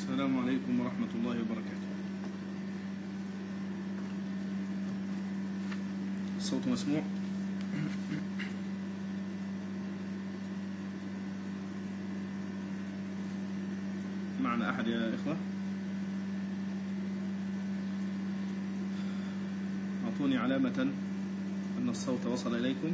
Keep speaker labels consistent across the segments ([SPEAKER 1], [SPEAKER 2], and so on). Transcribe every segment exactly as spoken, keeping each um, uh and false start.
[SPEAKER 1] السلام عليكم ورحمة الله وبركاته. الصوت مسموع؟ معنا أحد يا إخوة؟ أعطوني علامة أن الصوت وصل إليكم.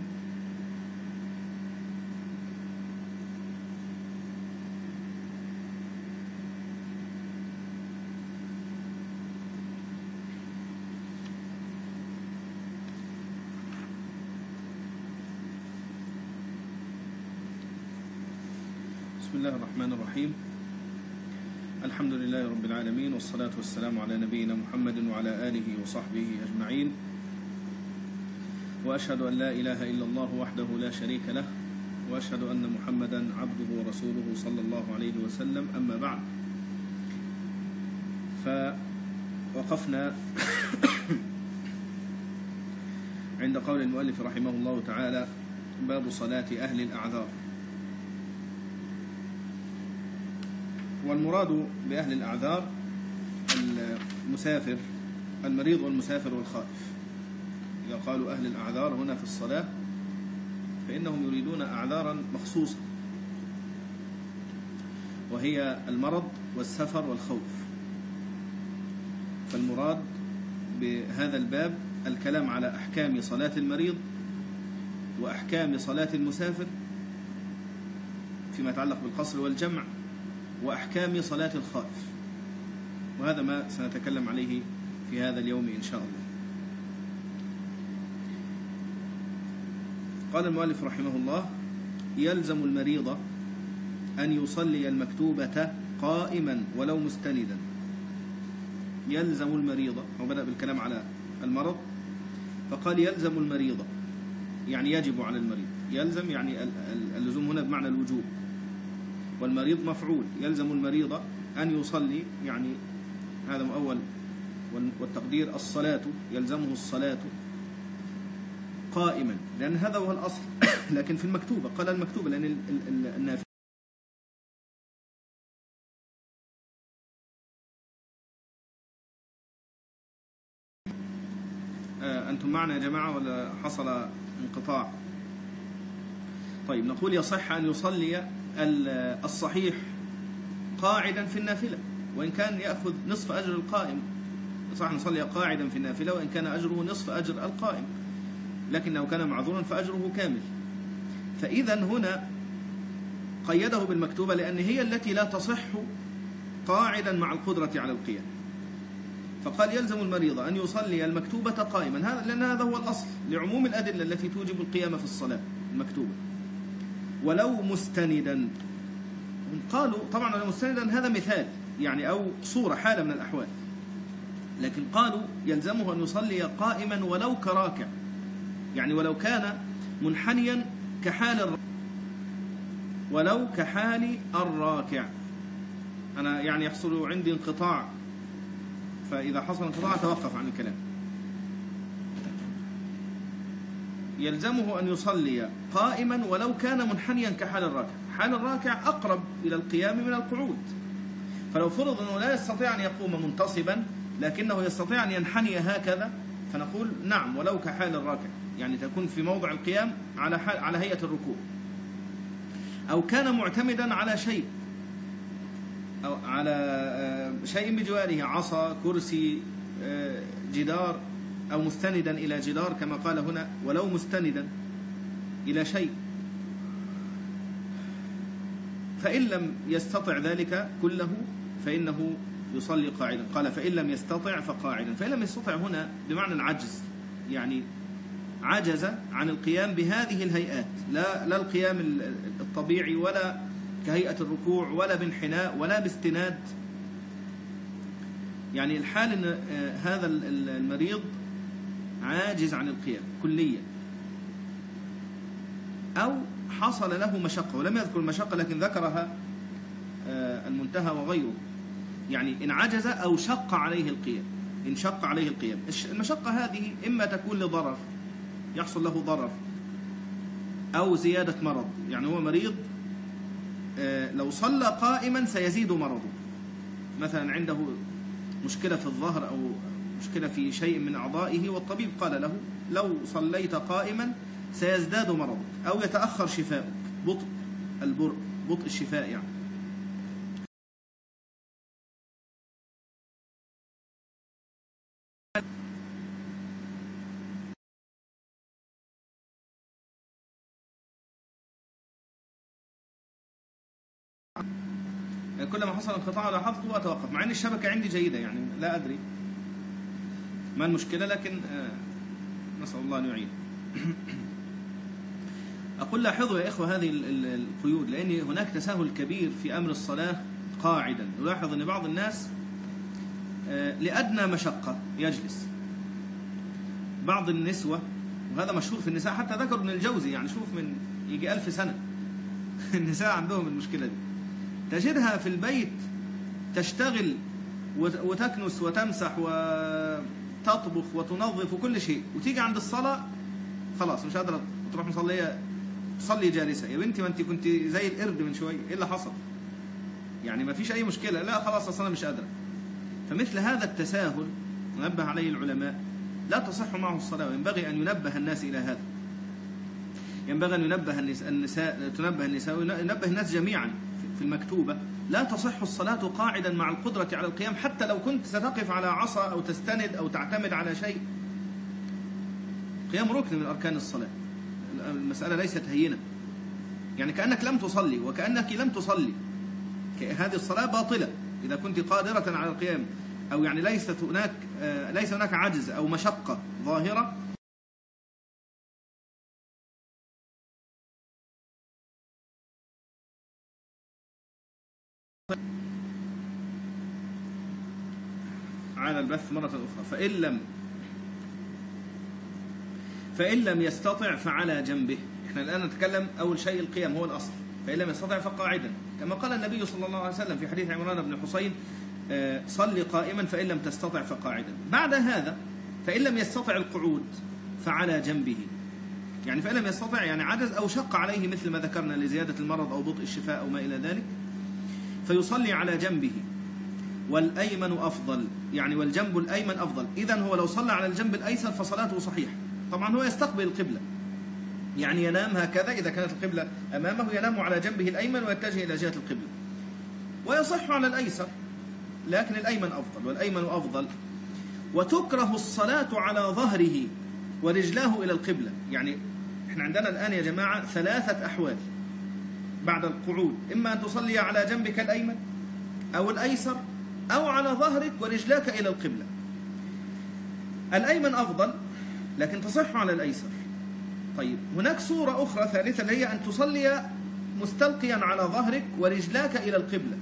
[SPEAKER 1] بسم الله الرحمن الرحيم. الحمد لله رب العالمين، والصلاة والسلام على نبينا محمد وعلى آله وصحبه أجمعين، وأشهد أن لا إله إلا الله وحده لا شريك له، وأشهد أن محمدا عبده ورسوله صلى الله عليه وسلم. أما بعد، فوقفنا عند قول المؤلف رحمه الله تعالى: باب صلاة أهل الأعذار. والمراد بأهل الأعذار المسافر، المريض والمسافر والخائف. إذا قالوا أهل الأعذار هنا في الصلاة فإنهم يريدون أعذارا مخصوصة، وهي المرض والسفر والخوف. فالمراد بهذا الباب الكلام على أحكام صلاة المريض وأحكام صلاة المسافر فيما يتعلق بالقصر والجمع، وأحكام صلاة الخائف. وهذا ما سنتكلم عليه في هذا اليوم إن شاء الله. قال المؤلف رحمه الله: يلزم المريض أن يصلي المكتوبة قائما ولو مستندا. يلزم المريض، وبدأ بالكلام على المرض فقال يلزم المريض، يعني يجب على المريض. يلزم يعني اللزوم هنا بمعنى الوجوب، والمريض مفعول. يلزم المريض أن يصلي، يعني هذا مؤول، والتقدير الصلاة، يلزمه الصلاة قائما، لأن هذا هو الأصل. لكن في المكتوبة قال المكتوبة لأن النافلة أنتم معنا يا جماعة ولا حصل انقطاع؟ طيب، نقول يصح أن يصلي الصحيح قاعدا في النافلة وإن كان يأخذ نصف أجر القائم. صح نصلي قاعدا في النافلة وإن كان أجره نصف أجر القائم، لكنه كان معذورا فأجره كامل. فإذا هنا قيده بالمكتوبة لأن هي التي لا تصح قاعدا مع القدرة على القيام. فقال يلزم المريض أن يصلي المكتوبة قائما، هذا لأن هذا هو الأصل لعموم الأدلة التي توجب القيام في الصلاة المكتوبة. ولو مستندا، قالوا طبعا لو مستندا هذا مثال يعني أو صورة، حالة من الأحوال، لكن قالوا يلزمه أن يصلي قائما ولو كراكع، يعني ولو كان منحنيا كحال الراكع، ولو كحال الراكع. أنا يعني يحصل عندي انقطاع، فإذا حصل انقطاع توقف عن الكلام. يلزمه أن يصلي قائما ولو كان منحنيا كحال الراكع. حال الراكع أقرب إلى القيام من القعود، فلو فرض أنه لا يستطيع أن يقوم منتصبا لكنه يستطيع أن ينحني هكذا، فنقول نعم ولو كحال الراكع، يعني تكون في موضع القيام على حال على هيئة الركوع. أو كان معتمدا على شيء، أو على شيء بجواره، عصا، كرسي، جدار، أو مستندا إلى جدار كما قال هنا، ولو مستندا إلى شيء. فإن لم يستطع ذلك كله فإنه يصلي قاعدا. قال فإن لم يستطع فقاعدا. فإن لم يستطع هنا بمعنى العجز، يعني عجز عن القيام بهذه الهيئات، لا لا القيام الطبيعي ولا كهيئة الركوع ولا بانحناء ولا باستناد، يعني الحال أن هذا المريض عاجز عن القيام كليا، أو حصل له مشقة، ولم يذكر المشقة لكن ذكرها المنتهى وغيره، يعني إن عجز أو شق عليه القيام. إن شق عليه القيام، المشقة هذه إما تكون لضرر، يحصل له ضرر، أو زيادة مرض، يعني هو مريض لو صلى قائما سيزيد مرضه، مثلا عنده مشكلة في الظهر أو مشكلة في شيء من أعضائه، والطبيب قال له لو صليت قائما سيزداد مرضك أو يتأخر شفاؤك، بطء البرء، بطء الشفاء يعني. كلما حصل انقطاع لاحظته وأتوقف، مع أن الشبكة عندي جيدة يعني لا أدري ما المشكلة، لكن نسأل الله أن يعين. أقول لاحظوا يا إخوة هذه القيود، لأن هناك تساهل كبير في أمر الصلاة قاعدا. نلاحظ أن بعض الناس لأدنى مشقة يجلس، بعض النسوة، وهذا مشهور في النساء، حتى ذكر ابن الجوزي يعني شوف من يجي ألف سنة النساء عندهم المشكلة دي، تجدها في البيت تشتغل وتكنس وتمسح وتطبخ وتنظف وكل شيء، وتيجي عند الصلاة خلاص مش قادرة تروح مصلية، تصلي جالسة. يا بنتي ما انت كنت زي القرد من شوية، ايه اللي حصل؟ يعني ما فيش أي مشكلة، لا خلاص أصلا مش قادرة. فمثل هذا التساهل نبه عليه العلماء لا تصح معه الصلاة، وينبغي أن ينبه الناس إلى هذا. ينبغي أن ينبه النساء، تنبه النساء وينبه الناس جميعا في المكتوبة. لا تصح الصلاة قاعدا مع القدرة على القيام، حتى لو كنت ستقف على عصا أو تستند أو تعتمد على شيء. قيام ركن من أركان الصلاة، المسألة ليست هينة، يعني كأنك لم تصلي وكأنك لم تصلي، هذه الصلاة باطلة إذا كنت قادرة على القيام، أو يعني ليست هناك ليس هناك عجز أو مشقة ظاهرة على البث مرة أخرى. فإن لم فإن لم يستطع فعلى جنبه. احنا الآن نتكلم أول شيء القيام هو الأصل، فإن لم يستطع فقاعدا، كما قال النبي صلى الله عليه وسلم في حديث عمران بن حسين صلي قائما فإن لم تستطع فقاعدا. بعد هذا فإن لم يستطع القعود فعلى جنبه، يعني فإن لم يستطع يعني عجز أو شق عليه مثل ما ذكرنا لزيادة المرض أو بطء الشفاء أو ما إلى ذلك، فيصلي على جنبه. والأيمن أفضل، يعني والجنب الأيمن أفضل. إذن هو لو صلى على الجنب الأيسر فصلاته صحيحة. طبعا هو يستقبل القبلة، يعني ينام هكذا إذا كانت القبلة أمامه، ينام على جنبه الأيمن ويتجه إلى جهة القبلة، ويصح على الأيسر، لكن الأيمن أفضل، والأيمن أفضل. وتكره الصلاة على ظهره ورجلاه إلى القبلة. يعني إحنا عندنا الآن يا جماعة ثلاثة أحوال بعد القعود، إما أن تصلي على جنبك الأيمن أو الأيسر أو على ظهرك ورجلاك إلى القبلة. الأيمن أفضل لكن تصح على الأيسر. طيب هناك صورة أخرى ثالثة، اللي هي أن تصلي مستلقيا على ظهرك ورجلاك إلى القبلة،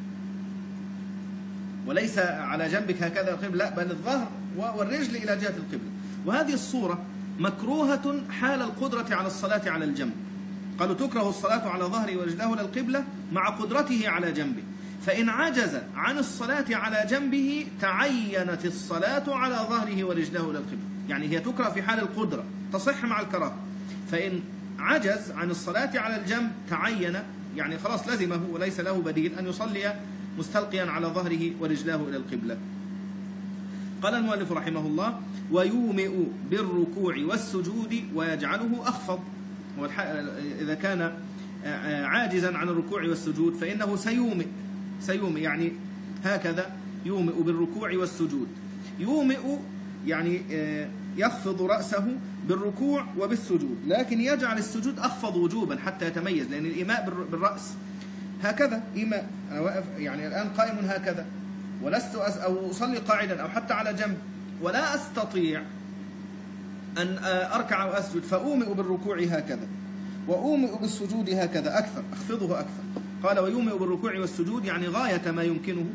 [SPEAKER 1] وليس على جنبك هكذا القبلة، لا بل الظهر والرجل إلى جهة القبلة. وهذه الصورة مكروهة حال القدرة على الصلاة على الجنب. قالوا تكره الصلاة على ظهره ورجلاه إلى القبلة مع قدرته على جنبه، فإن عجز عن الصلاة على جنبه تعينت الصلاة على ظهره ورجلاه إلى القبلة. يعني هي تكره في حال القدرة، تصح مع الكراهة. فإن عجز عن الصلاة على الجنب تعين، يعني خلاص لزمه وليس له بديل أن يصلي مستلقيا على ظهره ورجلاه إلى القبلة. قال المؤلف رحمه الله: ويومئ بالركوع والسجود ويجعله أخفض. إذا كان عاجزا عن الركوع والسجود فإنه سيومئ سيومئ يعني هكذا، يومئ بالركوع والسجود. يومئ يعني يخفض رأسه بالركوع وبالسجود، لكن يجعل السجود أخفض وجوبا حتى يتميز، لأن الإيماء بالرأس هكذا إيماء، أنا واقف يعني الآن قائم هكذا ولست أس أو أصلي قاعدا أو حتى على جنب ولا أستطيع أن أركع وأسجد، فأومئ بالركوع هكذا وأومئ بالسجود هكذا أكثر، أخفضه أكثر. قال ويومئ بالركوع والسجود يعني غاية ما يمكنه،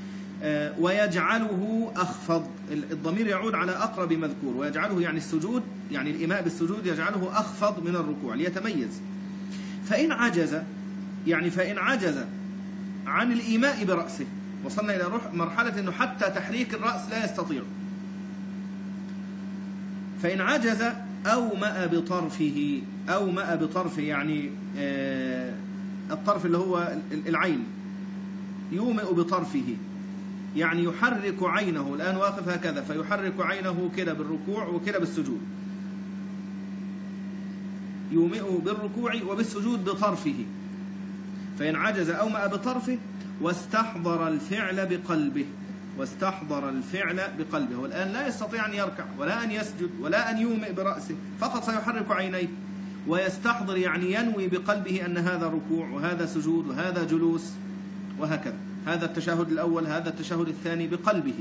[SPEAKER 1] ويجعله أخفض. الضمير يعود على أقرب مذكور، ويجعله يعني السجود، يعني الإيماء بالسجود يجعله أخفض من الركوع ليتميز. فإن عجز يعني فإن عجز عن الإيماء برأسه، وصلنا إلى مرحلة أنه حتى تحريك الرأس لا يستطيع، فإن عجز أومأ بطرفه. أومأ بطرفه يعني الطرف اللي هو العين، يومئ بطرفه يعني يحرك عينه، الآن واقف هكذا فيحرك عينه كده بالركوع وكده بالسجود، يومئ بالركوع وبالسجود بطرفه، فإن عجز أومأ بطرفه واستحضر الفعل بقلبه، واستحضر الفعل بقلبه. والآن لا يستطيع أن يركع ولا أن يسجد ولا أن يومئ برأسه، فقط سيحرك عينيه ويستحضر، يعني ينوي بقلبه أن هذا ركوع وهذا سجود وهذا جلوس وهكذا، هذا التشهد الأول هذا التشهد الثاني بقلبه.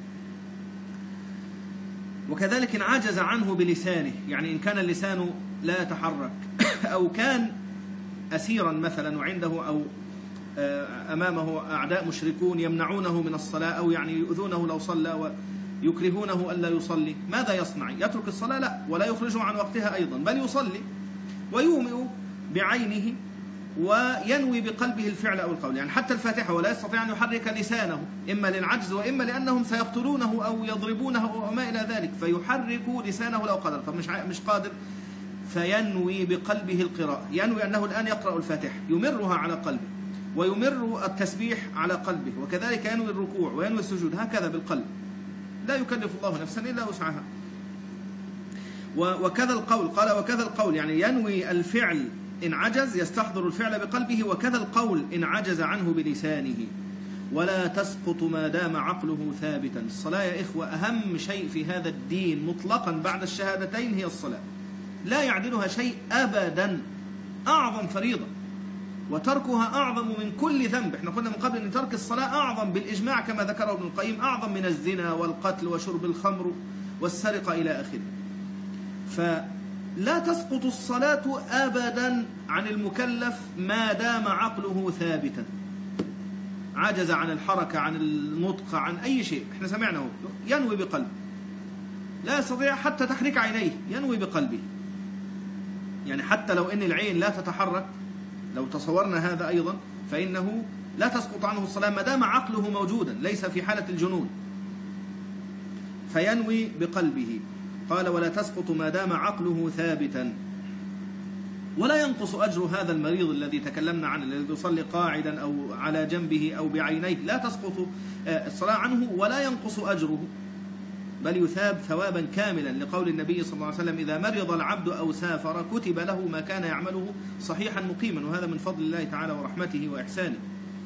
[SPEAKER 1] وكذلك إن عجز عنه بلسانه، يعني إن كان اللسان لا يتحرك أو كان أسيرا مثلا وعنده أو أمامه أعداء مشركون يمنعونه من الصلاة أو يعني يؤذونه لو صلى ويكرهونه ألا يصلي، ماذا يصنع؟ يترك الصلاة؟ لا، ولا يخرجه عن وقتها أيضا، بل يصلي ويومئ بعينه وينوي بقلبه الفعل أو القول، يعني حتى الفاتحة ولا يستطيع أن يحرك لسانه، إما للعجز وإما لأنهم سيقتلونه أو يضربونه أو ما إلى ذلك، فيحرك لسانه لو قدر، فمش مش قادر، فينوي بقلبه القراءة، ينوي أنه الآن يقرأ الفاتحة يمرها على قلبه، ويمر التسبيح على قلبه، وكذلك ينوي الركوع وينوي السجود، هكذا بالقلب، لا يكلف الله نفسا إلا وسعها. وكذا القول، قال وكذا القول، يعني ينوي الفعل إن عجز، يستحضر الفعل بقلبه، وكذا القول إن عجز عنه بلسانه. ولا تسقط ما دام عقله ثابتا. الصلاة يا إخوة أهم شيء في هذا الدين مطلقا بعد الشهادتين هي الصلاة، لا يعدلها شيء أبدا، أعظم فريضة، وتركها أعظم من كل ذنب. احنا قلنا من قبل أن ترك الصلاة أعظم بالإجماع كما ذكره ابن القيم، أعظم من الزنا والقتل وشرب الخمر والسرقة إلى آخره. فلا تسقط الصلاة أبدا عن المكلف ما دام عقله ثابتا، عجز عن الحركة عن النطق عن أي شيء. احنا سمعناه ينوي بقلبه، لا يستطيع حتى تحريك عينيه، ينوي بقلبه، يعني حتى لو أن العين لا تتحرك، لو تصورنا هذا أيضا، فإنه لا تسقط عنه الصلاة ما دام عقله موجودا ليس في حالة الجنون، فينوي بقلبه. قال ولا تسقط ما دام عقله ثابتا. ولا ينقص أجر هذا المريض الذي تكلمنا عنه، الذي يصلي قاعدا أو على جنبه أو بعينيه، لا تسقط الصلاة عنه ولا ينقص أجره، بل يثاب ثوابا كاملا، لقول النبي صلى الله عليه وسلم إذا مرض العبد أو سافر كتب له ما كان يعمله صحيحا مقيما، وهذا من فضل الله تعالى ورحمته وإحسانه.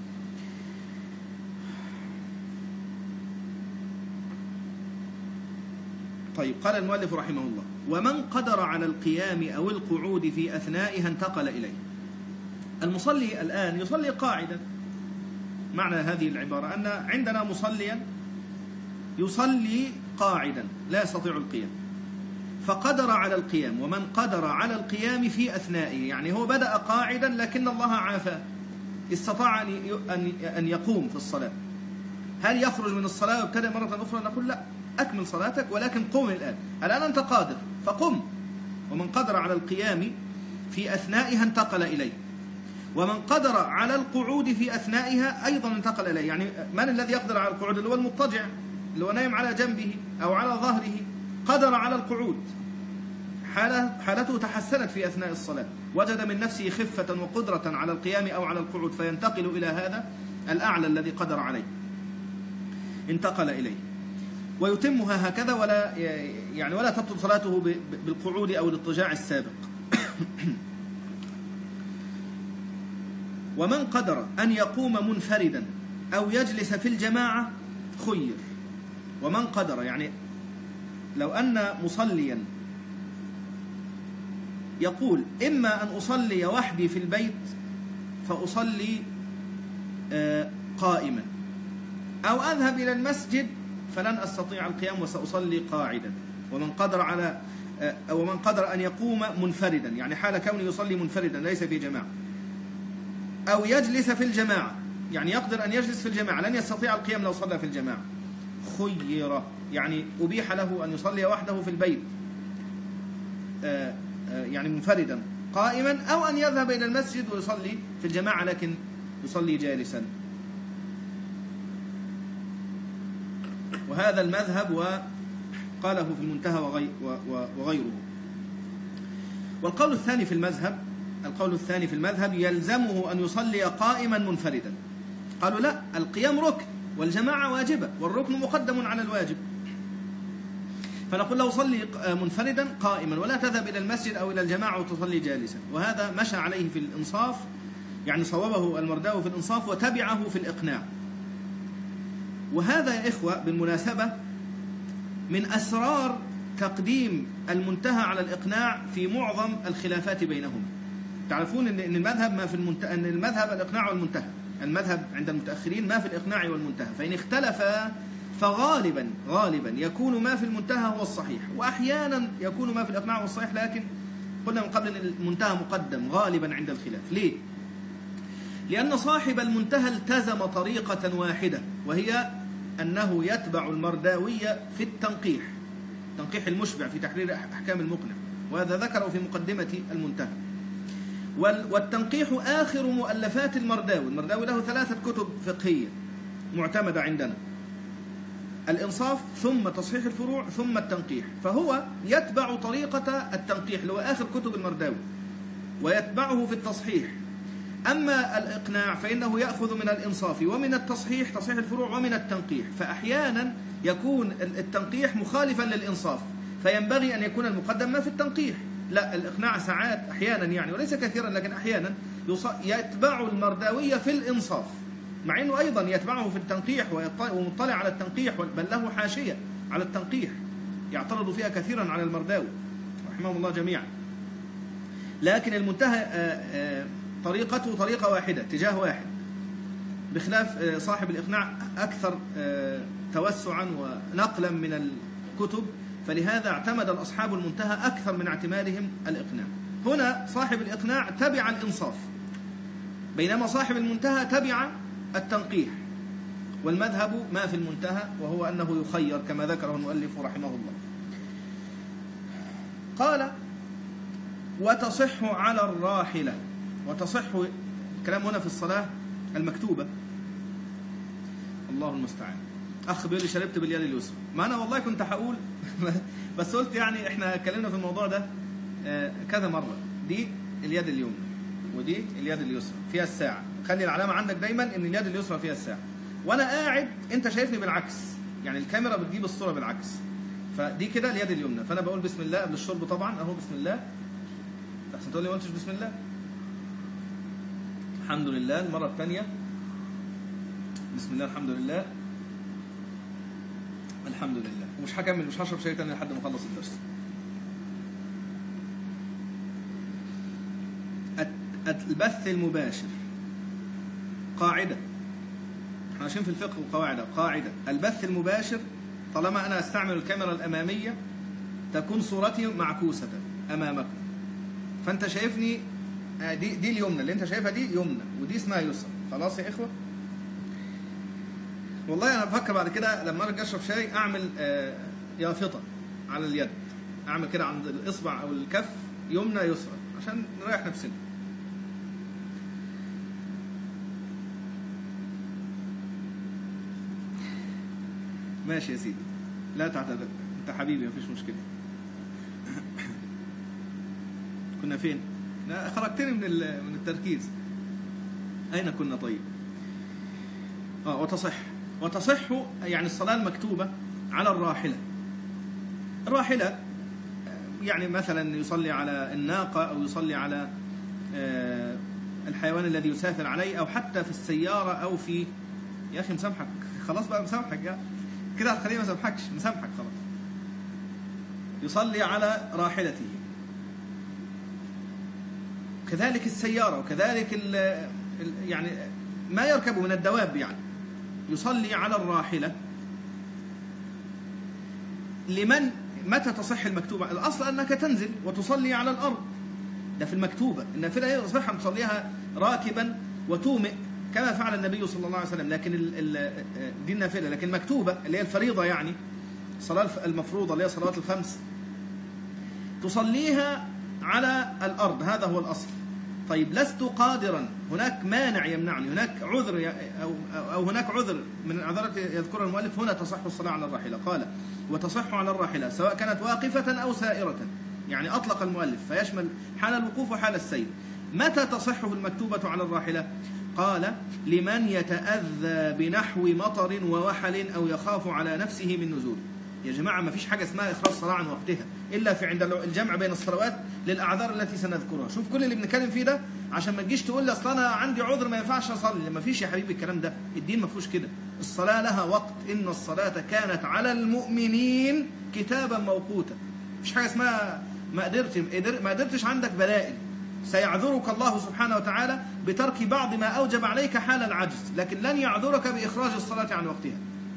[SPEAKER 1] طيب، قال المؤلف رحمه الله ومن قدر على القيام أو القعود في أثنائها انتقل إليه. المصلي الآن يصلي قاعدا، معنى هذه العبارة أن عندنا مصليا يصلي قاعدا لا يستطيع القيام، فقدر على القيام. ومن قدر على القيام في أثنائه، يعني هو بدأ قاعدا لكن الله عافاه، استطاع أن يقوم في الصلاة، هل يخرج من الصلاة ويبتدئ مرة أخرى؟ نقول لا، أكمل صلاتك ولكن قم الآن، الآن أنت قادر فقم. ومن قدر على القيام في أثنائها انتقل إليه، ومن قدر على القعود في أثنائها أيضا انتقل إليه. يعني من الذي يقدر على القعود؟ اللي هو المضطجع، اللي هو نايم على جنبه أو على ظهره، قدر على القعود، حالة حالته تحسنت في أثناء الصلاة، وجد من نفسه خفة وقدرة على القيام أو على القعود، فينتقل إلى هذا الأعلى الذي قدر عليه، انتقل إليه. ويتمها هكذا، ولا يعني ولا تبطل صلاته بالقعود أو الاضطجاع السابق. ومن قدر أن يقوم منفردا أو يجلس في الجماعة خير. ومن قدر، يعني لو أن مصليا يقول إما أن أصلي وحدي في البيت فأصلي قائما، أو أذهب إلى المسجد فلن أستطيع القيام وسأصلي قاعدا. ومن قدر على أو من قدر أن يقوم منفردا، يعني حال كونه يصلي منفردا ليس في جماعة، أو يجلس في الجماعة، يعني يقدر أن يجلس في الجماعة، لن يستطيع القيام لو صلى في الجماعة، خير، يعني أبيح له أن يصلي وحده في البيت يعني منفردا قائما، أو أن يذهب إلى المسجد ويصلي في الجماعة لكن يصلي جالسا. وهذا المذهب وقاله في المنتهى وغيره. والقول الثاني في المذهب القول الثاني في المذهب يلزمه أن يصلي قائما منفردا. قالوا لا، القيام ركن والجماعة واجبة والركن مقدم على الواجب. فنقول له صلي منفردا قائما ولا تذهب إلى المسجد أو إلى الجماعة وتصلي جالسا. وهذا مشى عليه في الإنصاف، يعني صوبه المرداوي في الإنصاف وتبعه في الإقناع. وهذا يا إخوة بالمناسبة من أسرار تقديم المنتهى على الإقناع في معظم الخلافات بينهم. تعرفون أن المذهب ما في المنتهى، أن المذهب الإقناع والمنتهى، المذهب عند المتأخرين ما في الإقناع والمنتهى، فإن اختلفا فغالبا غالبا يكون ما في المنتهى هو الصحيح، وأحيانا يكون ما في الإقناع هو الصحيح، لكن قلنا من قبل أن المنتهى مقدم غالبا عند الخلاف. ليه؟ لأن صاحب المنتهى التزم طريقة واحدة، وهي أنه يتبع المرداوية في التنقيح، تنقيح المشبع في تحرير أحكام المقنع، وهذا ذكره في مقدمة المنتهى. والتنقيح آخر مؤلفات المرداوي. المرداوي له ثلاثة كتب فقهية معتمدة عندنا: الإنصاف، ثم تصحيح الفروع، ثم التنقيح. فهو يتبع طريقة التنقيح اللي هو آخر كتب المرداوي ويتبعه في التصحيح. أما الإقناع فإنه يأخذ من الإنصاف ومن التصحيح، تصحيح الفروع، ومن التنقيح. فأحيانا يكون التنقيح مخالفا للإنصاف، فينبغي أن يكون المقدم ما في التنقيح. لا، الإقناع ساعات أحيانا يعني، وليس كثيرا لكن أحيانا يتبع المرداوية في الإنصاف، مع أنه أيضا يتبعه في التنقيح ومطلع على التنقيح، بل له حاشية على التنقيح يعترض فيها كثيرا على المرداوي رحمه الله جميعا. لكن المنتهى طريقته طريقة واحدة، اتجاه واحد، بخلاف صاحب الإقناع أكثر توسعا ونقلا من الكتب، فلهذا اعتمد الأصحاب المنتهى أكثر من اعتمادهم الإقناع. هنا صاحب الإقناع تبع الإنصاف، بينما صاحب المنتهى تبع التنقيح. والمذهب ما في المنتهى، وهو أنه يخير كما ذكره المؤلف رحمه الله. قال: وتصح على الراحلة. وتصح الكلام هنا في الصلاة المكتوبة. الله المستعان. أخ بيقول لي شربت باليد اليسرى، ما أنا والله كنت هقول بس قلت يعني إحنا اتكلمنا في الموضوع ده كذا مرة. دي اليد اليمنى ودي اليد اليسرى فيها الساعة. خلي العلامة عندك دايما إن اليد اليسرى فيها الساعة، وأنا قاعد أنت شايفني بالعكس، يعني الكاميرا بتجيب الصورة بالعكس. فدي كده اليد اليمنى، فأنا بقول بسم الله قبل الشرب طبعا، أهو بسم الله. أحسن تقول لي ما قلتش بسم الله. الحمد لله. المرة الثانية بسم الله الحمد لله الحمد لله. ومش هكمل، مش هشرب شاي تاني لحد ما اخلص الدرس. البث المباشر قاعدة، احنا ماشيين في الفقه وقواعد. قاعدة: البث المباشر طالما أنا أستعمل الكاميرا الأمامية تكون صورتي معكوسة أمامكم، فأنت شايفني دي دي اليمنى، اللي أنت شايفها دي يمنى ودي اسمها يسرى. خلاص يا إخوة؟ والله أنا بفكر بعد كده لما أرجع أشرب شاي أعمل يافطة على اليد، أعمل كده عند الإصبع أو الكف يمنى يسرى عشان نريح نفسنا. ماشي يا سيدي، لا تعتذر، أنت حبيبي مفيش مشكلة. كنا فين؟ لا خرجتني من من التركيز. أين كنا طيب؟ آه وتصح وتصح يعني الصلاة المكتوبة على الراحلة. الراحلة يعني مثلا يصلي على الناقة أو يصلي على الحيوان الذي يسافر عليه، أو حتى في السيارة أو في، يا أخي مسامحك خلاص بقى، مسامحك يا كده هتخليه ما سامحكش، مسامحك خلاص. يصلي على راحلته، كذلك السيارة، وكذلك ال يعني ما يركب من الدواب، يعني يصلي على الراحلة. لمن متى تصح المكتوبة؟ الأصل أنك تنزل وتصلي على الأرض، ده في المكتوبة. النافلة يصح أن تصليها راكبا وتومئ كما فعل النبي صلى الله عليه وسلم، لكن دي النافلة. لكن مكتوبة اللي هي الفريضة، يعني الصلاة المفروضة اللي هي صلوات الخمس، تصليها على الأرض، هذا هو الأصل. طيب لست قادرا، هناك مانع يمنعني، هناك عذر أو, أو هناك عذر من الأعذار يذكرها المؤلف، هنا تصح الصلاة على الراحلة. قال: وتصح على الراحلة سواء كانت واقفة أو سائرة، يعني أطلق المؤلف فيشمل حال الوقوف وحال السير. متى تصح المكتوبة على الراحلة؟ قال لمن يتأذى بنحو مطر ووحل أو يخاف على نفسه من نزول. يا جماعة ما فيش حاجة اسمها إخراج الصلاة عن وقتها إلا في عند الجمع بين الصلوات للأعذار التي سنذكرها. شوف كل اللي بنتكلم فيه ده عشان ما تجيش تقول لي أصل أنا عندي عذر ما ينفعش أصلي. ما فيش يا حبيبي الكلام ده، الدين ما فيهوش كده. الصلاة لها وقت، إن الصلاة كانت على المؤمنين كتابا موقوتا. مفيش حاجة اسمها ما قدرت ما قدرتش، عندك بدائل. سيعذرك الله سبحانه وتعالى بترك بعض ما أوجب عليك حال العجز، لكن لن يعذرك بإخراج الصلاة عن وقتها.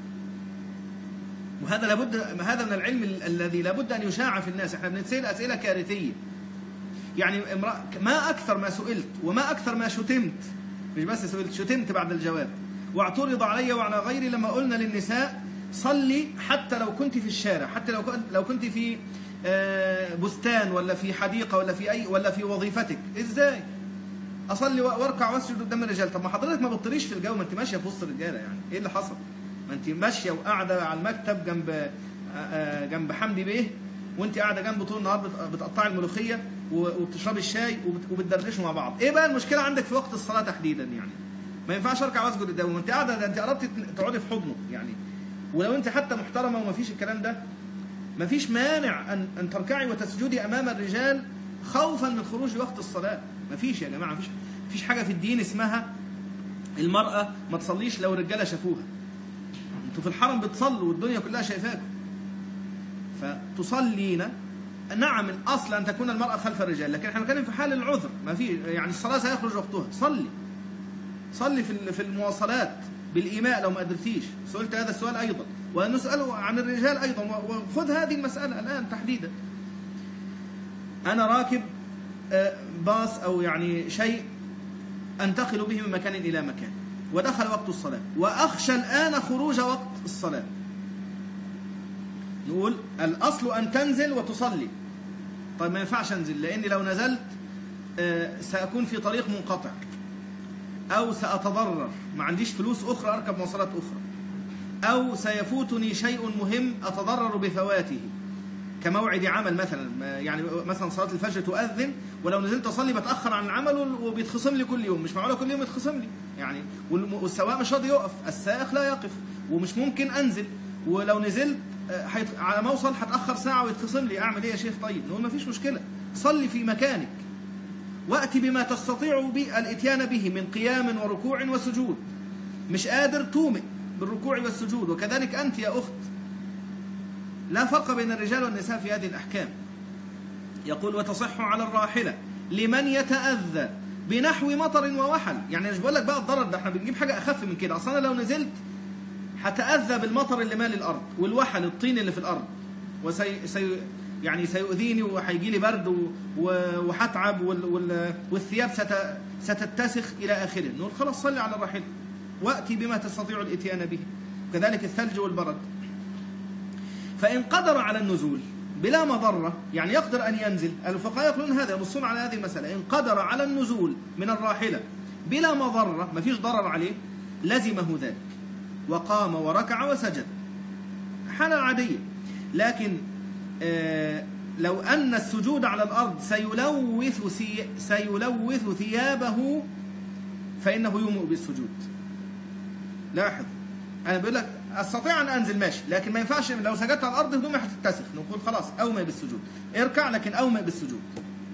[SPEAKER 1] وهذا لابد هذا من العلم الذي لابد أن يشاع في الناس. احنا بنتسأل أسئلة كارثية. يعني ما أكثر ما سئلت وما أكثر ما شتمت، مش بس سئلت، شتمت بعد الجواب، واعترض علي وعلى غيري لما قلنا للنساء صلي حتى لو كنت في الشارع، حتى لو كنت لو كنت في بستان ولا في حديقة ولا في أي ولا في وظيفتك. إزاي أصلي وأركع وأسجد قدام الرجال؟ طب ما حضرتك ما بتطريش في الجو، ما أنت ماشية في وسط الرجالة، يعني إيه اللي حصل؟ ما أنت ماشية وقاعدة على المكتب جنب جنب حمدي بيه، وأنت قاعدة جنبه طول النهار بتقطعي الملوخية وبتشربي الشاي وبتدردشوا مع بعض. إيه بقى المشكلة عندك في وقت الصلاة تحديدا؟ يعني ما ينفعش أركع وأسجد قدامه، ما أنت قاعدة، ده أنت قربتي تقعدي في حضنه يعني. ولو أنت حتى محترمة وما فيش الكلام ده، ما فيش مانع أن أن تركعي وتسجدي أمام الرجال خوفا من خروج وقت الصلاة. ما فيش يا جماعة، ما فيش فيش حاجة في الدين اسمها المرأة ما تصليش لو الرجالة شافوها. أنتوا في الحرم بتصلوا والدنيا كلها شايفاكم، فتصلين. نعم الأصل أن تكون المرأة خلف الرجال، لكن احنا بنتكلم في حال العذر، ما في يعني الصلاة سيخرج وقتها. صلي صلي في في المواصلات بالإيماء لو ما قدرتيش. سئلت هذا السؤال أيضا، ونسأله عن الرجال أيضا، وخذ هذه المسألة الآن تحديدا. أنا راكب باص أو يعني شيء أنتقل به من مكان إلى مكان، ودخل وقت الصلاة، وأخشى الآن خروج وقت الصلاة. نقول الأصل أن تنزل وتصلي. طيب ما ينفعش أنزل، لأني لو نزلت سأكون في طريق منقطع، أو سأتضرر، ما عنديش فلوس أخرى أركب مواصلات أخرى، أو سيفوتني شيء مهم أتضرر بفواته كموعد عمل مثلا. يعني مثلا صلاة الفجر تؤذن، ولو نزلت أصلي بتأخر عن العمل وبيتخصم لي كل يوم. مش معقولة كل يوم يتخصم لي يعني، والسواق مش راضي يقف، السائق لا يقف، ومش ممكن أنزل. ولو نزلت على ما أوصل هتأخر ساعة ويتخصم لي. أعمل إيه يا شيخ؟ طيب نقول ما فيش مشكلة، صلي في مكانك، وأتي بما تستطيع الاتيان به من قيام وركوع وسجود. مش قادر تومئ بالركوع والسجود. وكذلك أنت يا أخت، لا فرق بين الرجال والنساء في هذه الأحكام. يقول وتصح على الراحلة لمن يتأذى بنحو مطر ووحل. يعني مش بقول لك بقى الضرر ده، احنا بنجيب حاجة أخف من كده. أصلا لو نزلت هتأذى بالمطر اللي مال الأرض، والوحل الطين اللي في الأرض، وسي سي يعني سيؤذيني وهيجي لي برد وهتعب، والثياب ست ستتسخ إلى آخره. نقول خلاص صلي على الراحلة وأتي بما تستطيع الاتيان به. كذلك الثلج والبرد. فإن قدر على النزول بلا مضرة، يعني يقدر أن ينزل، الفقهاء يقولون هذا، ينصون على هذه المسألة. إن قدر على النزول من الراحلة بلا مضرة، ما فيش ضرر عليه، لزمه ذلك وقام وركع وسجد حالة عادية. لكن آه لو أن السجود على الأرض سيلوث سي سيلوث ثيابه فإنه يومئ بالسجود. لاحظ، أنا بقول لك أستطيع أن أنزل ماشي، لكن ما ينفعش لو سجدت على الأرض هدومي هتتسخ. نقول خلاص أومئ بالسجود، اركع لكن أومئ بالسجود.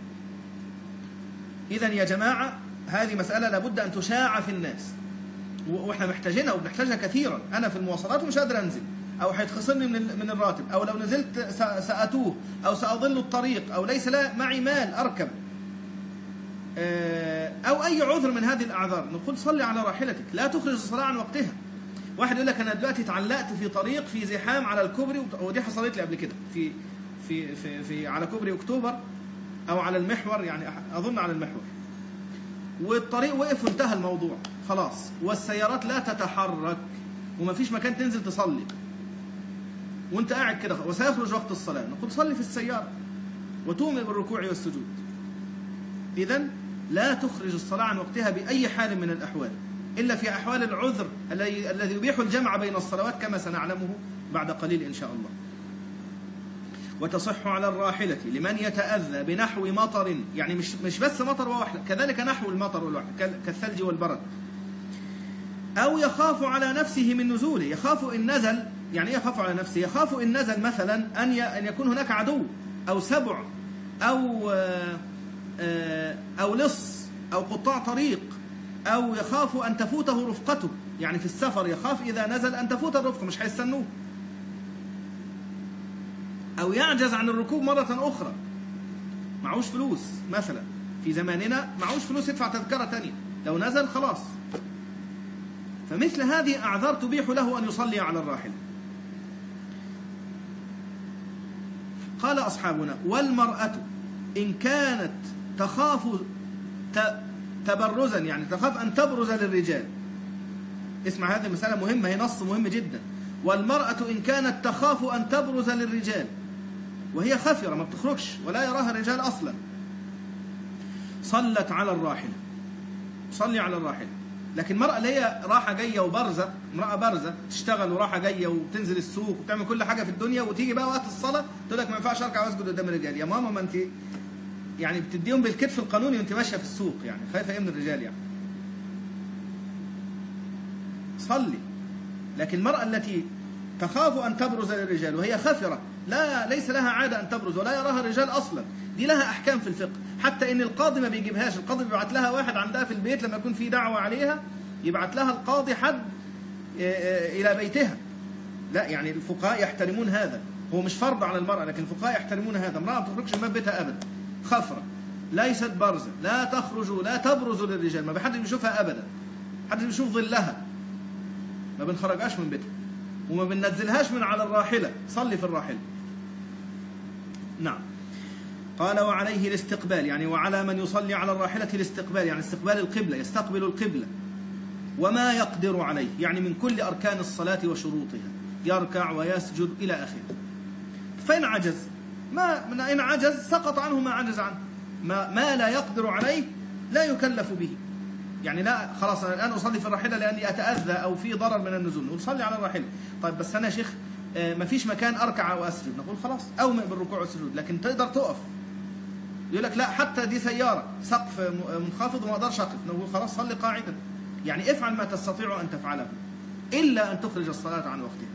[SPEAKER 1] إذن يا جماعة هذه مسألة لابد أن تشاع في الناس، وإحنا محتاجينها وبنحتاجها كثيرا. أنا في المواصلات ومش قادر أنزل، أو هيتخصمني من من الراتب، أو لو نزلت سأتوه، أو سأضل الطريق، أو ليس لا معي مال أركب، أو أي عذر من هذه الأعذار. نقول صلي على راحلتك، لا تخرج الصلاة عن وقتها. واحد يقول لك أنا دلوقتي اتعلقت في طريق في زحام على الكوبري، ودي حصلت لي قبل كده في في في, في على كوبري أكتوبر أو على المحور، يعني أظن على المحور، والطريق وقف وانتهى الموضوع خلاص، والسيارات لا تتحرك وما فيش مكان تنزل تصلي، وانت قاعد كده وسيخرج وقت الصلاة. نقول صلي في السيارة وتومئ بالركوع والسجود. إذن لا تخرج الصلاة عن وقتها بأي حال من الأحوال، إلا في أحوال العذر الذي يبيح الجمع بين الصلوات كما سنعلمه بعد قليل إن شاء الله. وتصح على الراحلة لمن يتأذى بنحو مطر، يعني مش مش بس مطر ووحل، كذلك نحو المطر والوحل كالثلج والبرد. أو يخاف على نفسه من نزوله. يخاف إن نزل، يعني إيه يخاف على نفسه؟ يخاف إن نزل مثلا أن أن يكون هناك عدو أو سبع أو أو لص أو قطاع طريق، أو يخاف أن تفوته رفقته، يعني في السفر يخاف إذا نزل أن تفوت الرفقة مش هيستنوه، أو يعجز عن الركوب مرة أخرى، معهوش فلوس مثلا في زماننا، معهوش فلوس يدفع تذكرة تانية، لو نزل خلاص. فمثل هذه أعذار تبيح له أن يصلي على الراحلة. قال أصحابنا: والمرأة إن كانت تخاف تبرزا، يعني تخاف أن تبرز للرجال. اسمع هذه المسألة مهمة، هي نص مهم جدا. والمرأة إن كانت تخاف أن تبرز للرجال وهي خفرة ما بتخرجش ولا يراها الرجال أصلا، صلت على الراحلة، صلي على الراحلة. لكن المرأة اللي هي راحة جاية وبرزة، امرأة برزة تشتغل وراحة جاية وتنزل السوق وتعمل كل حاجة في الدنيا، وتيجي بقى وقت الصلاة تقول لك ما ينفعش أركع وأسجد قدام الرجال. يا ماما ما أنت يعني بتديهم بالكتف القانوني وأنت ماشية في السوق، يعني خايفة إيه من الرجال يعني؟ صلي. لكن المرأة التي تخاف أن تبرز للرجال وهي خفرة، لا ليس لها عادة أن تبرز ولا يراها الرجال أصلا، دي لها أحكام في الفقه، حتى إن القاضي ما بيجيبهاش، القاضي بيبعت لها واحد عندها في البيت لما يكون في دعوة عليها، يبعت لها القاضي حد إلى بيتها. لا يعني الفقهاء يحترمون هذا، هو مش فرض على المرأة لكن الفقهاء يحترمون هذا. امرأة ما تخرجش من بيتها أبدا، خفرة ليست برزة، لا تخرج لا تبرز للرجال، ما بحد بيشوفها أبدا، حد بيشوف ظلها، ما بنخرجهاش من بيتها وما بننزلهاش من على الراحلة، صلي في الراحلة. نعم. قال: وعليه الاستقبال، يعني وعلى من يصلي على الراحلة الاستقبال، يعني استقبال القبلة، يستقبل القبلة. وما يقدر عليه، يعني من كل أركان الصلاة وشروطها، يركع ويسجد إلى آخره. فإن عجز، ما إن عجز سقط عنه ما عجز عنه، ما, ما لا يقدر عليه لا يكلف به. يعني لا خلاص أنا الآن أصلي في الراحلة لأني أتأذى أو في ضرر من النزول، نصلي على الراحلة. طيب بس أنا يا شيخ ما فيش مكان أركع وأسجد، نقول خلاص أومئ بالركوع والسجود، لكن تقدر تقف. يقول لك لا حتى دي سيارة سقف منخفض وما أقدرش أقف، نقول خلاص صلي قاعدا. يعني افعل ما تستطيع أن تفعله إلا أن تخرج الصلاة عن وقتها.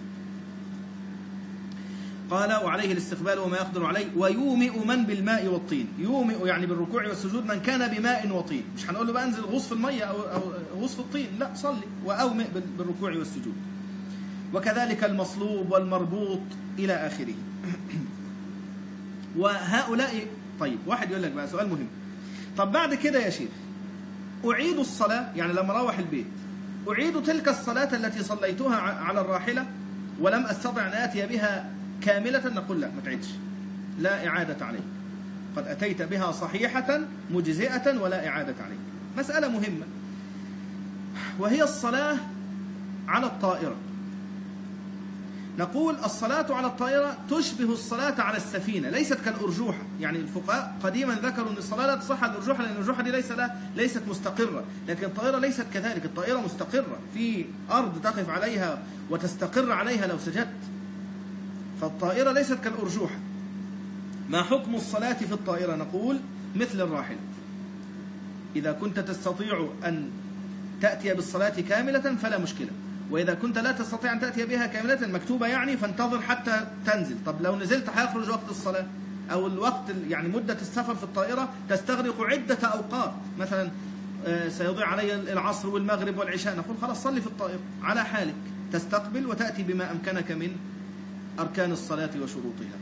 [SPEAKER 1] قال: وعليه الاستقبال وما يقدر عليه. ويومئ من بالماء والطين، يومئ يعني بالركوع والسجود من كان بماء وطين، مش هنقول له بقى انزل غوص في المية أو, أو غوص في الطين، لا صلي وأومئ بالركوع والسجود. وكذلك المصلوب والمربوط إلى آخره. وهؤلاء. طيب واحد يقول لك بقى سؤال مهم، طب بعد كده يا شيخ أعيد الصلاة، يعني لما أروح البيت أعيد تلك الصلاة التي صليتها على الراحلة ولم أستطع أن آتي بها كاملة؟ نقول لا، ما تعيدش، لا إعادة عليك، قد أتيت بها صحيحة مجزئة ولا إعادة عليك. مسألة مهمة وهي الصلاة على الطائرة. نقول الصلاة على الطائرة تشبه الصلاة على السفينة، ليست كالأرجوحة. يعني الفقهاء قديما ذكروا أن الصلاة لا تصح على الأرجوحة لأن الأرجوحة دي ليس لا ليست مستقرة، لكن الطائرة ليست كذلك، الطائرة مستقرة في أرض تقف عليها وتستقر عليها لو سجدت، فالطائرة ليست كالأرجوحة. ما حكم الصلاة في الطائرة؟ نقول مثل الراحلة، إذا كنت تستطيع أن تأتي بالصلاة كاملة فلا مشكلة، وإذا كنت لا تستطيع أن تأتي بها كاملة مكتوبة يعني فانتظر حتى تنزل. طب لو نزلت هيخرج وقت الصلاة أو الوقت، يعني مدة السفر في الطائرة تستغرق عدة أوقات، مثلا سيضيع علي العصر والمغرب والعشاء، نقول خلاص صلي في الطائرة على حالك، تستقبل وتأتي بما أمكنك من أركان الصلاة وشروطها.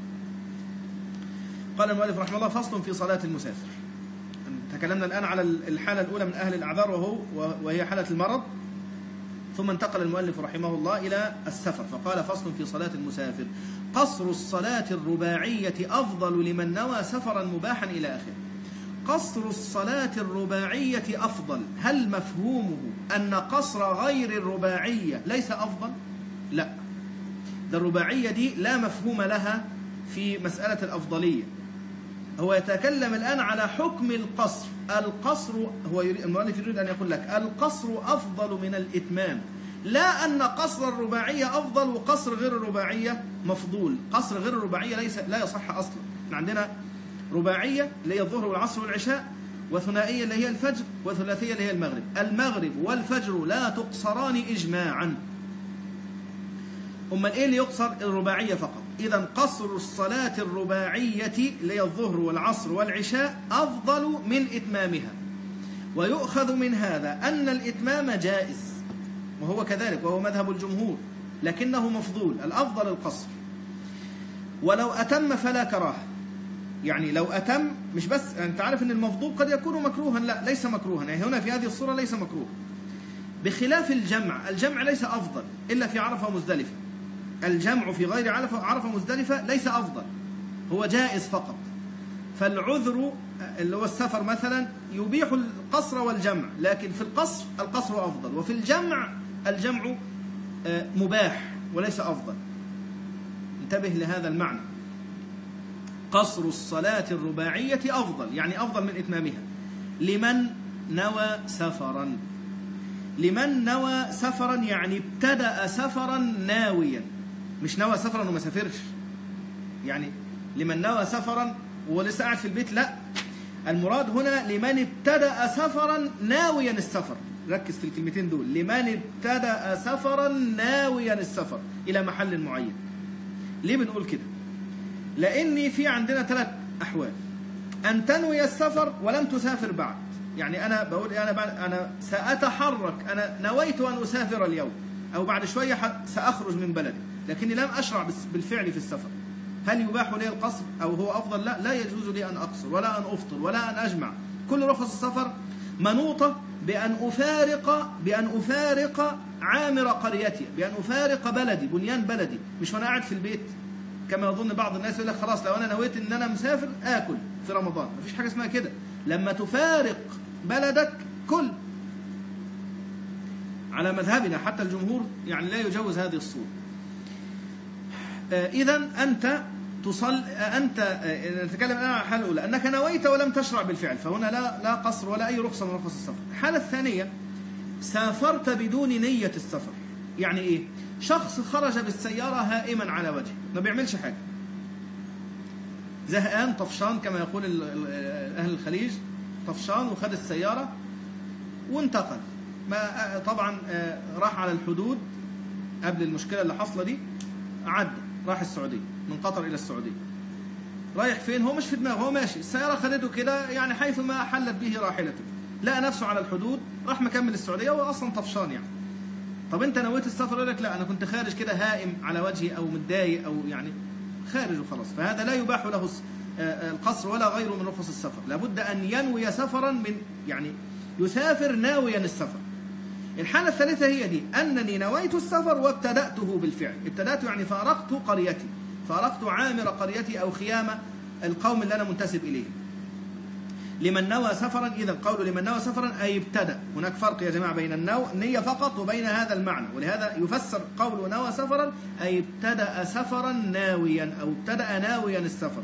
[SPEAKER 1] قال المؤلف رحمه الله: فصل في صلاة المسافر. تكلمنا الآن على الحالة الأولى من أهل الأعذار وهو وهي حالة المرض، ثم انتقل المؤلف رحمه الله إلى السفر فقال: فصل في صلاة المسافر. قصر الصلاة الرباعية أفضل لمن نوى سفرا مباحا إلى آخره. قصر الصلاة الرباعية أفضل، هل مفهومه أن قصر غير الرباعية ليس أفضل؟ لا، ده الرباعية دي لا مفهوم لها في مسألة الأفضلية. هو يتكلم الآن على حكم القصر. القصر هو المؤلف يريد أن يقول لك القصر أفضل من الإتمام، لا أن قصر الرباعية أفضل وقصر غير الرباعية مفضول. قصر غير الرباعية ليس لا يصح أصلا. عندنا رباعية اللي هي الظهر والعصر والعشاء، وثنائية اللي هي الفجر، وثلاثية اللي هي المغرب. المغرب والفجر لا تقصران إجماعا. أما إيه اللي يقصر؟ الرباعية فقط. إذا قصر الصلاة الرباعية اللي هي الظهر والعصر والعشاء أفضل من إتمامها. ويؤخذ من هذا أن الإتمام جائز، وهو كذلك، وهو مذهب الجمهور، لكنه مفضول، الأفضل القصر. ولو أتم فلا كراهة. يعني لو أتم، مش بس أنت عارف أن المفضول قد يكون مكروها، لا ليس مكروها، يعني هنا في هذه الصورة ليس مكروه، بخلاف الجمع. الجمع ليس أفضل إلا في عرفة ومزدلفة. الجمع في غير عرفة ومزدلفة ليس أفضل، هو جائز فقط. فالعذر اللي هو السفر مثلا يبيح القصر والجمع، لكن في القصر القصر أفضل، وفي الجمع الجمع مباح وليس أفضل. انتبه لهذا المعنى. قصر الصلاة الرباعية أفضل، يعني أفضل من إتمامها، لمن نوى سفرا. لمن نوى سفرا يعني ابتدأ سفرا ناويا، مش نوى سفرا وما سافرش. يعني لمن نوى سفرا ولسه قاعد في البيت، لا، المراد هنا لمن ابتدأ سفرا ناويا السفر. ركز في الكلمتين دول، لمن ابتدأ سفرا ناويا السفر إلى محل معين. ليه بنقول كده؟ لأني في عندنا ثلاث أحوال: أن تنوي السفر ولم تسافر بعد. يعني أنا بقول أنا بعد أنا سأتحرك، أنا نويت أن أسافر اليوم أو بعد شوية سأخرج من بلدي، لكني لم أشرع بالفعل في السفر. هل يباح لي القصر أو هو أفضل؟ لا، لا يجوز لي أن أقصر ولا أن أفطر ولا أن أجمع. كل رخص السفر منوطة بأن أفارق بأن أفارق عامر قريتي، بأن أفارق بلدي، بنيان بلدي، مش وأنا قاعد في البيت كما يظن بعض الناس يقول لك خلاص لو أنا نويت إن أنا مسافر آكل في رمضان. مفيش حاجة اسمها كده. لما تفارق بلدك كل. على مذهبنا حتى الجمهور يعني لا يجوز هذه الصورة. إذن أنت تصل أنت نتكلم الآن عن الحالة الأولى، أنك نويت ولم تشرع بالفعل، فهنا لا لا قصر ولا أي رخصة من رخص السفر. الحالة الثانية، سافرت بدون نية السفر. يعني إيه؟ شخص خرج بالسيارة هائما على وجهه، ما بيعملش حاجة، زهقان طفشان كما يقول أهل الخليج، طفشان وخد السيارة وانتقل. ما طبعا راح على الحدود قبل المشكلة اللي حصلة دي، عدى راح السعودية، من قطر إلى السعودية. رايح فين؟ هو مش في دماغه، هو ماشي، السيارة خدته كده يعني حيث ما حلت به راحلته، لقى نفسه على الحدود، راح مكمل السعودية وهو أصلا طفشان يعني. طب أنت نويت السفر؟ يقول لك لا، أنا كنت خارج كده هائم على وجهي أو متضايق أو يعني خارج وخلاص. فهذا لا يباح له القصر ولا غيره من رخص السفر. لابد أن ينوي سفرا، من يعني يسافر ناويا السفر. الحالة الثالثة هي دي، أنني نويت السفر وابتدأته بالفعل. ابتدأت يعني فارقت قريتي، فارقت عامر قريتي أو خيام القوم اللي أنا منتسب إليه. لمن نوى سفرا، إذا قول لمن نوى سفرا أي ابتدأ. هناك فرق يا جماعة بين النية فقط وبين هذا المعنى، ولهذا يفسر قول نوى سفرا أي ابتدأ سفرا ناويا أو ابتدأ ناويا السفر.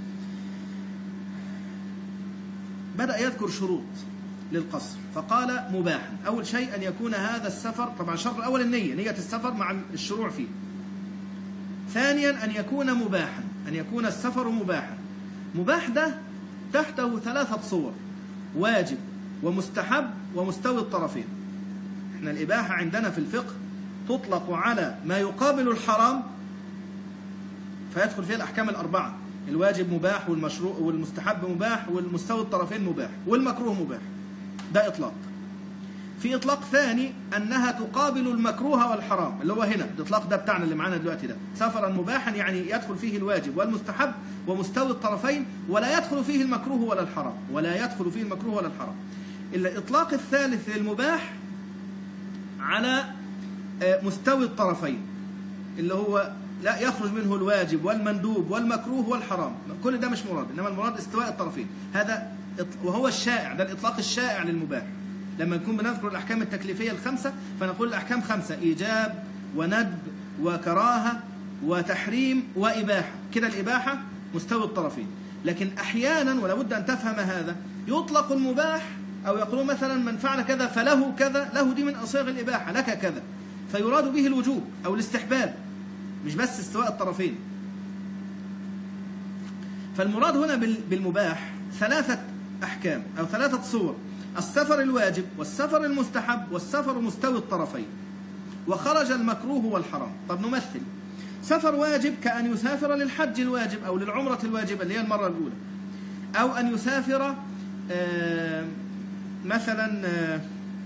[SPEAKER 1] بدأ يذكر شروط للقصر، فقال مباحا. أول شيء أن يكون هذا السفر، طبعا الشرط الأول النية، نية السفر مع الشروع فيه. ثانيا أن يكون مباحا، أن يكون السفر مباحا. مباح ده تحته ثلاثة صور: واجب ومستحب ومستوي الطرفين. احنا الإباحة عندنا في الفقه تطلق على ما يقابل الحرام فيدخل فيه الأحكام الأربعة: الواجب مباح والمشروع والمستحب مباح والمستوي الطرفين مباح والمكروه مباح. ده إطلاق. في إطلاق ثاني أنها تقابل المكروه والحرام، اللي هو هنا الإطلاق ده بتاعنا اللي معانا دلوقتي ده، سفرا مباحا يعني يدخل فيه الواجب والمستحب ومستوي الطرفين، ولا يدخل فيه المكروه ولا الحرام، ولا يدخل فيه المكروه ولا الحرام. الإطلاق الثالث للمباح على مستوي الطرفين، اللي هو لا يخرج منه الواجب والمندوب والمكروه والحرام، كل ده مش مراد، إنما المراد استواء الطرفين. هذا وهو الشائع، ده الإطلاق الشائع للمباح. لما نكون بنذكر الأحكام التكليفية الخمسة فنقول الأحكام خمسة: إيجاب وندب وكراهة وتحريم وإباحة. كده الإباحة مستوى الطرفين. لكن أحيانا، ولا بد أن تفهم هذا، يطلق المباح أو يقولون مثلا من فعل كذا فله كذا، له دي من أصيغ الإباحة، لك كذا، فيراد به الوجوب أو الاستحباب، مش بس استواء الطرفين. فالمراد هنا بالمباح ثلاثة أحكام أو ثلاثة صور: السفر الواجب والسفر المستحب والسفر مستوي الطرفين، وخرج المكروه والحرام. طب نمثل: سفر واجب كأن يسافر للحج الواجب أو للعمرة الواجبة اللي هي المرة الأولى، أو أن يسافر آه مثلا آه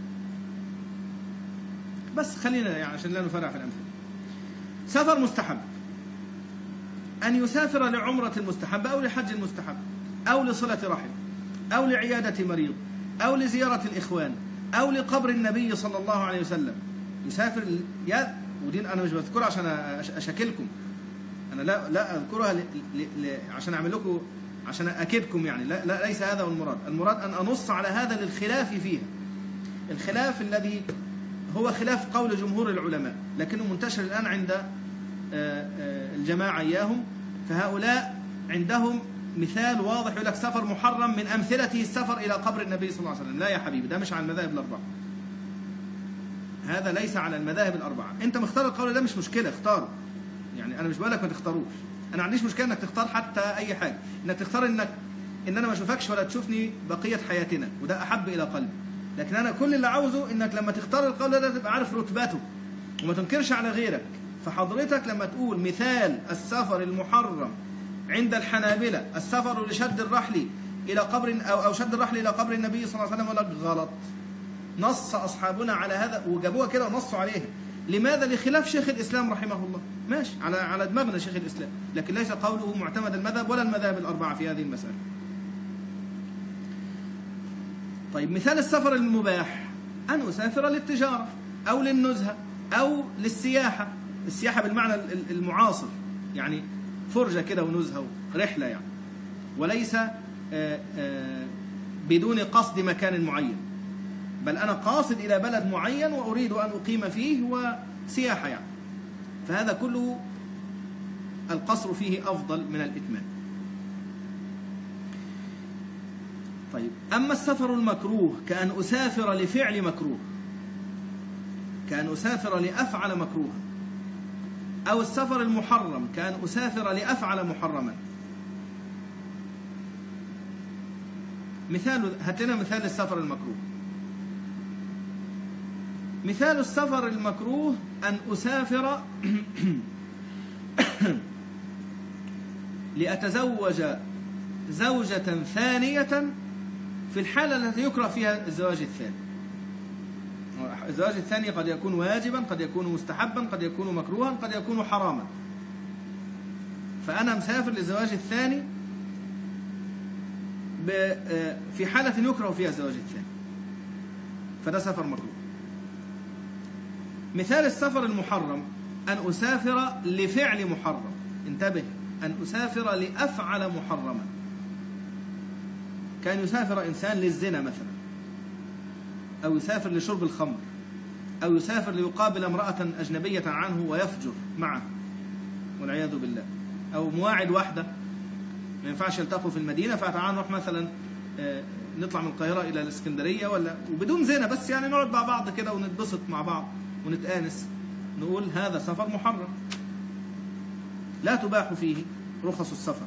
[SPEAKER 1] بس خلينا يعني عشان لا نفرع في الأمثلة. سفر مستحب: أن يسافر لعمرة المستحبة أو لحج المستحب أو لصلة رحم أو لعيادة مريض أو لزيارة الإخوان أو لقبر النبي صلى الله عليه وسلم. يسافر يا ودين أنا مش بذكرها عشان أشكلكم، أنا لا لا أذكرها ل... ل... ل... عشان أعمل لكم عشان أكيدكم يعني، لا, لا ليس هذا هو المراد. المراد أن أنص على هذا للخلاف فيها، الخلاف الذي هو خلاف قول جمهور العلماء لكنه منتشر الآن عند الجماعة إياهم. فهؤلاء عندهم مثال واضح يقول لك سفر محرم من أمثلته السفر إلى قبر النبي صلى الله عليه وسلم. لا يا حبيبي، ده مش على المذاهب الأربعة، هذا ليس على المذاهب الأربعة. أنت مختار القول ده مش مشكلة، اختاره يعني، أنا مش بقول لك ما تختاروش، أنا ما عنديش مشكلة إنك تختار حتى أي حاجة، إنك تختار إنك إن أنا ما أشوفكش ولا تشوفني بقية حياتنا، وده أحب إلى قلبي. لكن أنا كل اللي عاوزه إنك لما تختار القول ده تبقى عارف رتبته وما تنكرش على غيرك. فحضرتك لما تقول مثال السفر المحرم عند الحنابلة السفر لشد الرحل إلى قبر أو أو شد الرحل إلى قبر النبي صلى الله عليه وسلم، ولا غلط. نص أصحابنا على هذا وجابوها كده ونصوا عليها. لماذا؟ لخلاف شيخ الإسلام رحمه الله. ماشي، على على دماغنا شيخ الإسلام، لكن ليس قوله معتمد المذهب ولا المذاهب الأربعة في هذه المسألة. طيب مثال السفر المباح: أن أسافر للتجارة أو للنزهة أو للسياحة، السياحة بالمعنى المعاصر يعني فرجة كده ونزهة ورحلة يعني، وليس آآ آآ بدون قصد مكان معين، بل أنا قاصد إلى بلد معين وأريد أن أقيم فيه وسياحة يعني. فهذا كله القصر فيه أفضل من الإتمام. طيب أما السفر المكروه كأن أسافر لفعل مكروه، كأن أسافر لأفعل مكروها، أو السفر المحرم كأن أسافر لأفعل محرما. مثال، هات لنا مثال السفر المكروه. مثال السفر المكروه أن أسافر لأتزوج زوجة ثانية في الحالة التي يكره فيها الزواج الثاني. الزواج الثاني قد يكون واجبا، قد يكون مستحبا، قد يكون مكروها، قد يكون حراما. فأنا مسافر للزواج الثاني في حالة يكره فيها الزواج الثاني، فده سفر مكروه. مثال السفر المحرم أن أسافر لفعل محرم، انتبه، أن أسافر لأفعل محرما، كان يسافر إنسان للزنا مثلا، أو يسافر لشرب الخمر، أو يسافر ليقابل امرأة أجنبية عنه ويفجر معه والعياذ بالله، أو مواعد واحدة ما ينفعش يلتقوا في المدينة فتعال نروح مثلا نطلع من القاهرة إلى الإسكندرية ولا وبدون زنا، بس يعني نقعد مع بعض كده ونتبسط مع بعض ونتآنس، نقول هذا سفر محرم لا تباح فيه رخص السفر.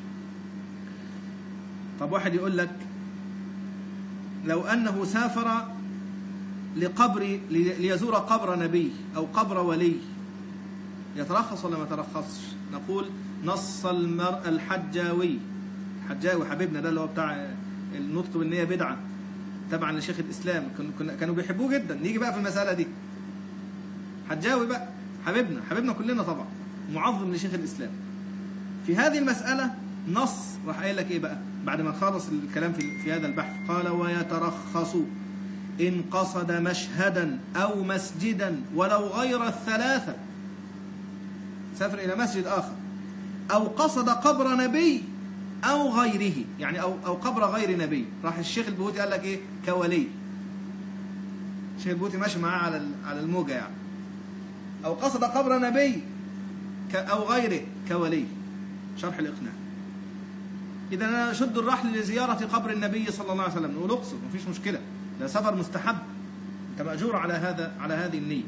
[SPEAKER 1] طب واحد يقول لك لو أنه سافر لقبر ليزور قبر نبي أو قبر ولي يترخص ولا ما ترخصش؟ نقول نص المرء الحجاوي، الحجاوي حبيبنا ده اللي هو بتاع النطق بالنية بدعة تبعا لشيخ الإسلام، كانوا بيحبوه جدا. نيجي بقى في المسألة دي، حجاوي بقى حبيبنا حبيبنا كلنا طبعا، معظم لشيخ الإسلام. في هذه المسألة نص راح قايل لك إيه بقى بعد ما خلص الكلام في, في هذا البحث؟ قال ويترخص إن قصد مشهدا أو مسجدا ولو غير الثلاثة، سافر إلى مسجد آخر، أو قصد قبر نبي أو غيره، يعني أو, أو قبر غير نبي. راح الشيخ البهوتي قال لك إيه؟ كولي. الشيخ البهوتي ماشي معاه على على الموجة يعني. أو قصد قبر نبي أو غيره كولي، شرح الإقناع. إذا أنا أشد الرحل لزيارة قبر النبي صلى الله عليه وسلم، نقول أقصد مفيش مشكلة، ده سفر مستحب، أنت مأجور على هذا على هذه النية.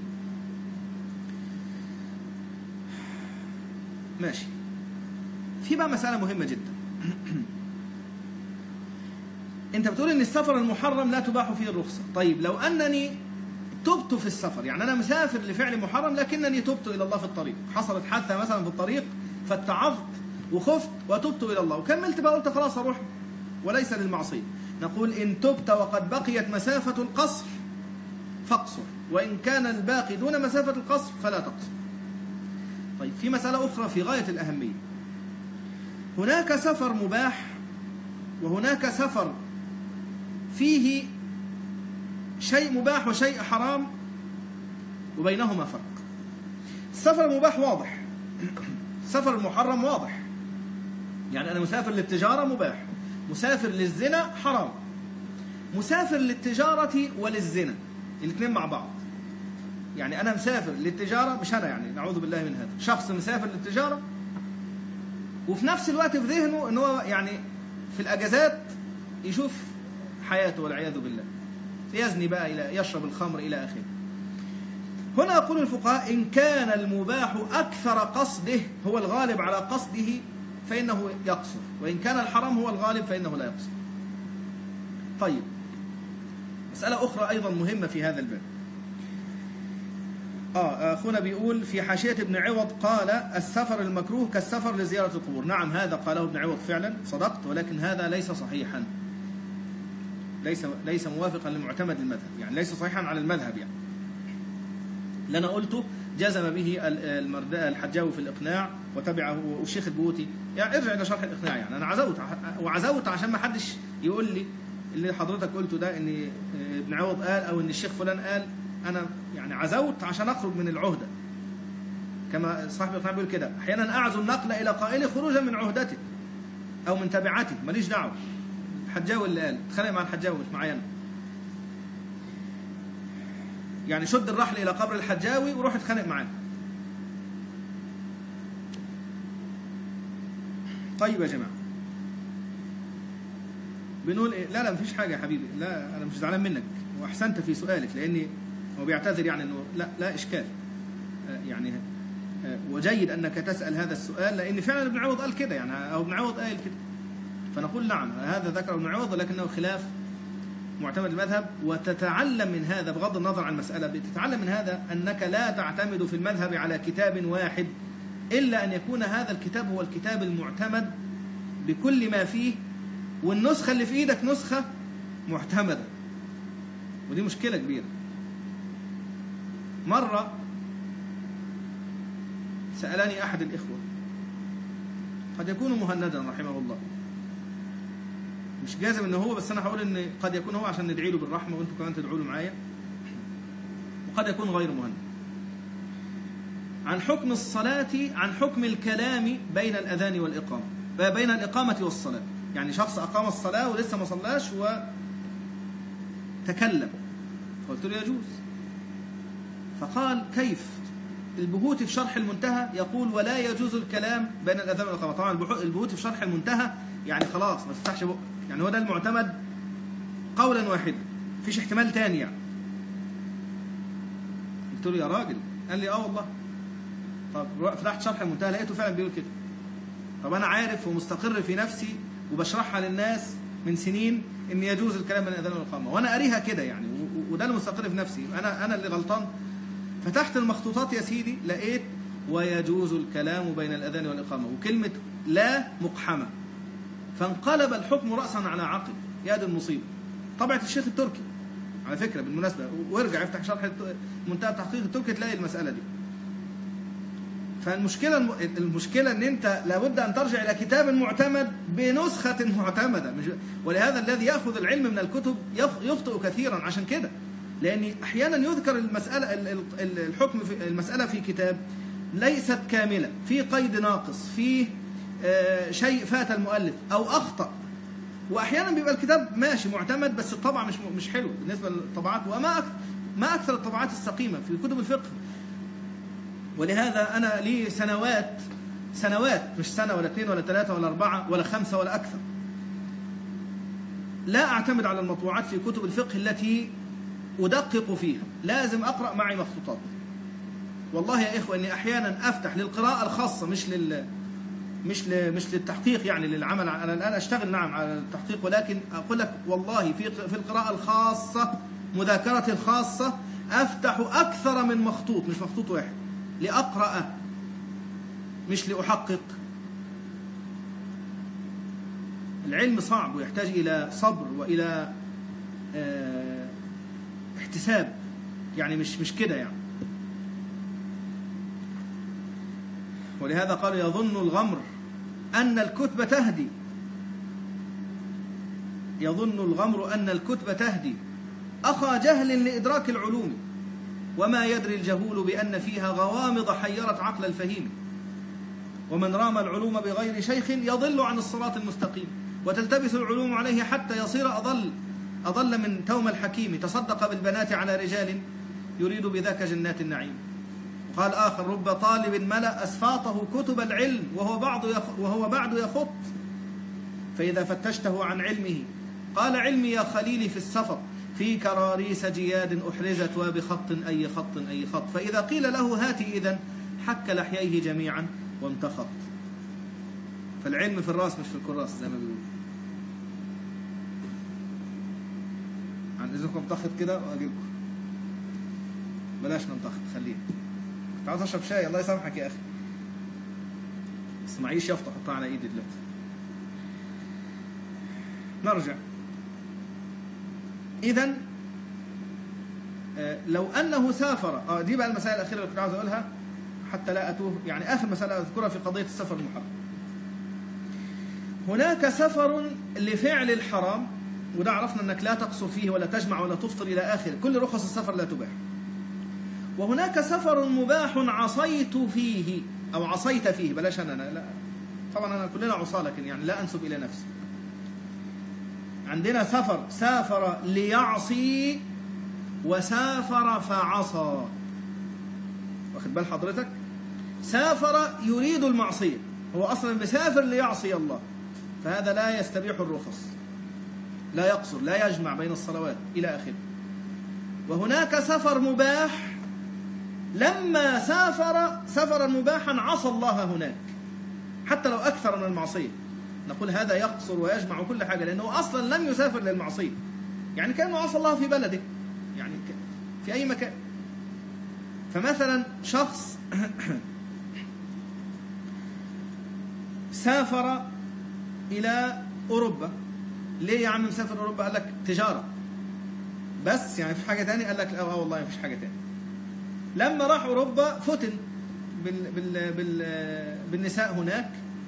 [SPEAKER 1] ماشي. في بقى مسألة مهمة جدا. أنت بتقول إن السفر المحرم لا تباح فيه الرخصة. طيب لو أنني تبت في السفر، يعني أنا مسافر لفعل محرم لكنني تبت إلى الله في الطريق، حصلت حادثة مثلا في الطريق فاتعظت وخفت وتبت إلى الله وكملت بقى قلت خلاص أروح وليس للمعصية، نقول إن تبت وقد بقيت مسافة القصر فاقصر، وإن كان الباقي دون مسافة القصر فلا تقصر. طيب في مسألة أخرى في غاية الأهمية، هناك سفر مباح وهناك سفر فيه شيء مباح وشيء حرام وبينهما فرق. السفر المباح واضح، السفر المحرم واضح، يعني أنا مسافر للتجارة مباح، مسافر للزنا حرام، مسافر للتجارة وللزنا الاثنين مع بعض. يعني أنا مسافر للتجارة، مش أنا يعني نعوذ بالله من هذا، شخص مسافر للتجارة وفي نفس الوقت في ذهنه أنه هو يعني في الأجازات يشوف حياته والعياذ بالله، يزني بقى إلى يشرب الخمر إلى آخره. هنا يقول الفقهاء إن كان المباح أكثر قصده هو الغالب على قصده فإنه يقصر، وإن كان الحرام هو الغالب فإنه لا يقصر. طيب مسألة أخرى أيضا مهمة في هذا الباب. آه أخونا بيقول في حاشية ابن عوض قال السفر المكروه كالسفر لزيارة القبور. نعم هذا قاله ابن عوض فعلا صدقت، ولكن هذا ليس صحيحا، ليس ليس موافقا لمعتمد المذهب، يعني ليس صحيحا على المذهب. يعني اللي أنا قلته جزم به المرداء الحجاوي في الإقناع وتبعه والشيخ البوتي. يعني ارجع إلى شرح الإقناع، يعني أنا عزوت وعزوت عشان ما حدش يقول لي اللي حضرتك قلته ده إن ابن عوض قال أو إن الشيخ فلان قال. أنا يعني عزوت عشان أخرج من العهدة، كما صاحب الإقناع بيقول كده أحيانا أعزو النقل إلى قائله خروجا من عهدته أو من تبعته، ماليش دعوة. الحجاوي اللي قال اتخانق مع الحجاوي مش معايا أنا. يعني شد الرحل إلى قبر الحجاوي وروح اتخانق معاه. طيب يا جماعة بنقول إيه؟ لا لا مفيش حاجة يا حبيبي، لا أنا مش زعلان منك وأحسنت في سؤالك، لأني هو بيعتذر يعني إنه لا لا إشكال يعني، وجيد أنك تسأل هذا السؤال لأن فعلا ابن عوض قال كده، يعني أو ابن عوض قال كده، فنقول نعم هذا ذكر ابن عوض ولكنه خلاف معتمد المذهب. وتتعلم من هذا بغض النظر عن المسألة، بتتعلم من هذا أنك لا تعتمد في المذهب على كتاب واحد إلا أن يكون هذا الكتاب هو الكتاب المعتمد بكل ما فيه، والنسخة اللي في إيدك نسخة معتمدة، ودي مشكلة كبيرة. مرة سألني أحد الإخوة قد يكون مهندا رحمه الله، مش جازم إنه هو، بس أنا هقول إن قد يكون هو عشان ندعي له بالرحمة وأنتم كمان تدعوا له معايا، وقد يكون غير مهند، عن حكم الصلاة، عن حكم الكلام بين الأذان والإقامة، بين الإقامة والصلاة. يعني شخص أقام الصلاة ولسه ما صلاش وتكلم، قلت له يجوز، فقال كيف؟ البهوتي في شرح المنتهى يقول ولا يجوز الكلام بين الأذان والإقامة. طبعا البهوتي في شرح المنتهى يعني خلاص ما تفتحش بقى، يعني هو ده المعتمد قولا واحدا، مفيش احتمال تاني يعني. قلت له يا راجل، قال لي اه والله. طب فتحت شرح المنتهى لقيته فعلا بيقول كده. طب انا عارف ومستقر في نفسي وبشرحها للناس من سنين ان يجوز الكلام بين الاذان والاقامه، وانا قاريها كده يعني، وده اللي مستقر في نفسي، انا انا اللي غلطان. فتحت المخطوطات يا سيدي لقيت ويجوز الكلام بين الاذان والاقامه، وكلمه لا مقحمه، فانقلب الحكم راسا على عقب. يا دي المصيبه. طبعه الشيخ التركي على فكره بالمناسبه، وارجع افتح شرح منتهى التحقيق التركي تلاقي المساله دي. فالمشكله المشكله ان انت لابد ان ترجع الى كتاب معتمد بنسخه معتمده، مش ولهذا الذي ياخذ العلم من الكتب يخطئ كثيرا عشان كده، لان احيانا يذكر المساله الحكم في المساله في كتاب ليست كامله، في قيد ناقص، في شيء فات المؤلف او اخطا، واحيانا بيبقى الكتاب ماشي معتمد بس الطبعه مش مش حلو بالنسبه للطبعات، وما أكثر ما اكثر الطبعات السقيمه في كتب الفقه. ولهذا أنا لي سنوات سنوات مش سنة ولا اثنين ولا ثلاثة ولا أربعة ولا خمسة ولا أكثر لا أعتمد على المطبوعات في كتب الفقه التي أدقق فيها، لازم أقرأ معي مخطوطات. والله يا إخوة أني أحيانا أفتح للقراءة الخاصة مش لل مش مش للتحقيق يعني للعمل. أنا الآن أشتغل نعم على التحقيق، ولكن أقول لك والله في في القراءة الخاصة مذاكرة الخاصة أفتح أكثر من مخطوط، مش مخطوط واحد، لأقرأ مش لأحقق. العلم صعب ويحتاج إلى صبر وإلى اه احتساب، يعني مش مش كده يعني. ولهذا قال يظن الغمر أن الكتب تهدي، يظن الغمر أن الكتب تهدي أخا جهل لإدراك العلوم، وما يدري الجهول بأن فيها غوامض حيرت عقل الفهيم. ومن رام العلوم بغير شيخ يضل عن الصراط المستقيم، وتلتبس العلوم عليه حتى يصير أضل أضل من توم الحكيم. تصدق بالبنات على رجال يريد بذاك جنات النعيم. قال آخر رب طالب ملأ أسفاطه كتب العلم وهو بعض وهو بعد يخط، فإذا فتشته عن علمه قال علمي يا خليلي في السفر في كراريس جياد أحرزت وبخط أي خط أي خط، فإذا قيل له هاتي إذن حك لحييه جميعا وامتخط. فالعلم في الراس مش في الكراس زي ما بيقولوا. عن إذنكم امتخط كده وأجيبكم، بلاش نمتخط خليه. كنت عاوز أشرب شاي الله يسامحك يا أخي، بس معيش يافطة حطها على إيدي دلوقتي. نرجع. إذن لو أنه سافر، آه دي بقى المسائل الأخيرة اللي كنت عاوز أقولها حتى لا أتوه، يعني آخر مسألة أذكرها في قضية السفر المحرم. هناك سفر لفعل الحرام، وده عرفنا أنك لا تقصر فيه ولا تجمع ولا تفطر إلى آخره، كل رخص السفر لا تباح. وهناك سفر مباح عصيت فيه أو عصيت فيه، بلاش أنا لا، طبعا أنا كلنا عصى لكن يعني لا أنسب إلى نفسي. عندنا سفر سافر ليعصي وسافر فعصى، واخد بال حضرتك؟ سافر يريد المعصية، هو أصلا مسافر ليعصي الله، فهذا لا يستبيح الرخص، لا يقصر لا يجمع بين الصلوات إلى آخره. وهناك سفر مباح لما سافر سفرا مباحا عصى الله هناك حتى لو أكثر من المعصية، نقول هذا يقصر ويجمع كل حاجة لأنه أصلا لم يسافر للمعصية، يعني كأنه عصى الله في بلده، يعني في أي مكان. فمثلا شخص سافر إلى أوروبا، ليه يا عم مسافر أوروبا؟ قال لك تجارة بس، يعني في حاجة تانية؟ قال لك لا والله ما فيش حاجة تانية. لما راح أوروبا فتن بال بال بال بالنساء هناك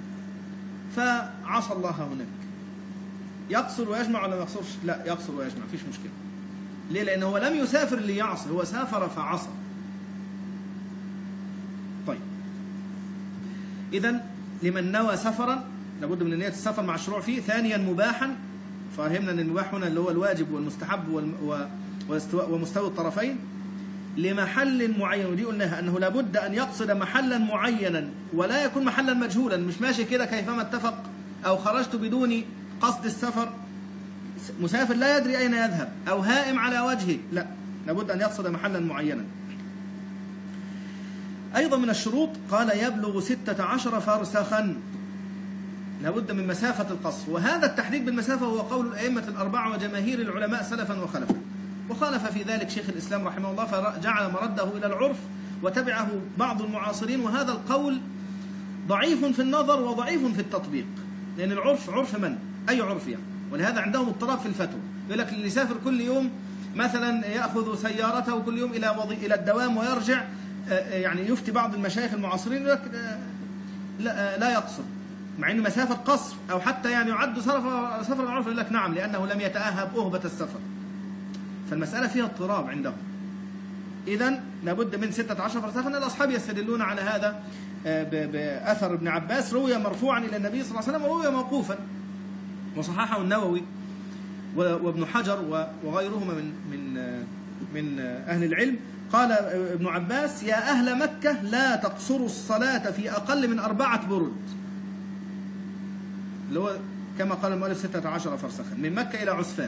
[SPEAKER 1] فعصى الله هناك. يقصر ويجمع ولا ما يقصرش؟ لا يقصر ويجمع، فيش مشكلة. ليه؟ لأنه هو لم يسافر ليعصي، هو سافر فعصى. طيب إذن لمن نوى سفرا لابد من نية السفر مع الشروع فيه. ثانيا مباحا، فهمنا أن المباح هنا اللي هو الواجب والمستحب ومستوى الطرفين لمحل معين، ودي قلناها أنه لابد أن يقصد محلا معينا ولا يكون محلا مجهولا، مش ماشي كده كيفما اتفق أو خرجت بدون قصد السفر، مسافر لا يدري أين يذهب أو هائم على وجهه، لا، لابد أن يقصد محلا معينا. أيضا من الشروط قال يبلغ ستة عشر فرسخا، لابد من مسافة القصر، وهذا التحديد بالمسافة هو قول الأئمة الأربعة وجماهير العلماء سلفا وخلفا، وخالف في ذلك شيخ الإسلام رحمه الله فجعل مرده إلى العرف وتبعه بعض المعاصرين، وهذا القول ضعيف في النظر وضعيف في التطبيق، لأن العرف عرف من؟ أي عرف يعني، ولهذا عندهم اضطراب في الفتوى. يقول لك اللي يسافر كل يوم مثلا يأخذ سيارته كل يوم إلى وضي... إلى الدوام ويرجع، يعني يفتي بعض المشايخ المعاصرين يقول لك لا, لا يقصر، مع أن مسافة قصر أو حتى يعني يعد سفر سفر العرف، يقول لك نعم لأنه لم يتأهب أهبة السفر. فالمسألة فيها اضطراب عندهم. إذن لابد من ستة عشر فرسخا. الأصحاب يستدلون على هذا بأثر ابن عباس روي مرفوعا إلى النبي صلى الله عليه وسلم وروي موقوفا، وصححه النووي وابن حجر وغيرهما من من من أهل العلم. قال ابن عباس يا أهل مكة لا تقصروا الصلاة في أقل من أربعة برد، اللي هو كما قال المؤلف ستة عشر فرسخا من مكة إلى عسفان.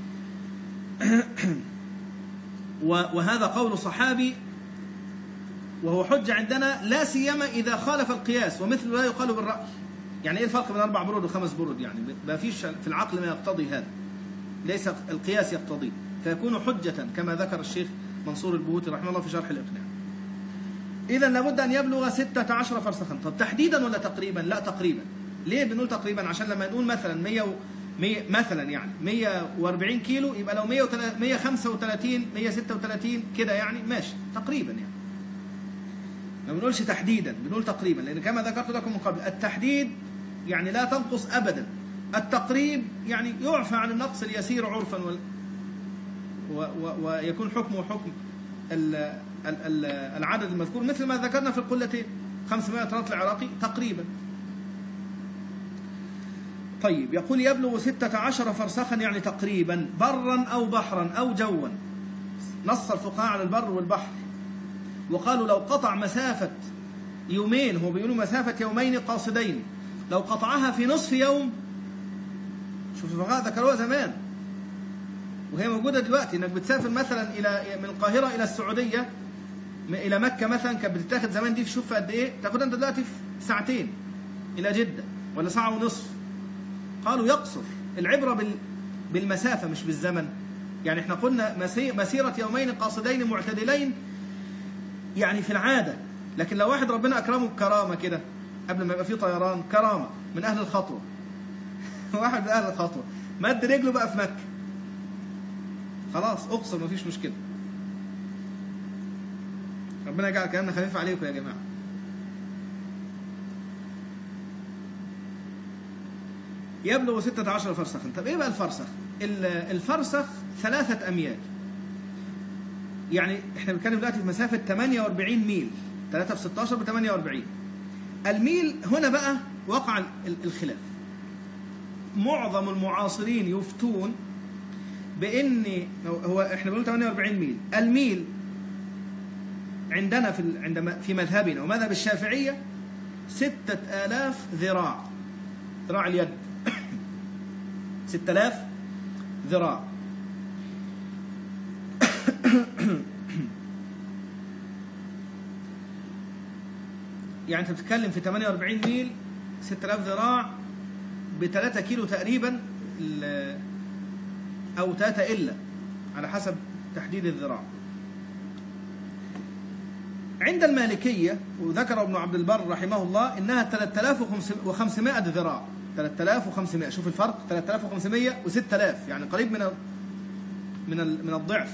[SPEAKER 1] وهذا قول صحابي وهو حجة عندنا لا سيما إذا خالف القياس، ومثل لا يقال بالرأي. يعني إيه الفرق بين أربع برود وخمس برود؟ يعني ما فيش في العقل ما يقتضي هذا، ليس القياس يقتضي، فيكون حجة كما ذكر الشيخ منصور البهوتي رحمه الله في شرح الإقناع. إذا لابد أن يبلغ ستة عشر فرسخا. طب تحديدا ولا تقريبا؟ لا تقريبا. ليه بنقول تقريبا؟ عشان لما نقول مثلا مية مثلا يعني مية وأربعين كيلو، يبقى لو مية وخمسة وثلاثين مية وستة وثلاثين كده يعني ماشي تقريبا. يعني ما بنقولش تحديدا، بنقول تقريبا، لأن كما ذكرت لكم من قبل التحديد يعني لا تنقص أبدا، التقريب يعني يعفى عن النقص اليسير عرفا و... و... و... ويكون حكمه حكم ال... ال... ال... العدد المذكور، مثل ما ذكرنا في القلتين خمسمائة رطل عراقي تقريبا. طيب يقول يبلغ ستة عشر فرسخا يعني تقريبا، برا أو بحرا أو جوا. نص الفقهاء على البر والبحر، وقالوا لو قطع مسافة يومين، هو بيقولوا مسافة يومين قاصدين، لو قطعها في نصف يوم، شوف الفقهاء ذكروها زمان وهي موجودة دلوقتي، انك بتسافر مثلا الى من القاهرة الى السعودية الى مكة مثلا، كانت بتتاخد زمان دي في شوف قد ايه، تاخدها انت دلوقتي في ساعتين الى جدة ولا ساعة ونصف. قالوا يقصر، العبرة بالمسافة مش بالزمن. يعني احنا قلنا مسيرة يومين قاصدين معتدلين يعني في العادة، لكن لو واحد ربنا أكرمه بكرامة كده قبل ما يبقى فيه طيران، كرامة من أهل الخطوة واحد من أهل الخطوة مد رجله بقى في مكة، خلاص أقصر مفيش مشكلة. ربنا يجعل كلامنا خفيف عليكم يا جماعة. يبلغ ستة عشر فرسخا. طب إيه بقى الفرسخ؟ الفرسخ ثلاثة أميال، يعني احنا بنتكلم دلوقتي في مسافة ثمانية وأربعين ميل، ثلاثة في ستة عشر ب ثمانية وأربعين. الميل هنا بقى وقع الخلاف. معظم المعاصرين يفتون بأن هو احنا بنقول ثمانية وأربعين ميل، الميل عندنا في عندما في مذهبنا ومذهب الشافعية ستة آلاف ذراع، ذراع اليد ستة آلاف ذراع. يعني انت بتتكلم في ثمانية وأربعين ميل ستة آلاف ذراع ب ثلاثة كيلو تقريبا او ثلاثة الا على حسب تحديد الذراع. عند المالكية وذكر ابن عبد البر رحمه الله انها ثلاثة آلاف وخمسمائة ذراع، ثلاثة آلاف وخمسمائة. شوف الفرق، ثلاثة آلاف وخمسمائة و ستة آلاف، يعني قريب من من من الضعف.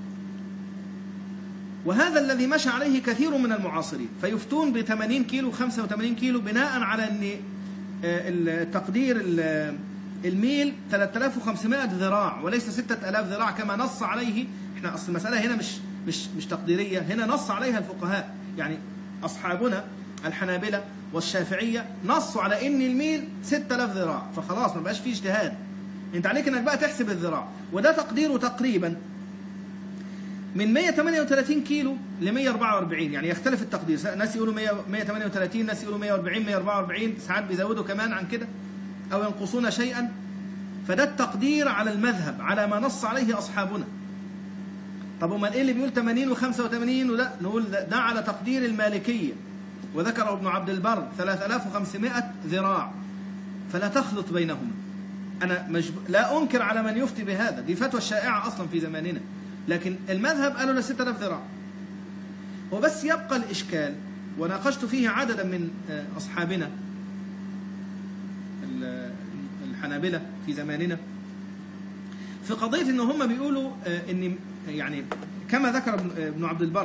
[SPEAKER 1] وهذا الذي مشى عليه كثير من المعاصرين، فيفتون ب ثمانين كيلو خمسة وثمانين كيلو بناء على ان التقدير الميل ثلاثة آلاف وخمسمائة ذراع وليس ستة آلاف ذراع كما نص عليه. احنا اصل المسألة هنا مش مش مش تقديرية، هنا نص عليها الفقهاء، يعني اصحابنا الحنابلة والشافعية نصوا على ان الميل ستة آلاف ذراع، فخلاص ما بقاش فيه اجتهاد، انت عليك انك بقى تحسب الذراع. وده تقديره تقريبا من مية وثمانية وثلاثين كيلو ل مية وأربعة وأربعين، يعني يختلف التقدير، ناس يقولوا مية وثمانية وثلاثين، ناس يقولوا مية وأربعين مية وأربعة وأربعين، ساعات بيزودوا كمان عن كده او ينقصون شيئا. فده التقدير على المذهب على ما نص عليه اصحابنا. طب امال ايه اللي بيقول ثمانين وخمسة وثمانين؟ ولا نقول ده على تقدير المالكية، وذكر ابن عبد البر ثلاثة آلاف وخمسمائة ذراع، فلا تخلط بينهما. انا مجب... لا انكر على من يفتي بهذا، دي فتوى الشائعة اصلا في زماننا، لكن المذهب قالوا له ستة آلاف ذراع. وبس يبقى الاشكال، وناقشت فيه عددا من اصحابنا الحنابلة في زماننا، في قضية ان هم بيقولوا ان يعني كما ذكر ابن عبد البر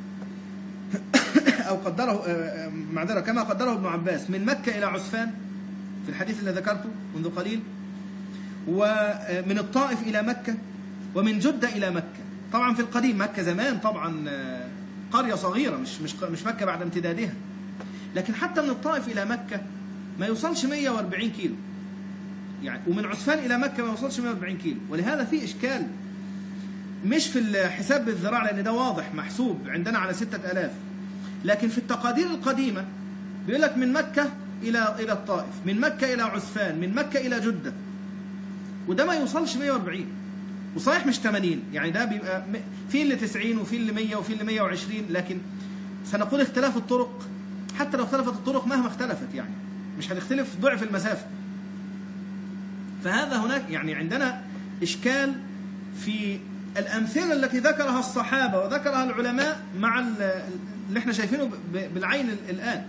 [SPEAKER 1] او قدره معذرة كما قدره ابن عباس من مكة الى عسفان في الحديث اللي ذكرته منذ قليل، ومن الطائف الى مكة، ومن جدة الى مكة. طبعا في القديم مكة زمان طبعا قرية صغيرة، مش مش مش مكة بعد امتدادها، لكن حتى من الطائف الى مكة ما يوصلش مية وأربعين كيلو يعني، ومن عسفان الى مكة ما يوصلش مية وأربعين كيلو. ولهذا في اشكال مش في الحساب بالذراع، لان ده واضح محسوب عندنا على ستة آلاف، لكن في التقادير القديمة بيقول لك من مكة الى الى الطائف، من مكة الى عسفان، من مكة الى جدة، وده ما يوصلش مية وأربعين. وصحيح مش ثمانين، يعني ده بيبقى في اللي تسعين وفي اللي مية وفي اللي مية وعشرين، لكن سنقول اختلاف الطرق، حتى لو اختلفت الطرق مهما اختلفت يعني مش هتختلف ضعف المسافة. فهذا هناك يعني عندنا إشكال في الأمثلة التي ذكرها الصحابة وذكرها العلماء مع اللي احنا شايفينه بالعين الآن.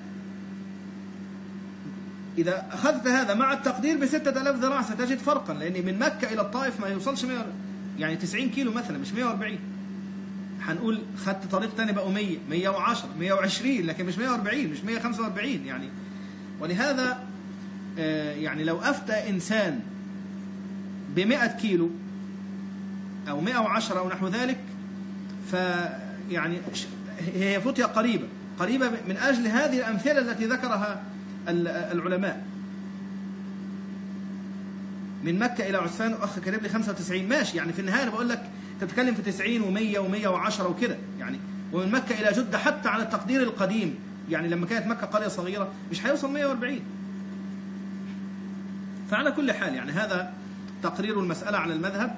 [SPEAKER 1] إذا أخذت هذا مع التقدير بستة آلاف ذراع ستجد فرقا، لأن من مكة إلى الطائف ما يوصلش مية يعني تسعين كيلو مثلا، مش مية وأربعين. هنقول خدت طريق تاني بقوا مية مية وعشرة مية وعشرين، لكن مش مية وأربعين مش مية وخمسة وأربعين يعني. ولهذا يعني لو أفتى إنسان بمئة كيلو أو مئة وعشرة أو نحو ذلك، فيعني هي فتية قريبة قريبة من أجل هذه الأمثلة التي ذكرها العلماء. من مكة إلى عسفان أخ كاتب لي خمسة وتسعين، ماشي يعني في النهاية أنا بقول لك أنت بتتكلم في تسعين ومية ومية وعشرة وكده يعني. ومن مكة إلى جدة حتى على التقدير القديم يعني لما كانت مكة قرية صغيرة مش هيوصل مية وأربعين. فعلى كل حال يعني هذا تقرير المسألة على المذهب.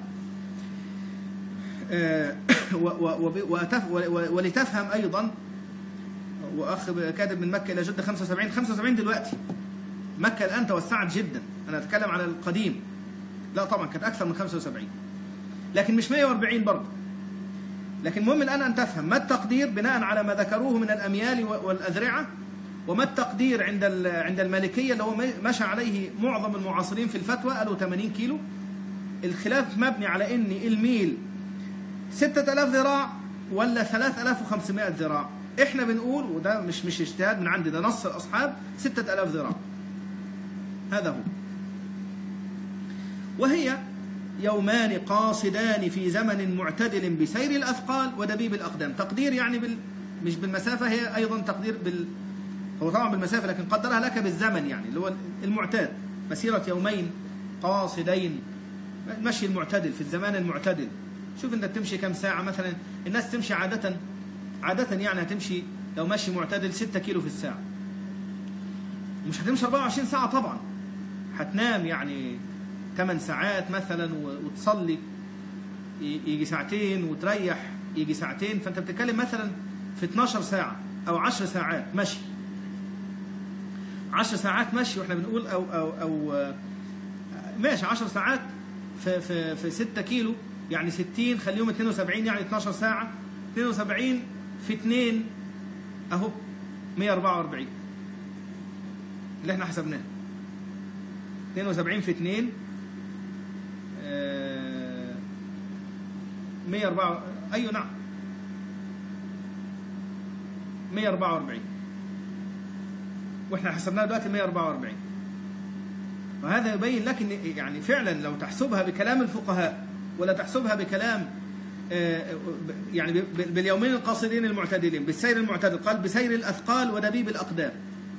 [SPEAKER 1] ولتفهم أيضا، وأخ كاتب من مكة إلى جدة خمسة وسبعين خمسة وسبعين دلوقتي مكة الآن توسعت جدا، أنا أتكلم على القديم، لا طبعا كانت أكثر من خمسة وسبعين لكن مش مية وأربعين برضه. لكن المهم الآن أن تفهم ما التقدير بناء على ما ذكروه من الأميال والأذرعة، وما التقدير عند عند المالكية اللي هو مشى عليه معظم المعاصرين في الفتوى قالوا ثمانين كيلو. الخلاف مبني على إن الميل ستة آلاف ذراع ولا ثلاثة آلاف وخمسمائة ذراع. إحنا بنقول وده مش مش اجتهاد من عندي، ده نص الأصحاب ستة آلاف ذراع، هذا هو. وهي يومان قاصدان في زمن معتدل بسير الأثقال ودبيب الأقدام. تقدير يعني بال مش بالمسافة، هي أيضا تقدير بال هو طبعا بالمسافة لكن قدرها لك بالزمن يعني اللي هو المعتاد، مسيرة يومين قاصدين، مشي المعتدل في الزمان المعتدل. شوف انت بتمشي كم ساعة مثلا، الناس تمشي عادة عادة يعني هتمشي لو ماشي معتدل ستة كيلو في الساعة، مش هتمشي أربعة وعشرين ساعة طبعا، هتنام يعني ثمان ساعات مثلا وتصلي يجي ساعتين وتريح يجي ساعتين، فانت بتتكلم مثلا في اثناشر ساعة او عشر ساعات مشي، عشر ساعات مشي واحنا بنقول او او او ماشي عشر ساعات في في في ستة كيلو يعني ستين، خليهم اثنين وسبعين يعني اثناشر ساعة، اثنين وسبعين في اثنين اهو مية وأربعة وأربعين اللي احنا حسبناه. اثنين وسبعين في اثنين آه مية وأربعة، ايوه نعم مية وأربعة وأربعين، واحنا حسبناها دلوقتي مية وأربعة وأربعين. وهذا يبين لك ان يعني فعلا لو تحسبها بكلام الفقهاء ولا تحسبها بكلام يعني باليومين القاصدين المعتدلين بالسير المعتدل، قال بسير الأثقال ودبيب الأقدام،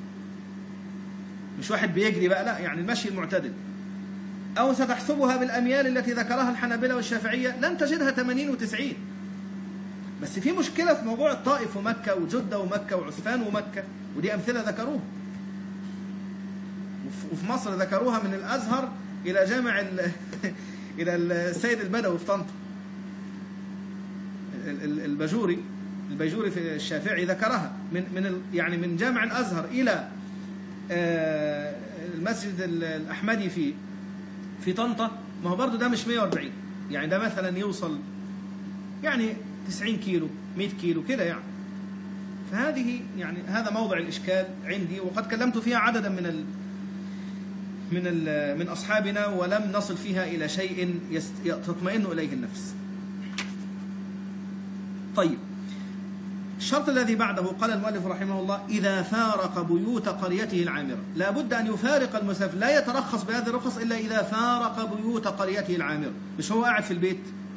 [SPEAKER 1] مش واحد بيجري بقى، لا يعني المشي المعتدل. أو ستحسبها بالأميال التي ذكرها الحنابلة والشافعية لن تجدها ثمانين وتسعين. بس في مشكلة في موضوع الطائف ومكة وجدة ومكة وعسفان ومكة، ودي أمثلة ذكروها، وفي مصر ذكروها من الأزهر إلى جامع إلى السيد البدوي في طنطا، الباجوري الباجوري في الشافعي ذكرها من من يعني من جامع الأزهر إلى المسجد الأحمدي في في طنطا. ما هو برضه ده مش مية وأربعين يعني، ده مثلا يوصل يعني تسعين كيلو مئة كيلو كده يعني. فهذه يعني هذا موضع الإشكال عندي، وقد كلمت فيها عددا من ال من ال من أصحابنا ولم نصل فيها إلى شيء تطمئن إليه النفس. طيب الشرط الذي بعده قال المؤلف رحمه الله: إذا فارق بيوت قريته العامرة. لا بد أن يفارق المسافر، لا يترخص بهذه الرخص إلا إذا فارق بيوت قريته العامرة، مش هو قاعد في البيت،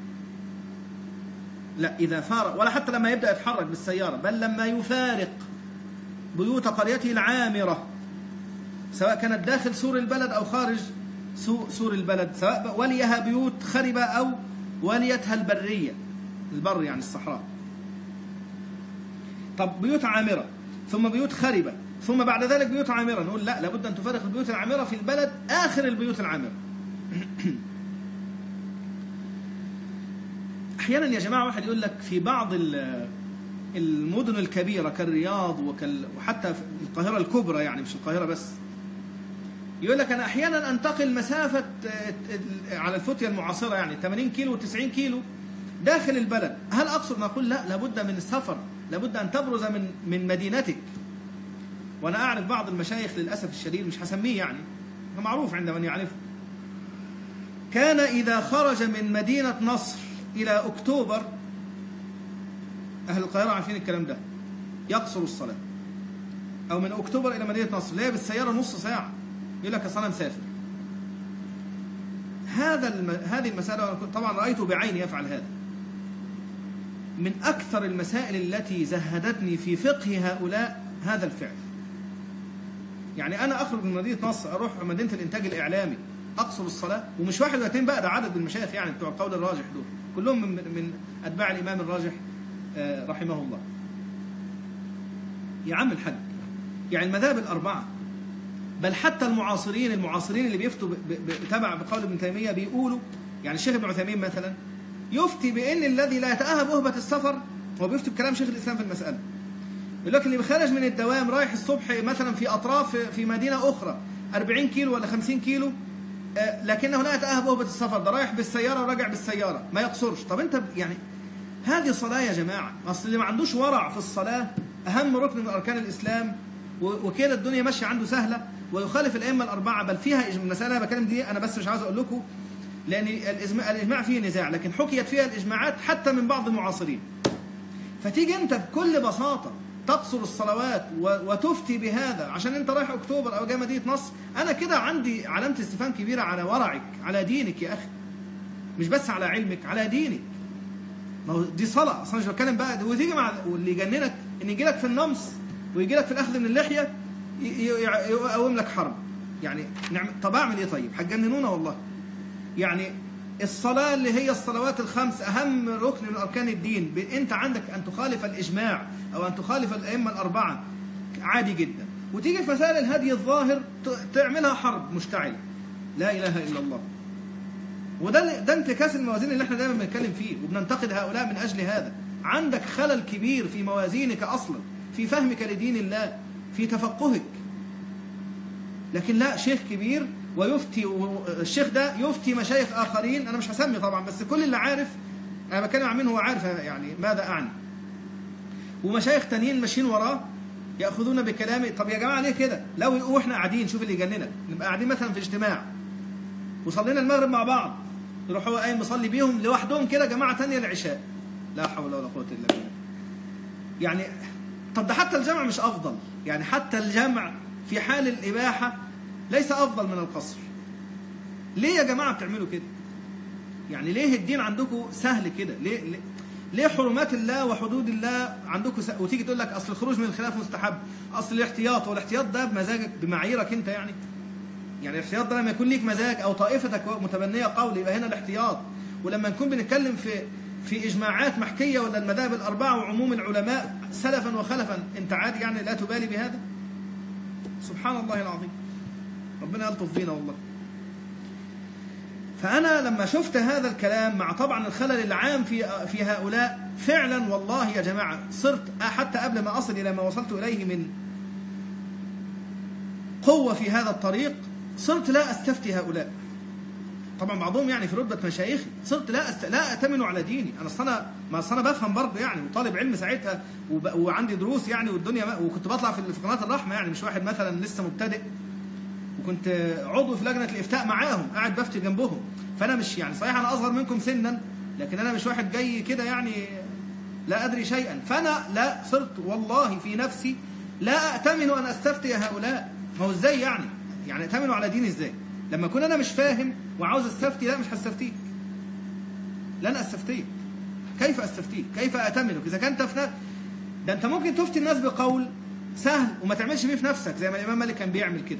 [SPEAKER 1] لا إذا فارق، ولا حتى لما يبدأ يتحرك بالسيارة، بل لما يفارق بيوت قريته العامرة، سواء كانت داخل سور البلد أو خارج سور البلد، سواء وليها بيوت خربة أو وليتها البرية، البر يعني الصحراء. طب بيوت عامرة ثم بيوت خربة ثم بعد ذلك بيوت عامرة، نقول لا، لابد أن تفارق البيوت العامرة في البلد آخر البيوت العامرة. أحيانا يا جماعة واحد يقول لك في بعض المدن الكبيرة كالرياض وكال وحتى في القاهرة الكبرى، يعني مش القاهرة بس، يقول لك أنا أحيانا أنتقل مسافة على الفتية المعاصرة يعني ثمانين كيلو وتسعين كيلو داخل البلد، هل أقصر؟ نقول لا، لابد من السفر، لابد أن تبرز من من مدينتك. وأنا أعرف بعض المشايخ للأسف الشديد، مش هسميه يعني، معروف عند من يعرفه، كان إذا خرج من مدينة نصر إلى أكتوبر، أهل القاهرة عارفين الكلام ده، يقصر الصلاة، أو من أكتوبر إلى مدينة نصر ليه بالسيارة نص ساعة، يقول لك أصل أنا مسافر. هذا الم... هذه المسألة طبعا رأيته بعيني يفعل هذا. من أكثر المسائل التي زهدتني في فقه هؤلاء هذا الفعل. يعني أنا أخرج من مدينة نصر أروح مدينة الإنتاج الإعلامي أقصر الصلاة، ومش واحد ولا اثنين بقى، ده عدد من المشايخ يعني بتوع القول الراجح دول كلهم من, من أتباع الإمام الراجح رحمه الله. يا عم الحج، يعني المذاهب الأربعة بل حتى المعاصرين المعاصرين اللي بيفتوا تبع بقول ابن تيمية بيقولوا، يعني الشيخ ابن عثيمين مثلا يفتي بأن الذي لا يتأهب أهبة السفر، هو بيفتي بكلام شيخ الإسلام في المسألة، يقول لك اللي بخرج من الدوام رايح الصبح مثلا في أطراف في مدينة أخرى أربعين كيلو ولا خمسين كيلو، لكنه لا يتأهب أهبة السفر، ده رايح بالسيارة وراجع بالسيارة ما يقصرش. طب أنت يعني هذه صلاة يا جماعة؟ أصل اللي ما عندوش ورع في الصلاة أهم ركن من أركان الإسلام، وكده الدنيا ماشية عنده سهلة، ويخالف الأئمة الأربعة، بل فيها المسألة أنا بكلم دي أنا بس مش عاوز أقول لكم لأن الإجماع فيه نزاع، لكن حكيت فيها الإجماعات حتى من بعض المعاصرين. فتيجي أنت بكل بساطة تقصر الصلوات وتفتي بهذا عشان أنت رايح أكتوبر أو جاي مدينة نصر، أنا كده عندي علامة استفهام كبيرة على ورعك، على دينك يا أخي، مش بس على علمك، على دينك. ما هو دي صلاة أصلا، مش بتكلم بقى. وتيجي مع واللي يجننك إن يجي لك في النمص ويجي لك في الأخذ من اللحية يقوم لك حرب. يعني نعم، طب أعمل إيه؟ طيب هتجننونا والله. يعني الصلاة اللي هي الصلوات الخمس أهم ركن من أركان الدين، أنت عندك أن تخالف الإجماع أو أن تخالف الأئمة الأربعة عادي جدا، وتيجي في مسائل الهدي الظاهر تعملها حرب مشتعلة. لا إله إلا الله. وده ده انتكاس الموازين اللي احنا دايما بنتكلم فيه، وبننتقد هؤلاء من أجل هذا. عندك خلل كبير في موازينك أصلا، في فهمك لدين الله، في تفقهك. لكن لا، شيخ كبير ويفتي، والشيخ ده يفتي مشايخ آخرين، أنا مش هسمي طبعا، بس كل اللي عارف أنا بتكلم عن مين هو عارف يعني ماذا أعني. ومشايخ تانيين ماشيين وراه يأخذون بكلامي. طب يا جماعة ليه كده؟ لو يقولوا احنا قاعدين، شوف اللي يجننك، نبقى قاعدين مثلا في اجتماع وصلينا المغرب مع بعض، يروح هو قايم مصلي بيهم لوحدهم كده جماعة تانية العشاء. لا حول ولا قوة إلا بالله. يعني طب ده حتى الجمع مش أفضل، يعني حتى الجمع في حال الإباحة ليس أفضل من القصر. ليه يا جماعة بتعملوا كده؟ يعني ليه الدين عندكم سهل كده؟ ليه ليه, ليه حرمات الله وحدود الله عندكم سهل؟ وتيجي تقول لك أصل الخروج من الخلاف مستحب، أصل الاحتياط، والاحتياط ده بمزاجك بمعاييرك أنت يعني. يعني الاحتياط ده لما يكون ليك مزاج أو طائفتك متبنية قول يبقى هنا الاحتياط. ولما نكون بنتكلم في في إجماعات محكية ولا المذاهب الأربعة وعموم العلماء سلفا وخلفا، أنت عادي يعني لا تبالي بهذا؟ سبحان الله العظيم، ربنا يلطف بينا والله. فأنا لما شفت هذا الكلام مع طبعا الخلل العام في في هؤلاء، فعلا والله يا جماعة صرت حتى قبل ما أصل إلى ما وصلت إليه من قوة في هذا الطريق، صرت لا أستفتي هؤلاء. طبعا بعضهم يعني في رتبة مشايخي، صرت لا أست... لا أتمن على ديني. أنا أصل أنا ما أصل أنا بفهم برضه يعني، وطالب علم ساعتها، وب... وعندي دروس يعني، والدنيا ما... وكنت بطلع في قناة الرحمة يعني، مش واحد مثلا لسه مبتدئ، وكنت عضو في لجنة الإفتاء معاهم، قاعد بفتي جنبهم. فأنا مش يعني صحيح أنا أصغر منكم سنا، لكن أنا مش واحد جاي كده يعني لا أدري شيئا. فأنا لا صرت والله في نفسي لا أأتمن أن أستفتي هؤلاء. ما هو إزاي يعني؟ يعني أأتمنوا على ديني إزاي؟ لما أكون أنا مش فاهم وعاوز أستفتي، لا مش هستفتيك، لن أستفتيك. كيف أستفتيك؟ كيف أأتمنك إذا كنت في ده؟ أنت ممكن تفتي الناس بقول سهل وما تعملش بيه في نفسك، زي ما الإمام مالك كان بيعمل كده،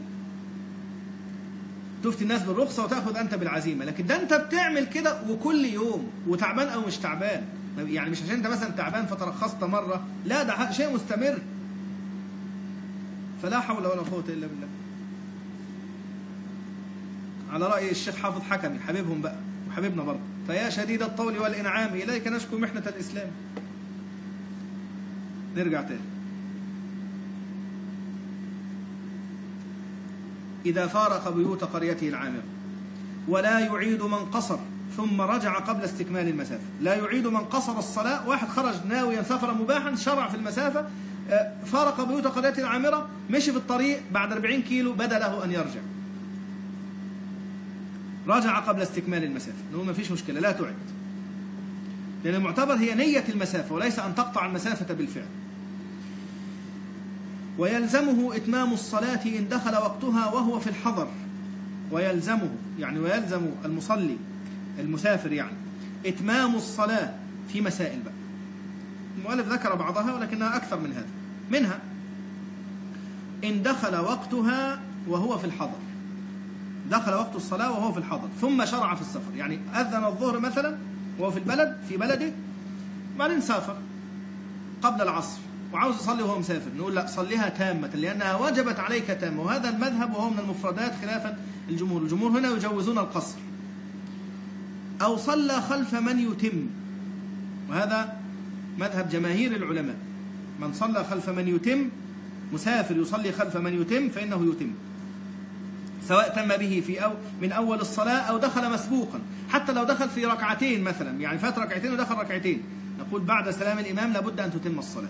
[SPEAKER 1] تفتي الناس بالرخصة وتأخذ أنت بالعزيمة. لكن ده أنت بتعمل كده وكل يوم، وتعبان أو مش تعبان، يعني مش عشان أنت مثلا تعبان فترخصت مرة، لا ده شيء مستمر. فلا حول ولا قوة إلا بالله. على رأي الشيخ حافظ حكمي حبيبهم بقى وحبيبنا برضه، فيا شديد الطول والإنعام إليك نشكو محنة الإسلام. نرجع تاني. إذا فارق بيوت قريته العامرة ولا يعيد من قصر ثم رجع قبل استكمال المسافة. لا يعيد من قصر الصلاة، واحد خرج ناويا سفرا مباحا، شرع في المسافة، فارق بيوت قريته العامرة، مشي في الطريق، بعد أربعين كيلو بدا له أن يرجع، رجع قبل استكمال المسافة، نقول ما فيش مشكلة لا تعد، لأن المعتبر هي نية المسافة وليس أن تقطع المسافة بالفعل. ويلزمه إتمام الصلاة إن دخل وقتها وهو في الحضر. ويلزمه يعني ويلزم المصلي المسافر يعني إتمام الصلاة في مسائل بقى. المؤلف ذكر بعضها ولكنها أكثر من هذا. منها إن دخل وقتها وهو في الحضر، دخل وقت الصلاة وهو في الحضر ثم شرع في السفر، يعني أذن الظهر مثلا وهو في البلد في بلده، بعدين سافر قبل العصر وعاوز يصلي وهو مسافر، نقول لا صليها تامة لأنها وجبت عليك تامة، وهذا المذهب وهو من المفردات خلافا الجمهور. الجمهور هنا يجوزون القصر. أو صلى خلف من يتم، وهذا مذهب جماهير العلماء، من صلى خلف من يتم، مسافر يصلي خلف من يتم فإنه يتم، سواء تم به في أو من أول الصلاة أو دخل مسبوقا، حتى لو دخل في ركعتين مثلا، يعني فات ركعتين ودخل ركعتين، نقول بعد سلام الإمام لابد أن تتم الصلاة.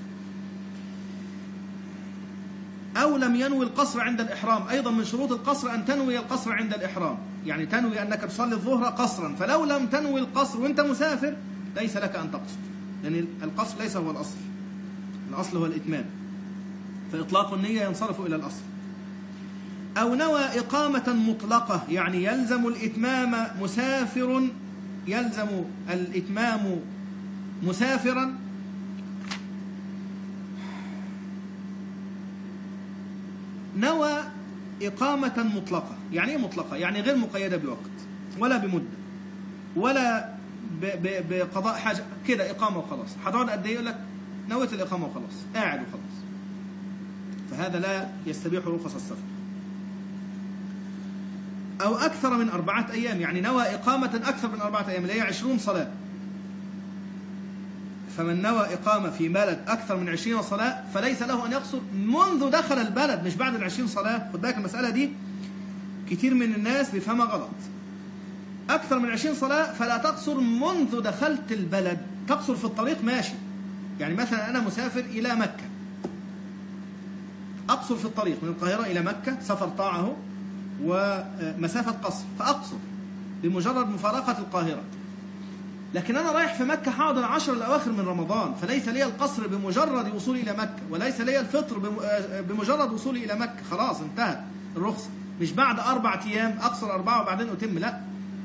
[SPEAKER 1] أو لم ينوي القصر عند الإحرام، أيضا من شروط القصر أن تنوي القصر عند الإحرام، يعني تنوي أنك تصلي الظهر قصرا، فلو لم تنوي القصر وأنت مسافر ليس لك أن تقصر، لأن القصر ليس هو الأصل، الأصل هو الإتمام، فإطلاق النية ينصرف إلى الأصل. أو نوى إقامة مطلقة، يعني يلزم الإتمام مسافر، يلزم الإتمام مسافرا نوى إقامة مطلقة. يعني إيه مطلقة؟ يعني غير مقيدة بوقت ولا بمدة ولا بقضاء حاجة، كده إقامة وخلاص. هتقعد قد إيه؟ يقول لك نويت الإقامة وخلاص، قاعد وخلاص، فهذا لا يستبيح رخص السفر. أو أكثر من أربعة أيام، يعني نوى إقامة أكثر من أربعة أيام اللي هي عشرون صلاة، فمن نوى إقامة في بلد أكثر من عشرين صلاة فليس له أن يقصر منذ دخل البلد، مش بعد العشرين صلاة. خد بالك المسألة دي كتير من الناس بيفهمها غلط. أكثر من عشرين صلاة فلا تقصر منذ دخلت البلد، تقصر في الطريق ماشي، يعني مثلا أنا مسافر إلى مكة، أقصر في الطريق من القاهرة إلى مكة، سفر طاعة ومسافة قصر، فأقصر بمجرد مفارقة القاهرة. لكن أنا رايح في مكة هقعد العشر الأواخر من رمضان، فليس لي القصر بمجرد وصولي إلى مكة، وليس لي الفطر بمجرد وصولي إلى مكة، خلاص انتهت الرخصة. مش بعد أربعة أيام أقصر أربعة وبعدين أتم، لا.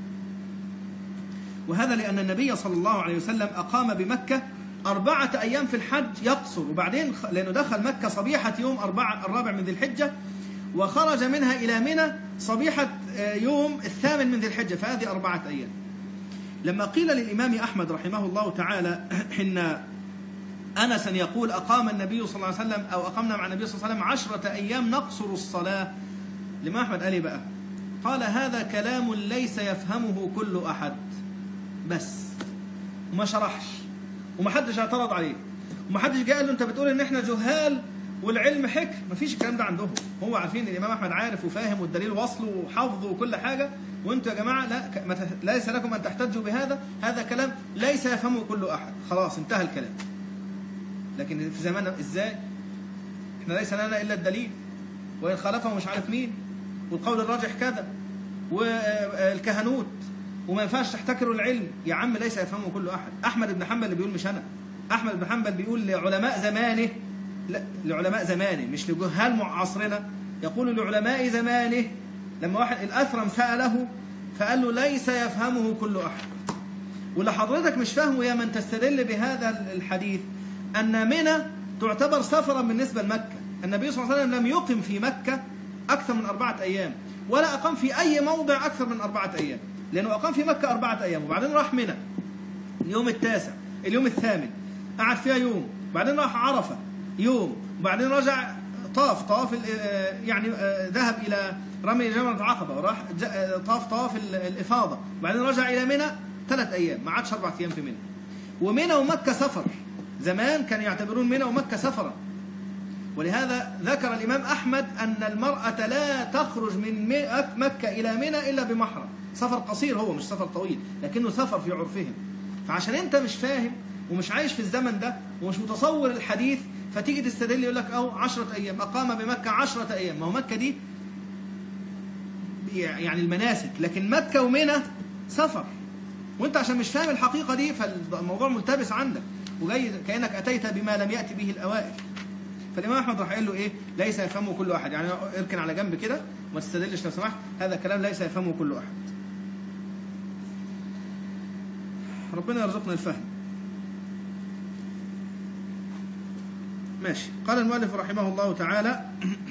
[SPEAKER 1] وهذا لأن النبي صلى الله عليه وسلم أقام بمكة أربعة أيام في الحج يقصر، وبعدين لأنه دخل مكة صبيحة يوم أربعة الرابع من ذي الحجة، وخرج منها إلى منى صبيحة يوم الثامن من ذي الحجة، فهذه أربعة أيام. لما قيل للإمام أحمد رحمه الله تعالى إن أنسا يقول أقام النبي صلى الله عليه وسلم أو أقمنا مع النبي صلى الله عليه وسلم عشرة أيام نقصر الصلاة، الإمام أحمد قال إيه بقى؟ قال هذا كلام ليس يفهمه كل أحد، بس وما شرحش وما حدش اعترض عليه وما حدش جاء قال له أنت بتقول إن إحنا جهال والعلم حكر. ما فيش الكلام ده عندهم، هو عارفين الإمام أحمد عارف وفاهم والدليل وصله وحفظه وكل حاجة، وانتوا يا جماعة لا ليس لكم أن تحتجوا بهذا، هذا كلام ليس يفهمه كل أحد، خلاص انتهى الكلام. لكن في زماننا إزاي؟ إحنا ليس لنا إلا الدليل، وإن خالفه مش عارف مين، والقول الراجح كذا، والكهنوت، وما ينفعش تحتكروا العلم. يا عم ليس يفهمه كل أحد. أحمد بن حنبل اللي بيقول مش أنا، أحمد بن حنبل بيقول لعلماء زمانه، لا لعلماء زمانه مش لجهال عصرنا، يقول لعلماء زمانه. لما واحد الأثرم سأله فقال له ليس يفهمه كل أحد. واللي حضرتك مش فاهمه يا من تستدل بهذا الحديث أن منى تعتبر سفرا بالنسبة لمكة. النبي صلى الله عليه وسلم لم يقم في مكة أكثر من أربعة أيام، ولا أقام في أي موضع أكثر من أربعة أيام، لأنه أقام في مكة أربعة أيام وبعدين راح منى اليوم التاسع اليوم الثامن قعد فيها يوم، بعدين راح عرفة يوم، وبعدين رجع طاف طواف يعني ذهب إلى رمي جمرة عقبة وراح طاف طواف الإفاضة، وبعدين رجع إلى منى ثلاث أيام، ما عادش أربعة أيام في منى. ومنى ومكة سفر، زمان كانوا يعتبرون منى ومكة سفرا، ولهذا ذكر الإمام أحمد أن المرأة لا تخرج من مكة إلى منى إلا بمحرم. سفر قصير، هو مش سفر طويل لكنه سفر في عرفهم. فعشان أنت مش فاهم ومش عايش في الزمن ده ومش متصور الحديث، فتيجي تستدل يقول لك أو عشرة أيام أقام بمكة عشرة أيام. ما هو مكة دي يعني المناسك، لكن مكة ومنى سفر، وانت عشان مش فاهم الحقيقة دي فالموضوع ملتبس عندك وجاي كأنك أتيت بما لم يأتي به الأوائل. فالإمام أحمد راح قال له إيه؟ ليس يفهمه كل أحد. يعني اركن على جنب كده وما تستدلش لو سمحت، هذا كلام ليس يفهمه كل أحد. ربنا يرزقنا الفهم. ماشي. قال المؤلف رحمه الله تعالى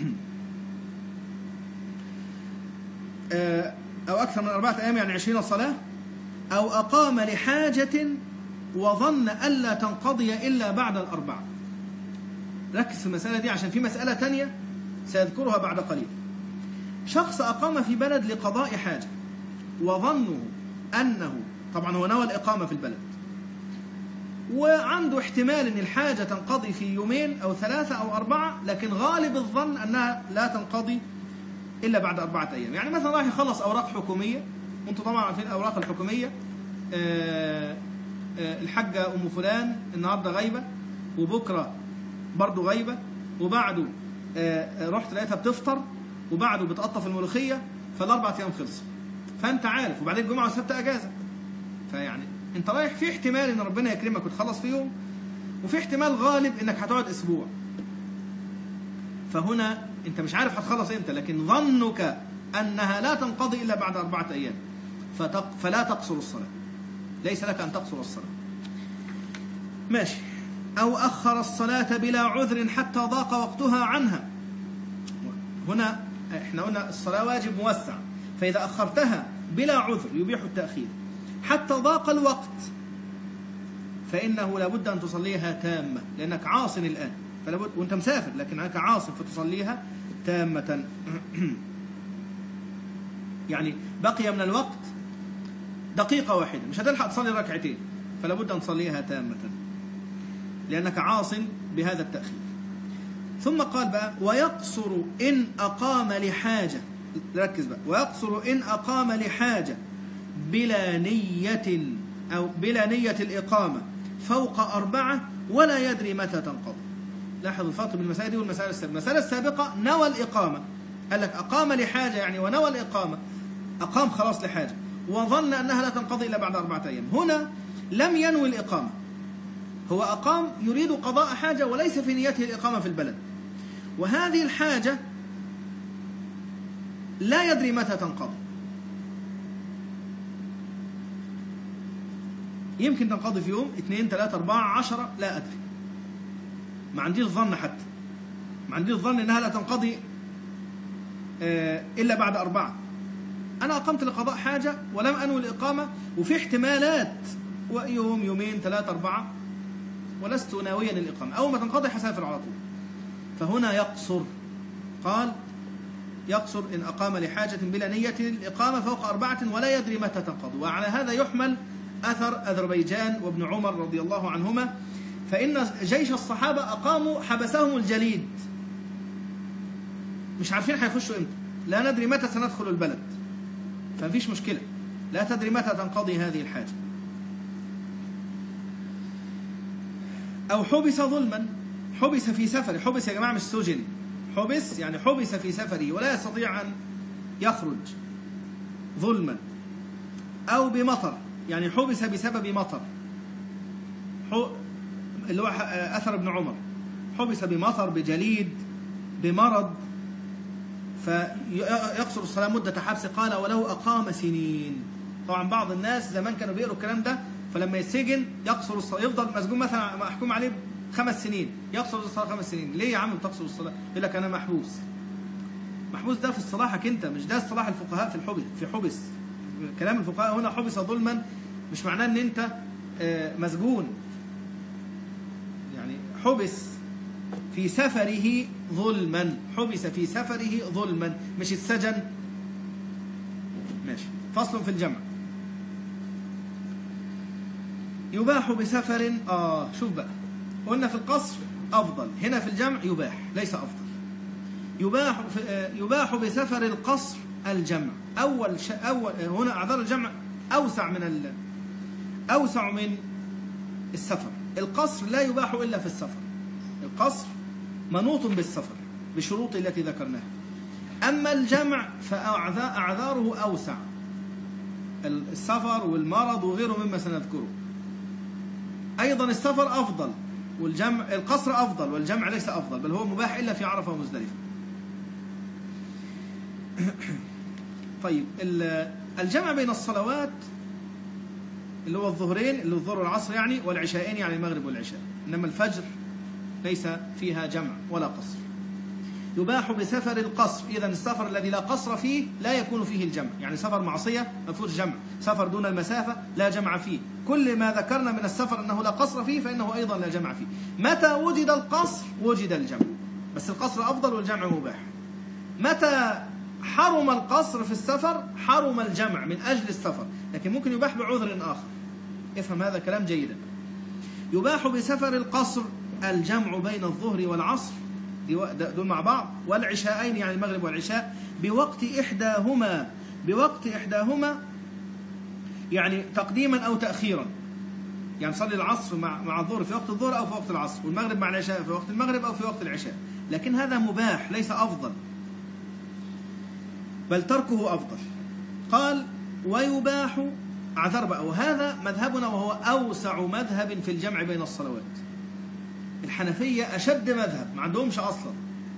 [SPEAKER 1] أو أكثر من أربعة أيام يعني عشرين صلاة، أو أقام لحاجة وظن ألا تنقضي إلا بعد الأربعة. ركز في المسألة دي عشان في مسألة تانية سيذكرها بعد قليل. شخص أقام في بلد لقضاء حاجة وظنه أنه، طبعا هو نوى الإقامة في البلد وعنده احتمال أن الحاجة تنقضي في يومين أو ثلاثة أو أربعة، لكن غالب الظن أنها لا تنقضي إلا بعد أربعة أيام. يعني مثلا راح يخلص أوراق حكومية، وأنتم طبعا عارفين الأوراق الحكومية، آه آه الحاجة أم فلان النهاردة غايبة وبكرة برضو غايبة وبعده آه رحت لقيتها بتفطر وبعده بتقطف الملوخية، فالأربع أيام خلصوا. فأنت عارف، وبعدين الجمعة والسبت أجازة، فيعني أنت رايح في احتمال إن ربنا يكرمك وتخلص في يوم، وفي احتمال غالب إنك هتقعد أسبوع. فهنا أنت مش عارف هتخلص إمتى، لكن ظنك أنها لا تنقضي إلا بعد أربعة أيام فلا تقصر الصلاة، ليس لك أن تقصر الصلاة. ماشي. أو أخر الصلاة بلا عذر حتى ضاق وقتها عنها. هنا احنا قلنا الصلاة واجب موسع، فإذا أخرتها بلا عذر يبيح التأخير حتى ضاق الوقت فإنه لابد أن تصليها تامة، لأنك عاصٍ الآن، فلابد وأنت مسافر لكنك عاصٍ فتصليها تامة. يعني بقي من الوقت دقيقة واحدة، مش هتلحق تصلي ركعتين، فلابد أن تصليها تامة لأنك عاصٍ بهذا التأخير. ثم قال بقى ويقصر إن أقام لحاجة. ركز بقى، ويقصر إن أقام لحاجة بلا نية أو بلا نية الإقامة فوق أربعة ولا يدري متى تنقضي. لاحظ الفرق بين المسائل دي والمسائل السابقة. المسألة السابقة نوى الإقامة، قال لك أقام لحاجة يعني ونوى الإقامة، أقام خلاص لحاجة وظن أنها لا تنقضي إلا بعد أربعة أيام. هنا لم ينوي الإقامة، هو أقام يريد قضاء حاجة وليس في نيته الإقامة في البلد، وهذه الحاجة لا يدري متى تنقضي. يمكن تنقضي في يوم اثنين ثلاثة أربعة عشرة، لا أدري، ما عنديش ظن، حتى ما عنديش ظن أنها لا تنقضي إلا بعد أربعة. أنا أقمت لقضاء حاجة ولم أنوي الإقامة، وفي احتمالات ويوم يومين ثلاثة أربعة ولست ناويا الإقامة، أول ما تنقضي حسافر على طول. فهنا يقصر، قال يقصر إن أقام لحاجة بلا نية الإقامة فوق أربعة ولا يدري متى تنقضي. وعلى هذا يحمل أثر أذربيجان وابن عمر رضي الله عنهما، فإن جيش الصحابة أقاموا حبسهم الجليد، مش عارفين هيخشوا إمتى، لا ندري متى سندخل البلد، فمفيش مشكلة، لا تدري متى تنقضي هذه الحاجة. أو حبس ظلما، حبس في سفره، حبس يا جماعة مش سجن، حبس يعني حبس في سفره ولا يستطيع أن يخرج ظلما. أو بمطر، يعني حبس بسبب مطر، اللي هو أثر ابن عمر، حبس بمطر بجليد بمرض فيقصر الصلاة مدة حبس. قال ولو أقام سنين. طبعا بعض الناس زمان كانوا بيقروا الكلام ده، فلما يتسجن يقصر الصلاة، يفضل مسجون مثلا محكوم عليه خمس سنين يقصر الصلاة خمس سنين. ليه يا عم بتقصر الصلاة؟ يقول لك أنا محبوس. محبوس ده في اصطلاحك أنت، مش ده اصطلاح الفقهاء في الحبس. في حبس كلام الفقهاء هنا حبس ظلما مش معناه ان انت مسجون، يعني حبس في سفره ظلما، حبس في سفره ظلما مش السجن. ماشي. فصل في الجمع. يباح بسفر، آه شوف بقى، قلنا في القصر أفضل، هنا في الجمع يباح ليس أفضل. يباح يباح بسفر القصر الجمع. أول ش... أول هنا أعذار الجمع أوسع من ال... أوسع من السفر. القصر لا يباح إلا في السفر، القصر منوط بالسفر بشروط التي ذكرناها. أما الجمع فأعذاره أوسع، السفر والمرض وغيره مما سنذكره. أيضا السفر أفضل والجمع القصر أفضل والجمع ليس أفضل، بل هو مباح إلا في عرفة ومزدلفة. طيب الجمع بين الصلوات اللي هو الظهرين، اللي هو الظهر والعصر يعني، والعشاءين يعني المغرب والعشاء، إنما الفجر ليس فيها جمع ولا قصر. يباح بسفر القصر، إذا السفر الذي لا قصر فيه لا يكون فيه الجمع، يعني سفر معصية ما فيهوش جمع، سفر دون المسافة لا جمع فيه، كل ما ذكرنا من السفر أنه لا قصر فيه فإنه أيضا لا جمع فيه. متى وجد القصر وجد الجمع، بس القصر أفضل والجمع مباح. متى حرم القصر في السفر حرم الجمع من أجل السفر، لكن ممكن يباح بعذر آخر. افهم هذا كلام جيدا. يباح بسفر القصر الجمع بين الظهر والعصر دول مع بعض، والعشاءين يعني المغرب والعشاء، بوقت إحداهما بوقت إحداهما يعني تقديما أو تأخيرا، يعني صلي العصر مع مع الظهر في وقت الظهر أو في وقت العصر، والمغرب مع العشاء في وقت المغرب أو في وقت العشاء، لكن هذا مباح ليس أفضل، بل تركه أفضل. قال ويباح عذر بقى، وهذا مذهبنا وهو أوسع مذهب في الجمع بين الصلوات. الحنفية أشد مذهب ما عندهمش أصلا،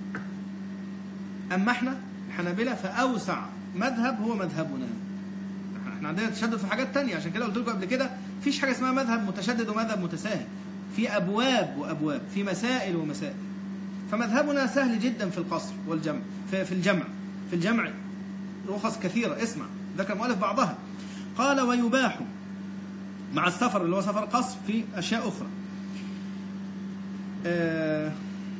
[SPEAKER 1] أما احنا الحنابلة فأوسع مذهب هو مذهبنا. احنا عندنا تشدد في حاجات تانية، عشان كده قلت لكم قبل كده مفيش حاجة اسمها مذهب متشدد ومذهب متساهل، في أبواب وأبواب، في مسائل ومسائل. فمذهبنا سهل جدا في القصر والجمع، في, في الجمع في الجمع رخص كثيرة. اسمع ذكر مؤلف بعضها. قال ويباح مع السفر اللي هو سفر قصر في أشياء أخرى. آه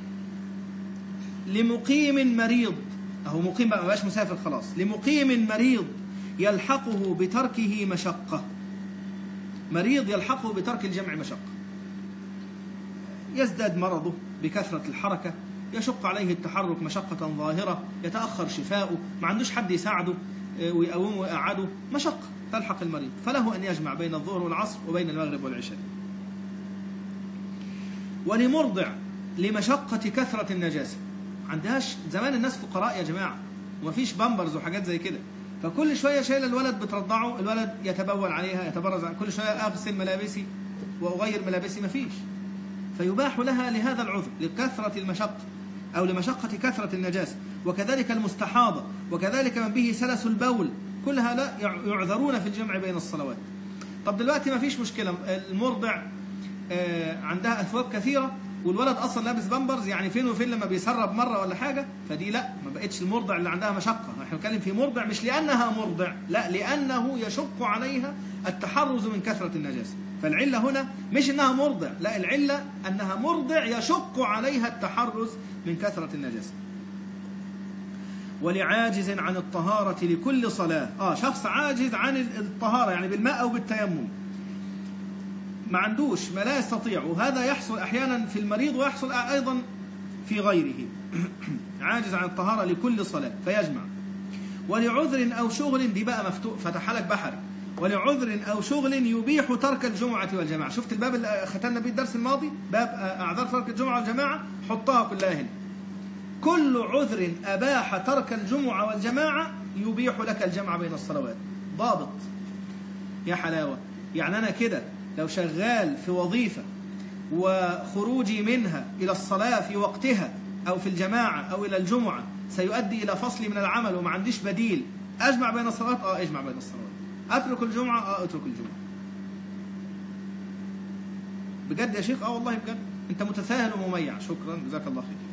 [SPEAKER 1] لمقيم مريض، أهو مقيم بقى ما بقاش مسافر خلاص، لمقيم مريض يلحقه بتركه مشقة. مريض يلحقه بترك الجمع مشقة، يزداد مرضه بكثرة الحركة، يشق عليه التحرك مشقة ظاهرة، يتأخر شفاؤه، ما عندوش حد يساعده ويقومه ويقعده، مشقة تلحق المريض، فله أن يجمع بين الظهر والعصر وبين المغرب والعشاء. ولمرضع لمشقة كثرة النجاسة، عندهاش زمان الناس فقراء يا جماعة ومفيش بامبرز وحاجات زي كده، فكل شوية شايلة الولد بترضعه، الولد يتبول عليها يتبرز، كل شوية أغسل ملابسي وأغير ملابسي، مفيش. فيباح لها لهذا العذر، لكثرة المشقة أو لمشقة كثرة النجاسة. وكذلك المستحاضة، وكذلك من به سلس البول، كلها لا يعذرون في الجمع بين الصلوات. طب دلوقتي ما فيش مشكلة، المرضع عندها أثواب كثيرة والولد أصلا لابس بامبرز، يعني فين وفين لما بيسرب مرة ولا حاجة، فدي لا، ما بقتش المرضع اللي عندها مشقة. احنا بنتكلم في مرضع مش لأنها مرضع، لا، لأنه يشق عليها التحرز من كثرة النجاسة. فالعلة هنا مش إنها مرضع، لا، العلة أنها مرضع يشق عليها التحرز من كثرة النجاسة. ولعاجز عن الطهارة لكل صلاة، آه شخص عاجز عن الطهارة يعني بالماء أو بالتيمم، ما عندوش ما لا يستطيع، وهذا يحصل أحيانا في المريض ويحصل أيضا في غيره. عاجز عن الطهارة لكل صلاة فيجمع. ولعذر أو شغل، دي بقى مفتوح فتح لك بحر، ولعذر أو شغل يبيح ترك الجمعة والجماعة. شفت الباب اللي ختمنا بيه الدرس الماضي، باب أعذار ترك الجمعة والجماعة، حطها كلها هنا. كل عذر أباح ترك الجمعة والجماعة يبيح لك الجمع بين الصلوات. ضابط يا حلاوة، يعني أنا كده لو شغال في وظيفة وخروجي منها إلى الصلاة في وقتها أو في الجماعة أو إلى الجمعة سيؤدي إلى فصل من العمل وما عنديش بديل، أجمع بين الصلوات؟ آه أجمع بين الصلوات. أترك الجمعة؟ آه أترك الجمعة. بجد يا شيخ؟ آه والله بجد، أنت متساهل ومميع، شكرا جزاك الله خير.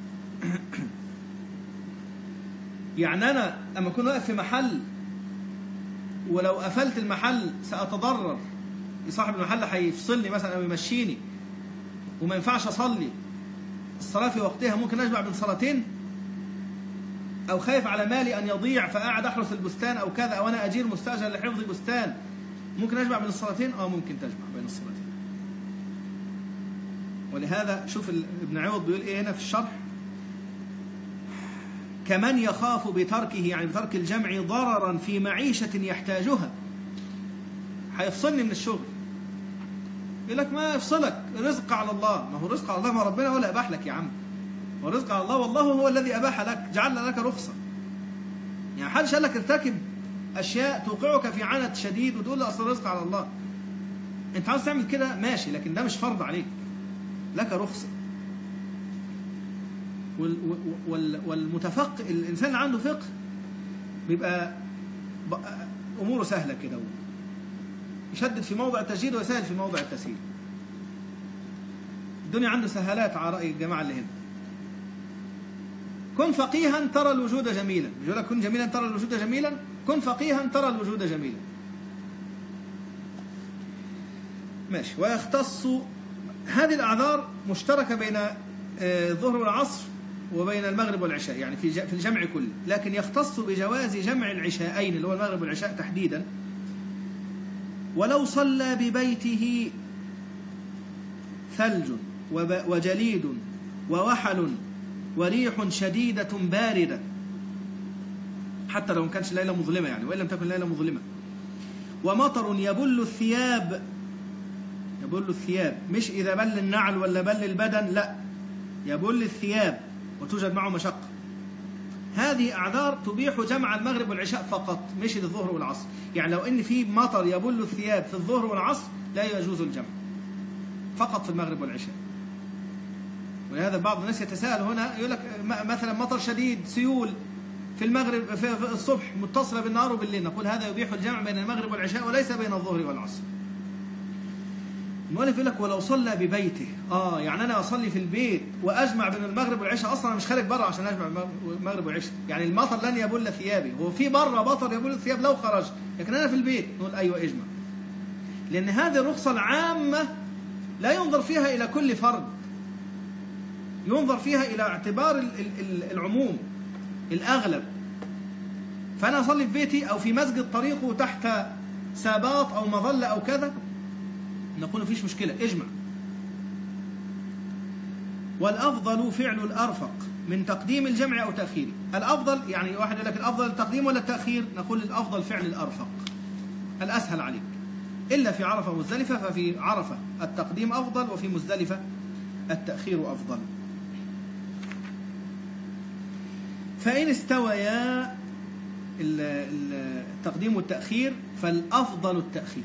[SPEAKER 1] يعني أنا لما أكون واقف في محل ولو قفلت المحل سأتضرر، صاحب المحل هيفصلني مثلا أو يمشيني وما ينفعش أصلي الصلاة في وقتها، ممكن أجمع بين صلاتين؟ أو خايف على مالي أن يضيع فقاعد أحرس البستان أو كذا، أو أنا أجير مستأجر لحفظ بستان، ممكن أجمع بين الصلاتين؟ آه ممكن تجمع بين الصلاتين. ولهذا شوف ابن عوض بيقول إيه هنا في الشرح: كمن يخاف بتركه، يعني بترك الجمع، ضررا في معيشة يحتاجها. هيفصلني من الشغل، يقول لك ما يفصلك، رزق على الله. ما هو رزق على الله، ما ربنا هو اللي أباح لك يا عم، ورزق على الله، والله هو الذي أباح لك، جعل لك رخصة. يعني حدش قال لك ارتكب أشياء توقعك في عنت شديد وتقول لي أصل الرزق على الله. أنت عاوز تعمل كده ماشي، لكن ده مش فرض عليك، لك رخصة. والمتفقه، الإنسان اللي عنده فقه بيبقى أموره سهلة كده، يشدد في موضع التشديد ويسهل في موضع التسهيل. الدنيا عنده سهالات على رأي الجماعة اللي هنا. كن فقيها ترى الوجود جميلا، يقول لك كن جميلا ترى الوجود جميلا، كن فقيها ترى الوجود جميلا. ماشي. ويختص هذه الأعذار مشتركة بين الظهر والعصر وبين المغرب والعشاء، يعني في في الجمع كله، لكن يختص بجواز جمع العشاءين اللي هو المغرب والعشاء تحديدا. ولو صلى ببيته ثلج وجليد ووحل وريح شديدة باردة، حتى لو ما كانش ليلة مظلمة يعني، وإن لم تكن ليلة مظلمة، ومطر يبل الثياب، يبل الثياب مش إذا بل النعل ولا بل البدن، لا، يبل الثياب وتوجد معه مشقة. هذه أعذار تبيح جمع المغرب والعشاء فقط، مش الظهر والعصر. يعني لو إن في مطر يبل الثياب في الظهر والعصر لا يجوز الجمع، فقط في المغرب والعشاء. ولهذا بعض الناس يتساءل هنا، يقول لك مثلا مطر شديد، سيول في المغرب في الصبح متصلة بالنهار وبالليل، نقول هذا يبيح الجمع بين المغرب والعشاء وليس بين الظهر والعصر. المؤلف يقول لك ولو صلى ببيته، اه يعني انا اصلي في البيت واجمع بين المغرب والعشاء، اصلا انا مش خارج بره عشان اجمع المغرب والعشاء، يعني المطر لن يبل ثيابي، هو في بره مطر يبل الثياب لو خرجت، لكن انا في البيت نقول ايوه اجمع، لان هذه الرخصه العامه لا ينظر فيها الى كل فرد، ينظر فيها الى اعتبار العموم الاغلب. فانا اصلي في بيتي او في مسجد طريقه تحت ساباط او مظله او كذا، نقول مفيش مشكلة، اجمع. والأفضل فعل الأرفق من تقديم الجمع أو تأخيره. الأفضل يعني واحد يقول لك الأفضل التقديم ولا التأخير، نقول الأفضل فعل الأرفق، الأسهل عليك. إلا في عرفة ومزدلفة، ففي عرفة التقديم أفضل، وفي مزدلفة التأخير أفضل. فإن استويا التقديم والتأخير فالأفضل التأخير.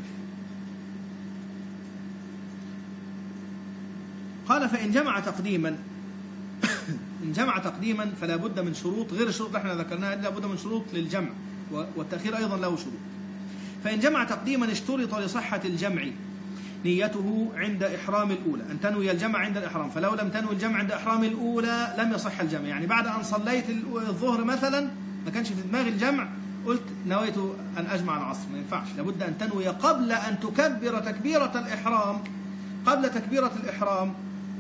[SPEAKER 1] قال فإن جمع تقديما إن جمع تقديما فلا بد من شروط غير الشروط اللي احنا ذكرناها، لا بد من شروط للجمع، والتأخير أيضا له شروط. فإن جمع تقديما اشترط لصحة الجمع نيته عند إحرام الأولى، أن تنوي الجمع عند الإحرام، فلو لم تنوي الجمع عند إحرام الأولى لم يصح الجمع. يعني بعد أن صليت الظهر مثلا ما كانش في دماغي الجمع، قلت نويت أن أجمع العصر، ما ينفعش، لابد أن تنوي قبل أن تكبر تكبيرة الإحرام، قبل تكبيرة الإحرام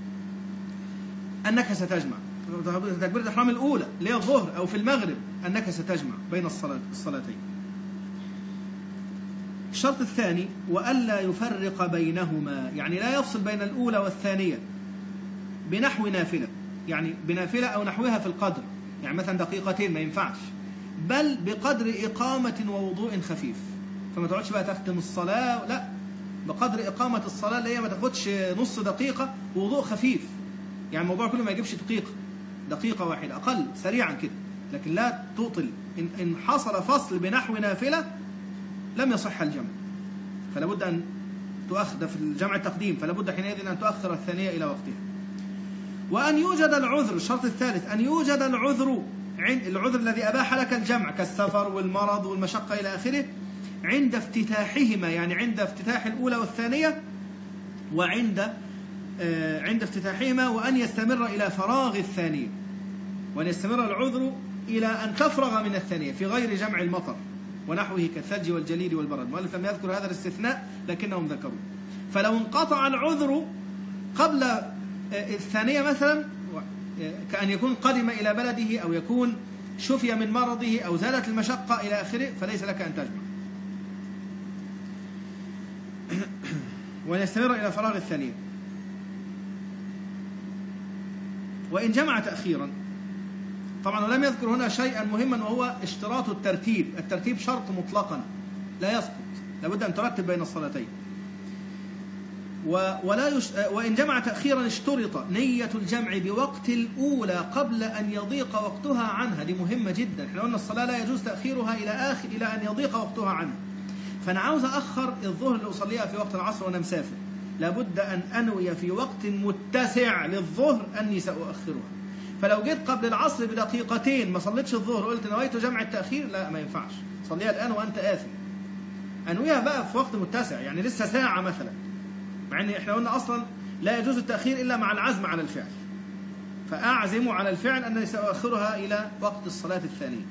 [SPEAKER 1] أنك ستجمع، تكبيرة الإحرام الأولى اللي هي الظهر أو في المغرب، أنك ستجمع بين الصلاة الصلاتين. الشرط الثاني وألا يفرق بينهما، يعني لا يفصل بين الأولى والثانية بنحو نافلة، يعني بنافلة أو نحوها في القدر، يعني مثلا دقيقتين ما ينفعش، بل بقدر إقامة ووضوء خفيف. فما تقعدش بقى تختم الصلاة، لا، بقدر إقامة الصلاة اللي هي ما تاخدش نص دقيقة، ووضوء خفيف، يعني الموضوع كله ما يجيبش دقيقة، دقيقة واحدة أقل، سريعا كده، لكن لا تطل. إن, إن حصل فصل بنحو نافلة لم يصح الجمع، فلا بد أن تؤخر في الجمع التقديم، فلا بد حينئذ أن تؤخر الثانية إلى وقتها. وأن يوجد العذر، الشرط الثالث أن يوجد العذر، العذر الذي أباح لك الجمع كالسفر والمرض والمشقة إلى آخره، عند افتتاحهما، يعني عند افتتاح الأولى والثانية، وعند آه عند افتتاحهما، وأن يستمر إلى فراغ الثانية، وأن يستمر العذر إلى أن تفرغ من الثانية في غير جمع المطر ونحوه كالثلج والجليد والبرد. المؤلف لم يذكر هذا الاستثناء لكنهم ذكروا. فلو انقطع العذر قبل الثانية مثلا، كأن يكون قدم إلى بلده، أو يكون شفي من مرضه، أو زالت المشقة إلى آخره، فليس لك أن تجمع. وأن يستمر إلى فراغ الثانية. وإن جمع تأخيرا، طبعا ولم يذكر هنا شيئا مهما وهو اشتراط الترتيب. الترتيب شرط مطلقا لا يسقط، لابد أن ترتب بين الصلاتين. ولا يش... وإن جمع تأخيرا اشترط نية الجمع بوقت الأولى قبل أن يضيق وقتها عنها. دي مهمة جدا. احنا قلنا الصلاة لا يجوز تأخيرها إلى آخر إلى أن يضيق وقتها عنها. فأنا عاوز أخر الظهر اللي أصليها في وقت العصر وأنا مسافر، لابد أن أنوي في وقت متسع للظهر أني سأؤخرها. فلو جيت قبل العصر بدقيقتين ما صليتش الظهر وقلت نويت جمع التأخير، لا ما ينفعش، صليها الآن وأنت آثم. أنويها بقى في وقت متسع، يعني لسه ساعة مثلا، مع ان احنا قلنا اصلا لا يجوز التأخير الا مع العزم على الفعل. فاعزم على الفعل انني ساؤخرها الى وقت الصلاة الثانية.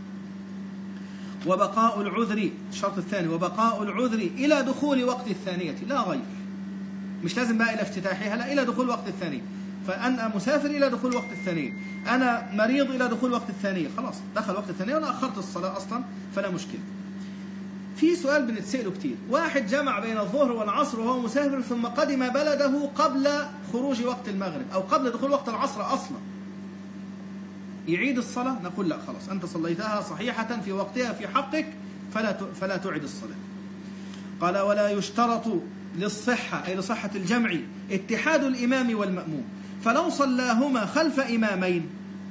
[SPEAKER 1] وبقاء العذر، الشرط الثاني، وبقاء العذر الى دخول وقت الثانية لا غير. مش لازم بقى الى افتتاحها، لا، الى دخول وقت الثانية. فانا مسافر الى دخول وقت الثانية، انا مريض الى دخول وقت الثانية، خلاص دخل وقت الثانية وانا اخرت الصلاة اصلا فلا مشكلة. في سؤال بنتسأله كتير، واحد جمع بين الظهر والعصر وهو مسافر ثم قدم بلده قبل خروج وقت المغرب أو قبل دخول وقت العصر أصلا، يعيد الصلاة؟ نقول لا، خلاص أنت صليتها صحيحة في وقتها في حقك فلا فلا تعيد الصلاة. قال ولا يشترط للصحة أي لصحة الجمع اتحاد الإمام والمأموم، فلو صلاهما خلف إمامين،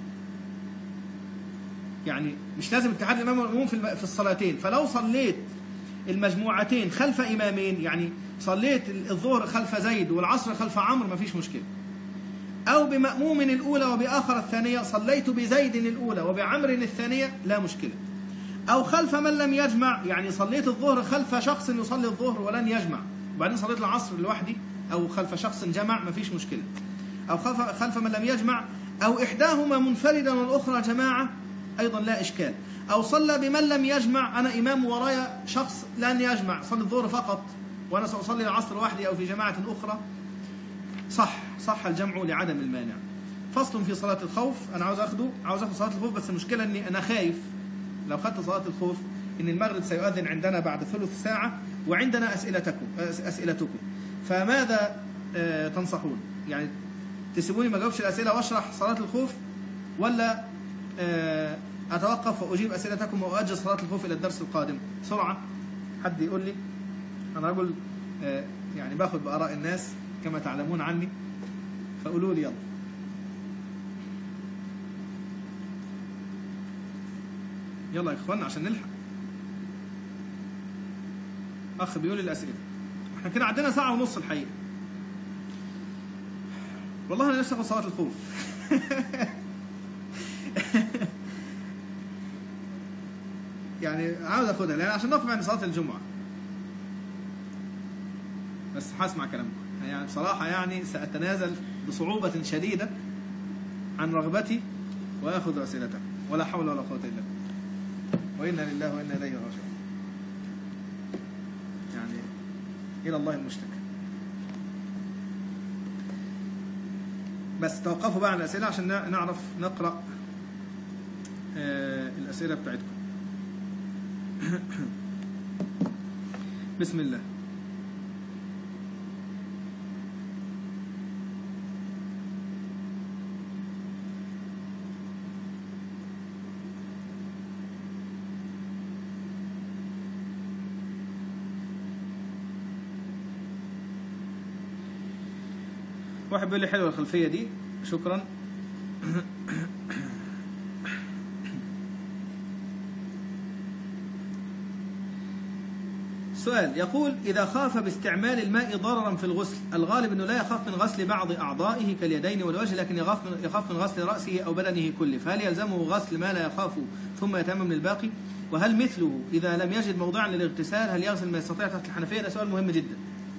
[SPEAKER 1] يعني مش لازم اتحاد الإمام والمأموم في الصلاتين، فلو صليت المجموعتين خلف إمامين، يعني صليت الظهر خلف زيد والعصر خلف عمرو، ما فيش مشكلة. أو بمأموم الأولى وبآخر الثانية، صليت بزيد الأولى وبعمر الثانية، لا مشكلة. أو خلف من لم يجمع، يعني صليت الظهر خلف شخص يصلي الظهر ولن يجمع، وبعدين صليت العصر لوحدي، أو خلف شخص جمع، ما فيش مشكلة. أو خلف, خلف من لم يجمع، أو إحداهما منفردا والأخرى جماعة، أيضا لا إشكال. أو صلى بمن لم يجمع، أنا إمام ورايا شخص لن يجمع، صلي الظهر فقط وأنا سأصلي العصر وحدي أو في جماعة أخرى، صح صح الجمع لعدم المانع. فصل في صلاة الخوف، أنا عاوز أخده عاوز أخذ صلاة الخوف، بس المشكلة إني أنا خايف لو خدت صلاة الخوف إن المغرب سيؤذن عندنا بعد ثلث ساعة وعندنا أسئلتكم أسئلتكم فماذا آه تنصحون؟ يعني تسيبوني ما أجاوبش الأسئلة وأشرح صلاة الخوف، ولا آه أتوقف وأجيب أسئلتكم وأؤجل صلاة الخوف إلى الدرس القادم؟ بسرعة حد يقول لي. أنا رجل آه يعني باخذ بآراء الناس كما تعلمون عني، فقولوا لي يلا. يلا يا إخواننا عشان نلحق. أخ بيقول لي الأسئلة، احنا كده عندنا ساعة ونص الحقيقة. والله أنا نفسي أخذ صلاة الخوف. يعني عاوز أخذها لأن عشان نقف عند صلاة الجمعة، بس هسمع كلامكم. يعني بصراحة يعني سأتنازل بصعوبة شديدة عن رغبتي وأخذ أسئلتكم، ولا حول ولا قوة إلا بالله، وإنا لله وإنا إليه راجعون. يعني إلى الله المشتكى. بس توقفوا بقى عن الأسئلة عشان نعرف نقرأ آه الأسئلة بتاعتكم. بسم الله. واحد بيقول لي حلوة الخلفية دي، شكرا. سؤال يقول إذا خاف باستعمال الماء ضررا في الغسل، الغالب أنه لا يخاف من غسل بعض أعضائه كاليدين والوجه، لكن يخاف من, يخاف من غسل رأسه أو بدنه كله، فهل يلزمه غسل ما لا يخاف ثم يتمم للباقي؟ وهل مثله إذا لم يجد موضعا للاغتسال هل يغسل ما يستطيع تحت الحنفية؟ ده سؤال مهم جدا.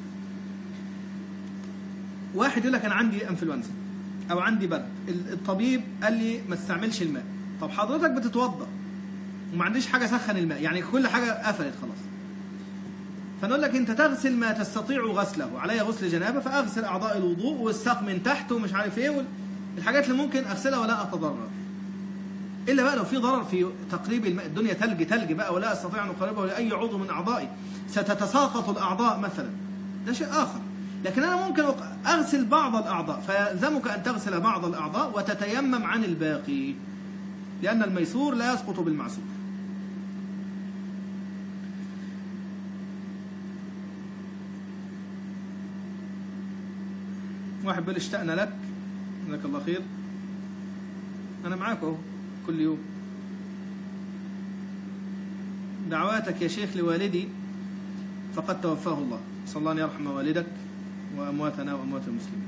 [SPEAKER 1] واحد يقول لك أنا عندي أنفلونزا أو عندي برد، الطبيب قال لي ما تستعملش الماء. طب حضرتك بتتوضأ وما عنديش حاجة سخن الماء، يعني كل حاجة قفلت خلاص، فنقول لك أنت تغسل ما تستطيع غسله، علي غسل جنابة فأغسل أعضاء الوضوء والساق من تحت ومش عارف إيه، الحاجات اللي ممكن أغسلها ولا أتضرر، إلا بقى لو في ضرر في تقريب الماء، الدنيا تلج تلج بقى ولا أستطيع أن أقربه لأي عضو من أعضائي، ستتساقط الأعضاء مثلا، ده شيء آخر. لكن أنا ممكن أغسل بعض الأعضاء، فيلزمك أن تغسل بعض الأعضاء وتتيمم عن الباقي، لأن الميسور لا يسقط بالمعسور. واحد بيقول اشتقنا لك، جزاك الله خير، أنا معاك أهو كل يوم. دعواتك يا شيخ لوالدي فقد توفاه الله، صلى الله أن يرحم والدك وأمواتنا وأموات المسلمين.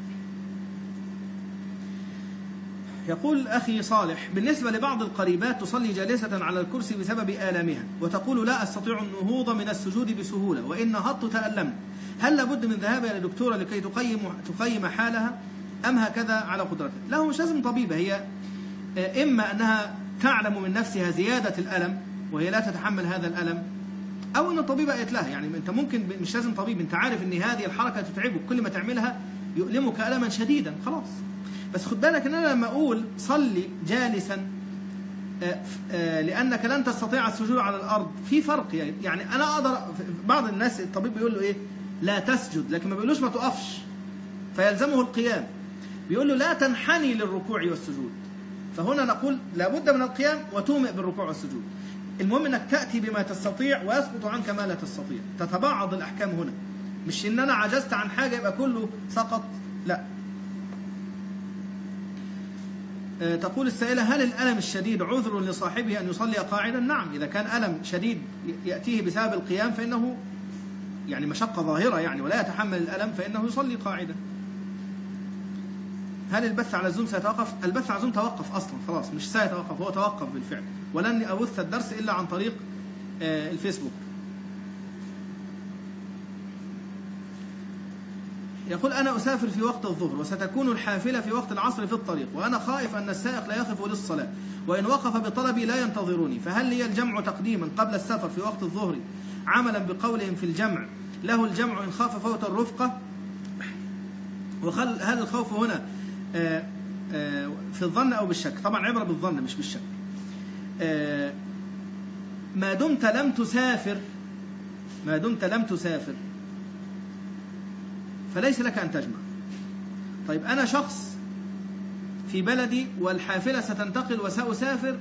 [SPEAKER 1] يقول أخي صالح: بالنسبة لبعض القريبات تصلي جالسة على الكرسي بسبب آلامها، وتقول لا أستطيع النهوض من السجود بسهولة، وإن نهضت تألمت، هل لابد من ذهابها إلى دكتورة لكي تقيم تقيم حالها أم هكذا على قدرتها؟ لا، مش لازم طبيبة، هي إما أنها تعلم من نفسها زيادة الألم وهي لا تتحمل هذا الألم، أو أن الطبيبة قالت لها. يعني أنت ممكن مش لازم طبيب، أنت عارف أن هذه الحركة تتعبك، كل ما تعملها يؤلمك ألما شديدا، خلاص. بس خد بالك أن أنا لما أقول صلي جالسا لأنك لن تستطيع السجود على الأرض، في فرق. يعني أنا أقدر، بعض الناس الطبيب بيقول له إيه؟ لا تسجد، لكن ما بيقولوش ما تقفش فيلزمه القيام، بيقول له لا تنحني للركوع والسجود. فهنا نقول لابد من القيام وتومئ بالركوع والسجود. المهم أنك تأتي بما تستطيع ويسقط عنك ما لا تستطيع، تتباعض الأحكام هنا، مش إن أنا عجزت عن حاجة يبقى كله سقط، لا. تقول السائلة: هل الألم الشديد عذر لصاحبه أن يصلي قاعدا؟ نعم، إذا كان ألم شديد يأتيه بسبب القيام فإنه يعني مشقة ظاهرة يعني ولا يتحمل الألم فإنه يصلي قاعدا. هل البث على الزوم سيتوقف؟ البث على الزوم توقف أصلا، خلاص مش سيتوقف، هو توقف بالفعل، ولن أبث الدرس إلا عن طريق الفيسبوك. يقول: أنا أسافر في وقت الظهر وستكون الحافلة في وقت العصر في الطريق، وأنا خائف أن السائق لا يقف للصلاة، وإن وقف بطلبي لا ينتظروني، فهل لي الجمع تقديما قبل السفر في وقت الظهر عملا بقولهم في الجمع له الجمع إن خاف فوت الرفقة؟ وهل الخوف هنا في الظن أو بالشك؟ طبعا عبرة بالظن مش بالشك. ما دمت لم تسافر ما دمت لم تسافر فليس لك أن تجمع. طيب أنا شخص في بلدي والحافلة ستنتقل وسأسافر،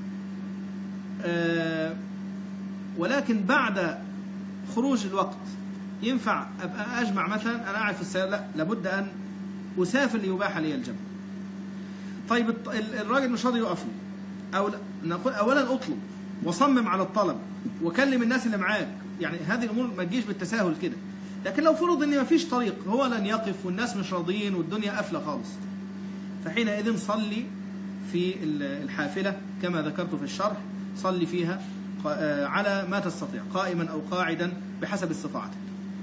[SPEAKER 1] ولكن بعد خروج الوقت ينفع أبقى أجمع مثلا؟ أنا قاعد في السيارة، لا، لابد أن أسافر ليباح لي الجمع. طيب الراجل مش راضي يقف لي، أو نقول أولا أطلب وصمم على الطلب وكلم الناس اللي معاك، يعني هذه الأمور ما تجيش بالتساهل كده. لكن لو فرض ان مفيش طريق، هو لن يقف والناس مش راضيين والدنيا قافله خالص، فحينئذ صلي في الحافله كما ذكرت في الشرح، صلي فيها على ما تستطيع، قائما او قاعدا بحسب استطاعتك.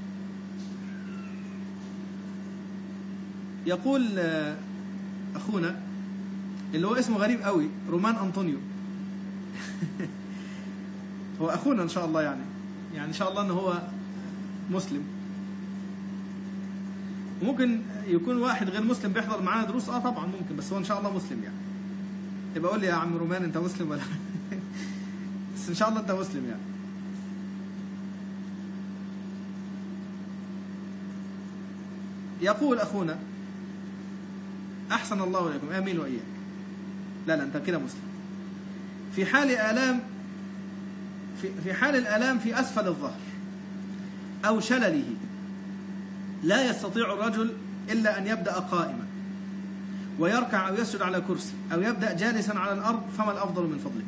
[SPEAKER 1] يقول اخونا اللي هو اسمه غريب قوي، رومان أنطونيو هو اخونا ان شاء الله، يعني يعني ان شاء الله ان هو مسلم، وممكن يكون واحد غير مسلم بيحضر معانا دروس، اه طبعا ممكن، بس هو ان شاء الله مسلم. يعني يبقى قول لي يا عم رومان انت مسلم ولا بس ان شاء الله انت مسلم. يعني يقول اخونا: احسن الله اليكم، امين واياك. لا لا انت كده مسلم. في حال الام في في حال الالام في اسفل الظهر او شلله لا يستطيع الرجل إلا أن يبدأ قائما ويركع أو يسجد على كرسي أو يبدأ جالسا على الأرض، فما الأفضل من فضله؟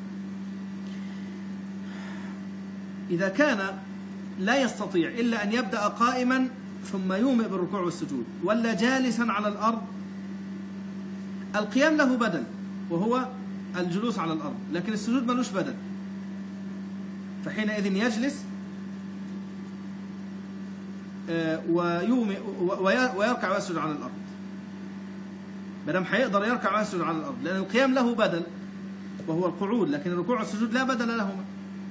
[SPEAKER 1] إذا كان لا يستطيع إلا أن يبدأ قائما ثم يومئ بالركوع والسجود، ولا جالسا على الأرض، القيام له بدل وهو الجلوس على الأرض، لكن السجود ملوش بدل، فحينئذ يجلس ويومئ ويركع ويسجد على الأرض، مادام هيقدر يركع ويسجد على الأرض، لأن القيام له بدل وهو القعود، لكن الركوع والسجود لا بدل لهما.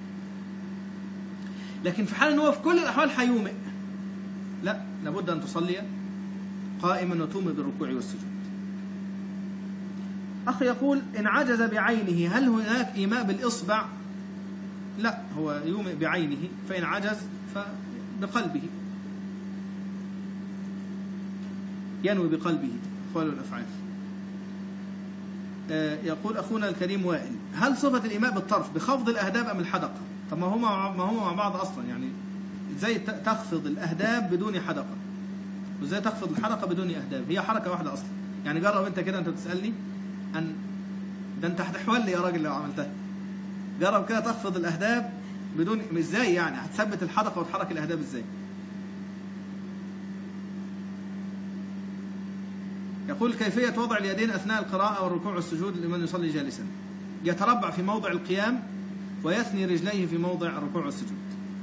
[SPEAKER 1] لكن في حال أنه في كل الأحوال هيومئ، لا، لابد أن تصلي قائما وتومئ بالركوع والسجود. أخي يقول: إن عجز بعينه هل هناك إيماء بالإصبع؟ لا، هو يومئ بعينه، فإن عجز فبقلبه. ينوي بقلبه أقوال والأفعال. يقول أخونا الكريم وائل: هل صفة الإيماء بالطرف بخفض الأهداب أم الحدقة؟ طب ما هما ما هما مع بعض أصلا، يعني إزاي تخفض الأهداب بدون حدقة؟ وإزاي تخفض الحدقة بدون أهداب؟ هي حركة واحدة أصلا. يعني جرب أنت كده، أنت بتسألني أن ده أنت هتحول لي يا راجل لو عملتها. جرب كده تخفض الأهداب بدون، إزاي يعني هتثبت الحدقة وتحرك الأهداب إزاي؟ يقول: كيفية وضع اليدين أثناء القراءة والركوع والسجود لمن يصلي جالسا. يتربع في موضع القيام ويثني رجليه في موضع الركوع والسجود.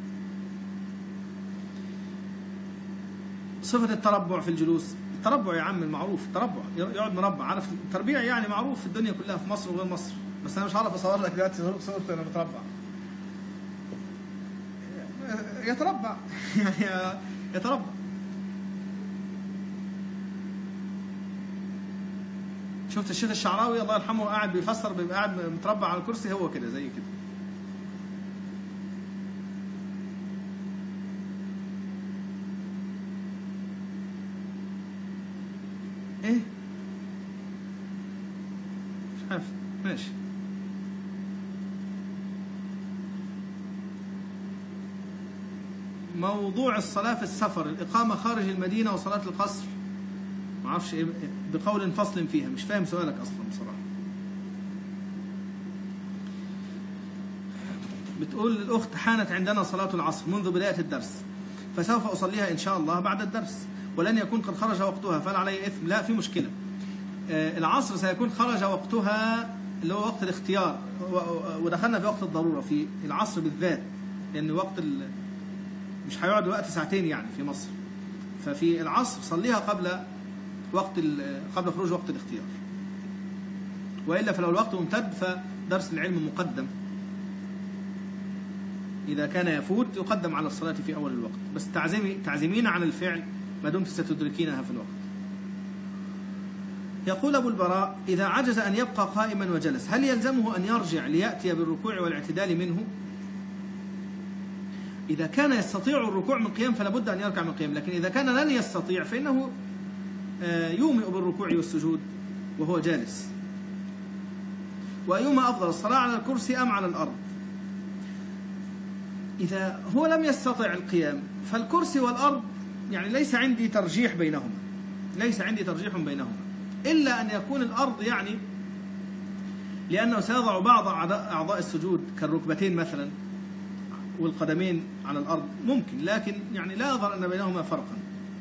[SPEAKER 1] صفة التربع في الجلوس. التربع يا عم المعروف، التربع يقعد مربع، عارف التربيع يعني معروف في الدنيا كلها، في مصر وغير مصر، بس أنا مش عارف أصور لك دلوقتي صورته أنا متربع. يتربع يعني يتربع. شفت الشيخ الشعراوي الله يرحمه قاعد بيفسر، بيبقى قاعد متربع على الكرسي، هو كده زي كده. ايه مش عارف، ماشي. موضوع الصلاة في السفر، الإقامة خارج المدينة وصلاة القصر، ما اعرفش ايه بقول فصل فيها، مش فاهم سؤالك اصلا بصراحه. بتقول الاخت: حانت عندنا صلاه العصر منذ بدايه الدرس، فسوف اصليها ان شاء الله بعد الدرس، ولن يكون قد خرج وقتها، فهل علي اثم؟ لا، في مشكله. آه العصر سيكون خرج وقتها اللي هو وقت الاختيار، ودخلنا في وقت الضروره في العصر بالذات، لان وقت مش هيقعد وقت ساعتين يعني في مصر، ففي العصر صليها قبل وقت قبل خروج وقت الاختيار. وإلا فلو الوقت ممتد فدرس العلم مقدم، إذا كان يفوت يقدم على الصلاة في أول الوقت، بس تعزمي تعزمين عن الفعل ما دمت ستدركينها في الوقت. يقول أبو البراء: إذا عجز أن يبقى قائما وجلس، هل يلزمه أن يرجع ليأتي بالركوع والاعتدال منه؟ إذا كان يستطيع الركوع من قيام فلا بد أن يركع من قيام، لكن إذا كان لن يستطيع فإنه يومئ بالركوع والسجود وهو جالس. وأيهما أفضل، الصلاة على الكرسي أم على الأرض؟ إذا هو لم يستطع القيام فالكرسي والأرض يعني ليس عندي ترجيح بينهما، ليس عندي ترجيح بينهما، إلا أن يكون الأرض يعني لأنه سيضع بعض أعضاء السجود كالركبتين مثلا والقدمين على الأرض ممكن، لكن يعني لا أظن أن بينهما فرقا.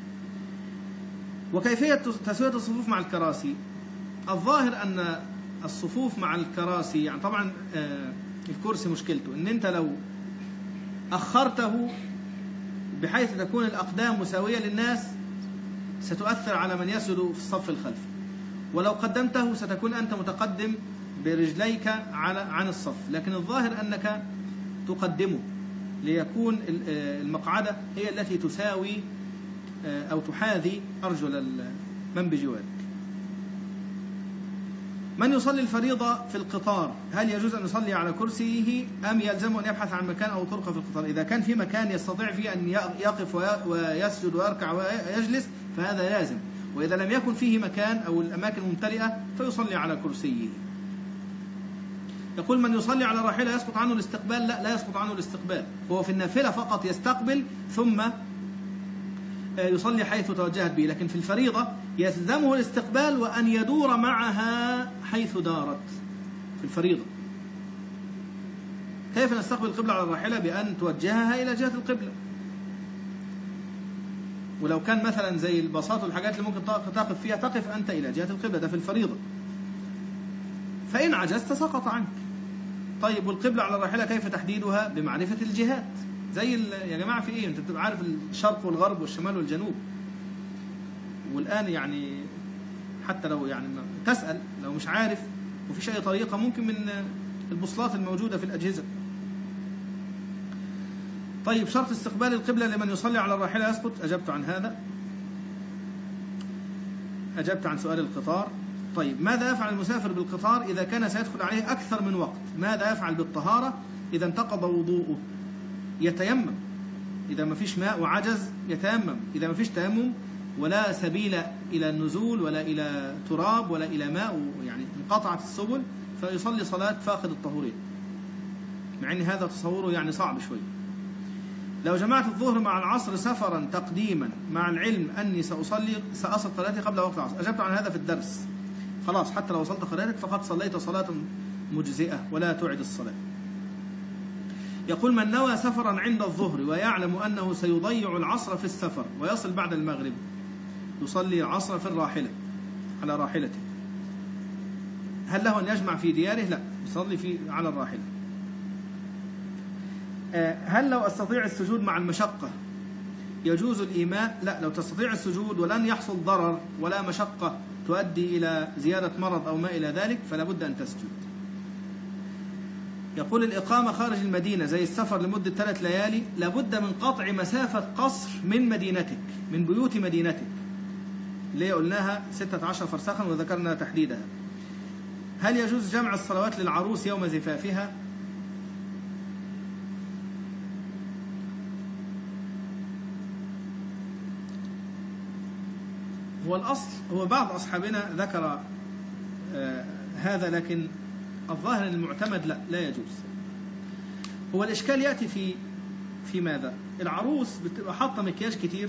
[SPEAKER 1] وكيفية تسوية الصفوف مع الكراسي؟ الظاهر أن الصفوف مع الكراسي يعني طبعا الكرسي مشكلته أن أنت لو أخرته بحيث تكون الأقدام مساوية للناس ستؤثر على من يسجد في الصف الخلفي، ولو قدمته ستكون أنت متقدم برجليك على عن الصف، لكن الظاهر أنك تقدمه ليكون المقعدة هي التي تساوي أو تحاذي أرجل من بجوارك. من يصلي الفريضة في القطار، هل يجوز أن يصلي على كرسيه أم يلزمه أن يبحث عن مكان أو طرقة في القطار؟ إذا كان في مكان يستطيع فيه أن يقف ويسجد ويركع ويجلس فهذا لازم، وإذا لم يكن فيه مكان أو الأماكن ممتلئة فيصلي على كرسيه. يقول: من يصلي على راحلة يسقط عنه الاستقبال؟ لا، لا يسقط عنه الاستقبال، هو في النافلة فقط يستقبل ثم يصلي حيث توجهت به، لكن في الفريضة يلزمه الاستقبال وأن يدور معها حيث دارت في الفريضة. كيف نستقبل القبلة على الراحلة؟ بأن توجهها إلى جهة القبلة، ولو كان مثلا زي البساط والحاجات اللي ممكن تقف فيها تقف أنت إلى جهة القبلة، ده في الفريضة. فإن عجزت سقط عنك. طيب والقبلة على الراحلة كيف تحديدها؟ بمعرفة الجهات، زي يا جماعة في إيه؟ أنت بتبقى عارف الشرق والغرب والشمال والجنوب، والآن يعني حتى لو يعني تسأل لو مش عارف وفيش أي طريقة ممكن من البوصلات الموجودة في الأجهزة. طيب شرط استقبال القبلة لمن يصلي على الراحلة يسقط، أجبت عن هذا، أجبت عن سؤال القطار. طيب ماذا يفعل المسافر بالقطار إذا كان سيدخل عليه أكثر من وقت؟ ماذا يفعل بالطهارة إذا انتقض وضوءه؟ يتيمم، إذا ما فيش ماء وعجز يتيمم، إذا ما فيش تيمم ولا سبيل إلى النزول ولا إلى تراب ولا إلى ماء، يعني انقطعت السبل، فيصلي صلاة فاقد الطهورين، مع أن هذا تصوره يعني صعب شوي. لو جمعت الظهر مع العصر سفرا تقديما مع العلم أني سأصلي سأصل صلاتي قبل وقت العصر، أجبت عن هذا في الدرس خلاص، حتى لو وصلت قرارك فقد صليت صلاة مجزئة ولا تعد الصلاة. يقول: من نوى سفرا عند الظهر ويعلم أنه سيضيع العصر في السفر ويصل بعد المغرب، يصلي العصر في الراحلة على راحلته. هل له أن يجمع في دياره؟ لا، يصلي في على الراحلة. هل لو أستطيع السجود مع المشقة يجوز الإيماء؟ لا، لو تستطيع السجود ولن يحصل ضرر ولا مشقة تؤدي إلى زيادة مرض أو ما إلى ذلك فلا بد أن تسجد. يقول: الإقامة خارج المدينة زي السفر لمدة ثلاث ليالي لابد من قطع مسافة قصر من مدينتك، من بيوت مدينتك اللي قلناها ستة عشر فرسخا وذكرنا تحديدها. هل يجوز جمع الصلوات للعروس يوم زفافها؟ هو الأصل، هو بعض أصحابنا ذكر آه هذا، لكن الظاهر المعتمد لا لا يجوز. هو الإشكال يأتي في في ماذا؟ العروس بتبقى حاطة مكياج كتير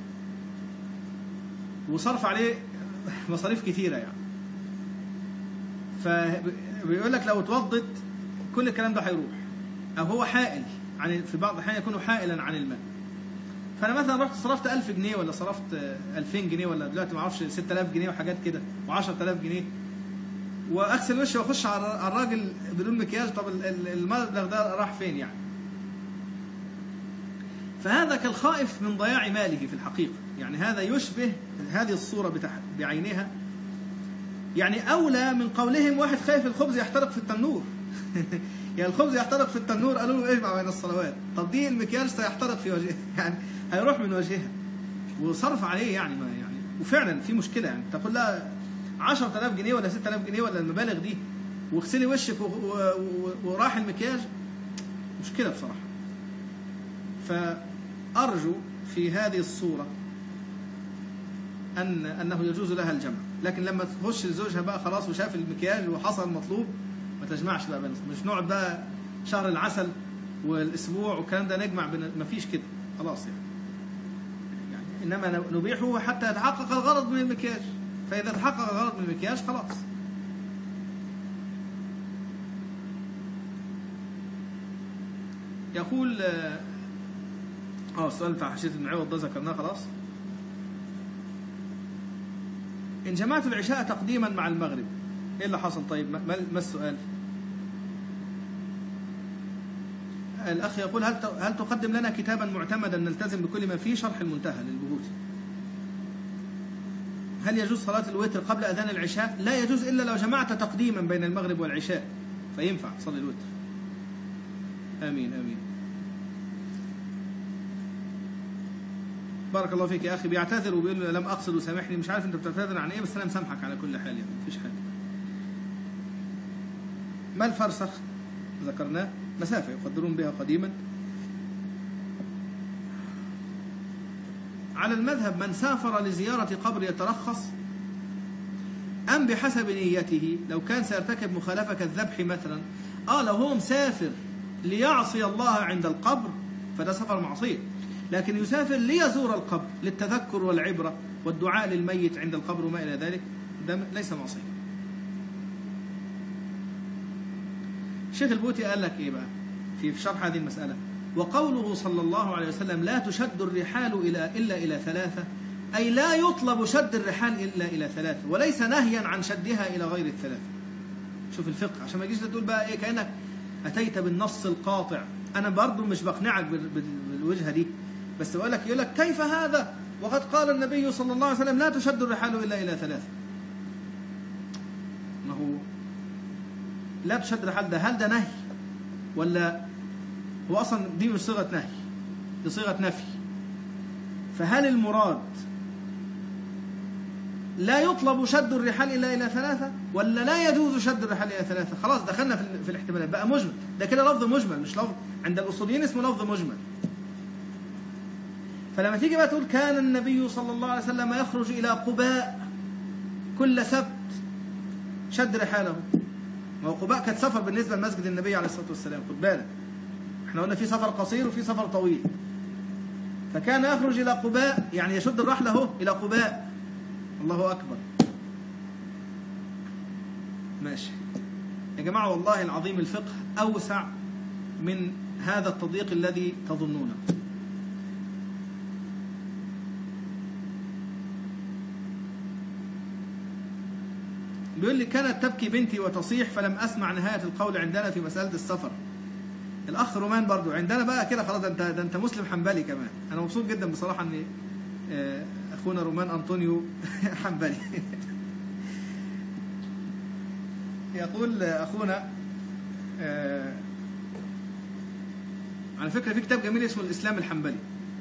[SPEAKER 1] وصرف عليه مصاريف كتيرة يعني، فبيقول لك لو اتوضت كل الكلام ده هيروح، أو هو حائل عن، في بعض الأحيان يكون حائلا عن الماء. فأنا مثلا رحت صرفت ألف جنيه ولا صرفت ألفين جنيه ولا دلوقتي ما اعرفش ستة آلاف جنيه وحاجات كده وعشرة آلاف جنيه، واغسل وشي واخش على الراجل بدون مكياج، طب المبلغ ده راح فين يعني؟ فهذا كالخائف من ضياع ماله في الحقيقة، يعني هذا يشبه هذه الصورة بعينها، يعني أولى من قولهم واحد خايف الخبز يحترق في التنور. يعني الخبز يحترق في التنور قالوا له اجمع بين الصلوات، طب دي المكياج سيحترق في وجهها، يعني هيروح من وجهها وصرف عليه يعني ما يعني، وفعلا في مشكلة يعني. تقول لها عشرة آلاف جنيه ولا ستة آلاف جنيه ولا المبالغ دي واغسلي وشك وراح المكياج، مشكلة بصراحة. فأرجو في هذه الصورة أن أنه يجوز لها الجمع، لكن لما تخش لزوجها بقى خلاص وشاف المكياج وحصل المطلوب ما تجمعش بقى بين، مش نقعد بقى شهر العسل والأسبوع والكلام ده نجمع بين، ما فيش كده خلاص يعني. يعني إنما نبيحه حتى يتحقق الغرض من المكياج، فإذا تحقق الغرض من المكياج خلاص. يقول اه السؤال بتاع حشية المعوض ده ذكرناه خلاص. إن جمعت العشاء تقديما مع المغرب إيه اللي حصل؟ طيب ما, ما السؤال؟ الأخ يقول: هل هل تقدم لنا كتابا معتمدا نلتزم بكل ما فيه؟ شرح المنتهى للبهوتي. هل يجوز صلاة الوتر قبل أذان العشاء؟ لا يجوز إلا لو جمعت تقديما بين المغرب والعشاء فينفع تصلي الوتر. آمين آمين. بارك الله فيك يا أخي. بيعتذر وبيقول لم أقصد وسامحني، مش عارف أنت بتعتذر عن إيه، بس أنا مسامحك على كل حال يعني مفيش حاجة. ما الفرسخ؟ ذكرناه، مسافة يقدرون بها قديما. على المذهب من سافر لزيارة قبر يترخص أم بحسب نيته؟ لو كان سيرتكب مخالفة كالذبح مثلا، آه لو هو مسافر ليعصي الله عند القبر فده سفر معصية، لكن يسافر ليزور القبر للتذكر والعبرة والدعاء للميت عند القبر وما إلى ذلك ده ليس معصية. الشيخ البوتي قال لك إيه بقى في شرح هذه المسألة؟ وقوله صلى الله عليه وسلم لا تشد الرحال إلى إلا إلى ثلاثة، أي لا يطلب شد الرحال إلا إلى ثلاثة، وليس نهيا عن شدها إلى غير الثلاثة. شوف الفقه عشان ما تجيش تقول بقى إيه كأنك أتيت بالنص القاطع. أنا برضو مش بقنعك بالوجهة دي، بس بقول لك يقول لك كيف هذا وقد قال النبي صلى الله عليه وسلم لا تشد الرحال إلا إلى ثلاثة. ما هو لا تشد الرحال ده هل ده نهي ولا هو أصلا دي مش صيغة نهي، دي صيغة نفي. فهل المراد لا يطلب شد الرحال إلا إلى ثلاثة ولا لا يجوز شد الرحال إلى ثلاثة؟ خلاص دخلنا في, في الاحتمالات بقى مجمل، ده كده لفظ مجمل مش لفظ عند الأصوليين اسمه لفظ مجمل. فلما تيجي بقى تقول كان النبي صلى الله عليه وسلم يخرج إلى قباء كل سبت شد رحاله. ما هو قباء كانت سفر بالنسبة لمسجد النبي عليه الصلاة والسلام، خد بالك احنا قلنا في سفر قصير وفي سفر طويل. فكان يخرج إلى قباء يعني يشد الرحلة اهو إلى قباء. الله أكبر. ماشي يا جماعة، والله العظيم الفقه أوسع من هذا التضييق الذي تظنونه. بيقول لي كانت تبكي بنتي وتصيح فلم أسمع نهاية القول عندنا في مسألة السفر. الأخ رومان برضو عندنا بقى كده خلاص، انت ده انت مسلم حنبلي كمان. أنا مبسوط جدا بصراحة أن أخونا رومان أنطونيو حنبلي. يقول أخونا على فكرة في كتاب جميل اسمه الإسلام الحنبلي،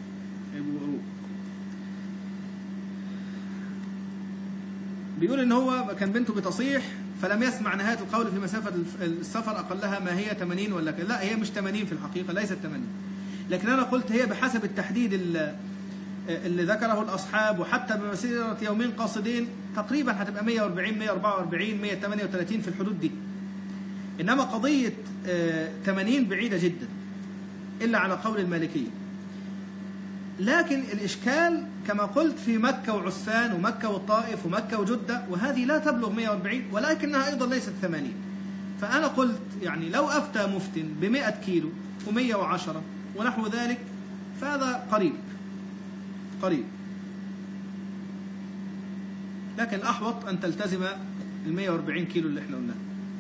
[SPEAKER 1] بيقول ان هو كان بنته بتصيح فلم يسمع نهاية القول في مسافة السفر أقلها ما هي ثمانين ولا كذا. لا هي مش ثمانين في الحقيقة، ليست ثمانين، لكن أنا قلت هي بحسب التحديد اللي ذكره الأصحاب، وحتى بمسيرة يومين قاصدين تقريبا هتبقى مئة وأربعين مئة وأربعة وأربعين مئة وثمانية وثلاثين في الحدود دي. إنما قضية ثمانين بعيدة جدا إلا على قول المالكية. لكن الإشكال كما قلت في مكة وعسفان ومكة والطائف ومكة وجدة، وهذه لا تبلغ مئة وأربعين ولكنها أيضا ليست ثمانين. فأنا قلت يعني لو أفتى مفت بمئة كيلو ومئة وعشرة ونحو ذلك فهذا قريب قريب، لكن الأحوط أن تلتزم المئة وأربعين كيلو اللي احنا قلناه.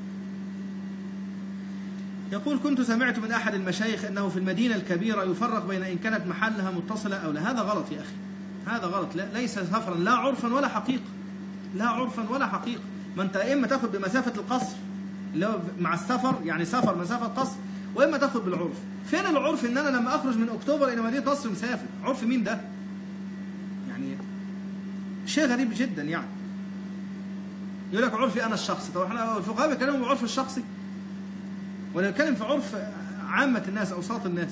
[SPEAKER 1] يقول كنت سمعت من أحد المشايخ أنه في المدينة الكبيرة يفرق بين إن كانت محلها متصلة أو لا. هذا غلط يا أخي، هذا غلط. لا ليس سفرا لا عرفا ولا حقيقة، لا عرفا ولا حقيقة. ما أنت إما تأخذ بمسافة القصر اللي هو مع السفر، يعني سفر مسافة قصر، وإما تأخذ بالعرف. فين العرف إن أنا لما أخرج من أكتوبر إلى مدينة نصر مسافر؟ عرف مين ده؟ يعني شيء غريب جدا. يعني يقول لك عرفي أنا الشخصي. طب احنا الفقهاء بيتكلموا بالعرف الشخصي ولا نتكلم في عرف عامة الناس أوساط الناس؟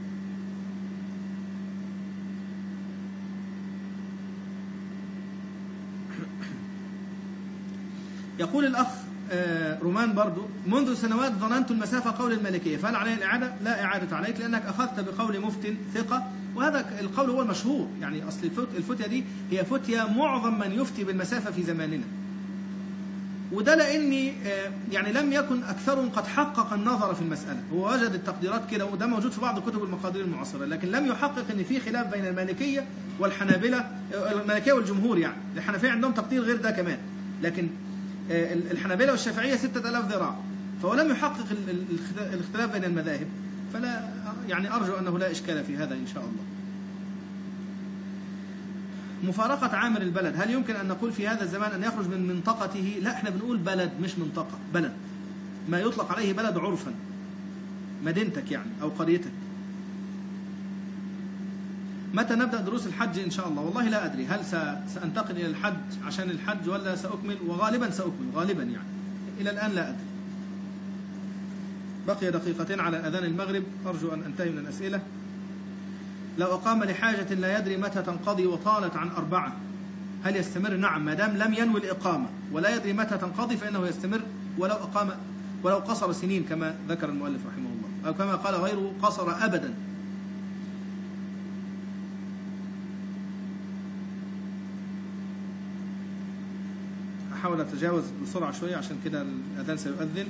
[SPEAKER 1] يقول الأخ رومان برضو منذ سنوات ظننت المسافة قول المالكية، فهل علي الإعادة؟ لا إعادة عليك، لأنك أخذت بقول مفت ثقة، وهذا القول هو المشهور. يعني أصل الفتية دي هي فتية معظم من يفتي بالمسافة في زماننا، وده لأني يعني لم يكن أكثرهم قد حقق النظر في المسألة. هو وجد التقديرات كده، وده موجود في بعض كتب المقادير المعاصرة، لكن لم يحقق أن في خلاف بين المالكية والحنابلة، المالكية والجمهور. يعني الحنفية عندهم تقدير غير ده كمان، لكن الحنابلة والشافعية ستة آلاف ذراع، فهو لم يحقق الاختلاف بين المذاهب. فلا يعني أرجو أنه لا إشكال في هذا إن شاء الله. مفارقة عامر البلد، هل يمكن أن نقول في هذا الزمان أن يخرج من منطقته؟ لا، احنا بنقول بلد مش منطقة، بلد ما يطلق عليه بلد عرفا، مدينتك يعني أو قريتك. متى نبدأ دروس الحج إن شاء الله؟ والله لا أدري، هل سأنتقل إلى الحج عشان الحج ولا سأكمل؟ وغالبا سأكمل غالبا، يعني إلى الآن لا أدري. بقي دقيقتين على أذان المغرب، أرجو أن أنتهي من الأسئلة. لو أقام لحاجة لا يدري متى تنقضي وطالت عن أربعة هل يستمر؟ نعم، ما دام لم ينوي الإقامة ولا يدري متى تنقضي فإنه يستمر، ولو أقام ولو قصر سنين كما ذكر المؤلف رحمه الله، أو كما قال غيره قصر أبدا. أحاول أتجاوز بسرعة شوية عشان كده الأذان سيؤذن.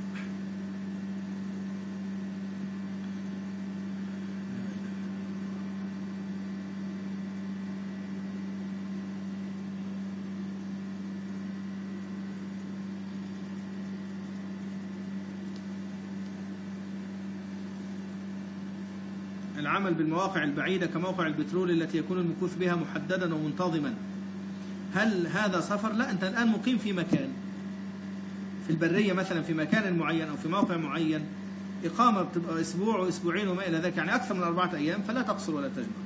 [SPEAKER 1] العمل بالمواقع البعيدة كموقع البترول التي يكون المكوث بها محددا ومنتظما، هل هذا سفر؟ لا، أنت الآن مقيم في مكان في البرية مثلا، في مكان معين أو في موقع معين، إقامة بتبقى أسبوع وأسبوعين وما إلى ذلك، يعني أكثر من أربعة أيام، فلا تقصر ولا تجمع.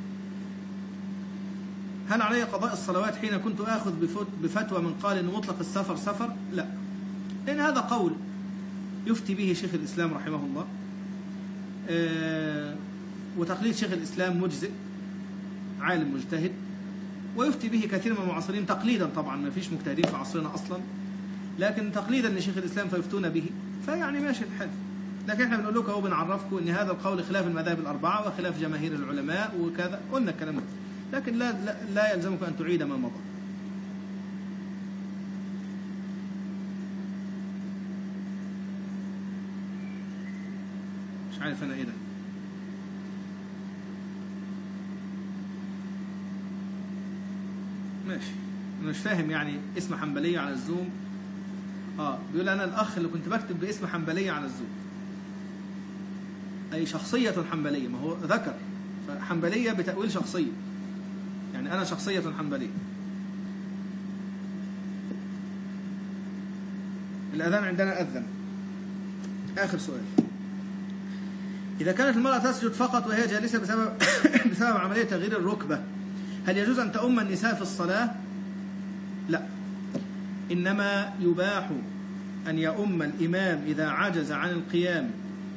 [SPEAKER 1] هل علي قضاء الصلوات حين كنت آخذ بفتوى من قال أن مطلق السفر سفر؟ لا، لأن هذا قول يفتي به شيخ الإسلام رحمه الله، أه وتقليد شيخ الإسلام مجزئ، عالم مجتهد ويفتي به كثير من المعاصرين تقليدا، طبعا ما فيش مجتهدين في عصرنا أصلا، لكن تقليدا لشيخ الإسلام فيفتون به، فيعني ماشي الحال. لكن احنا بنقول لكم اهو بنعرفكم ان هذا القول خلاف المذاهب الأربعة وخلاف جماهير العلماء وكذا، قلنا الكلام ده، لكن لا لا, لا يلزمك أن تعيد ما مضى. مش عارف أنا إيه ده. ماشي، أنا مش فاهم يعني اسم حنبلية على الزوم. آه بيقول أنا الأخ اللي كنت بكتب باسم حنبلية على الزوم، أي شخصية حنبلية، ما هو ذكر فحنبلية بتأويل شخصية، يعني أنا شخصية حنبلية. الأذان عندنا أذن. آخر سؤال: إذا كانت المرأة تسجد فقط وهي جالسة بسبب بسبب عملية تغيير الركبة، هل يجوز أن تؤم النساء في الصلاة؟ لا، إنما يباح أن يؤم الإمام إذا عجز عن القيام،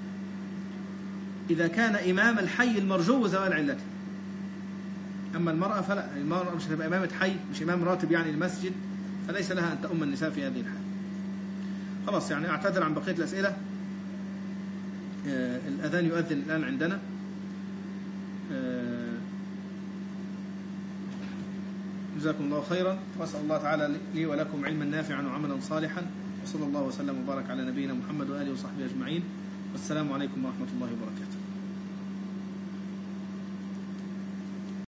[SPEAKER 1] إذا كان إمام الحي المرجو زوال علته. أما المرأة فلا، المرأة مش هتبقى إمامة حي، مش إمام راتب يعني المسجد، فليس لها أن تؤم النساء في هذه الحال. خلاص يعني أعتذر عن بقية الأسئلة. آه الأذان يؤذن الآن عندنا. آه جزاكم الله خيرا، وأسأل الله تعالى لي ولكم علما نافعا وعملا صالحا، وصلى الله وسلم وبارك على نبينا محمد وآله وصحبه أجمعين، والسلام عليكم ورحمة الله وبركاته.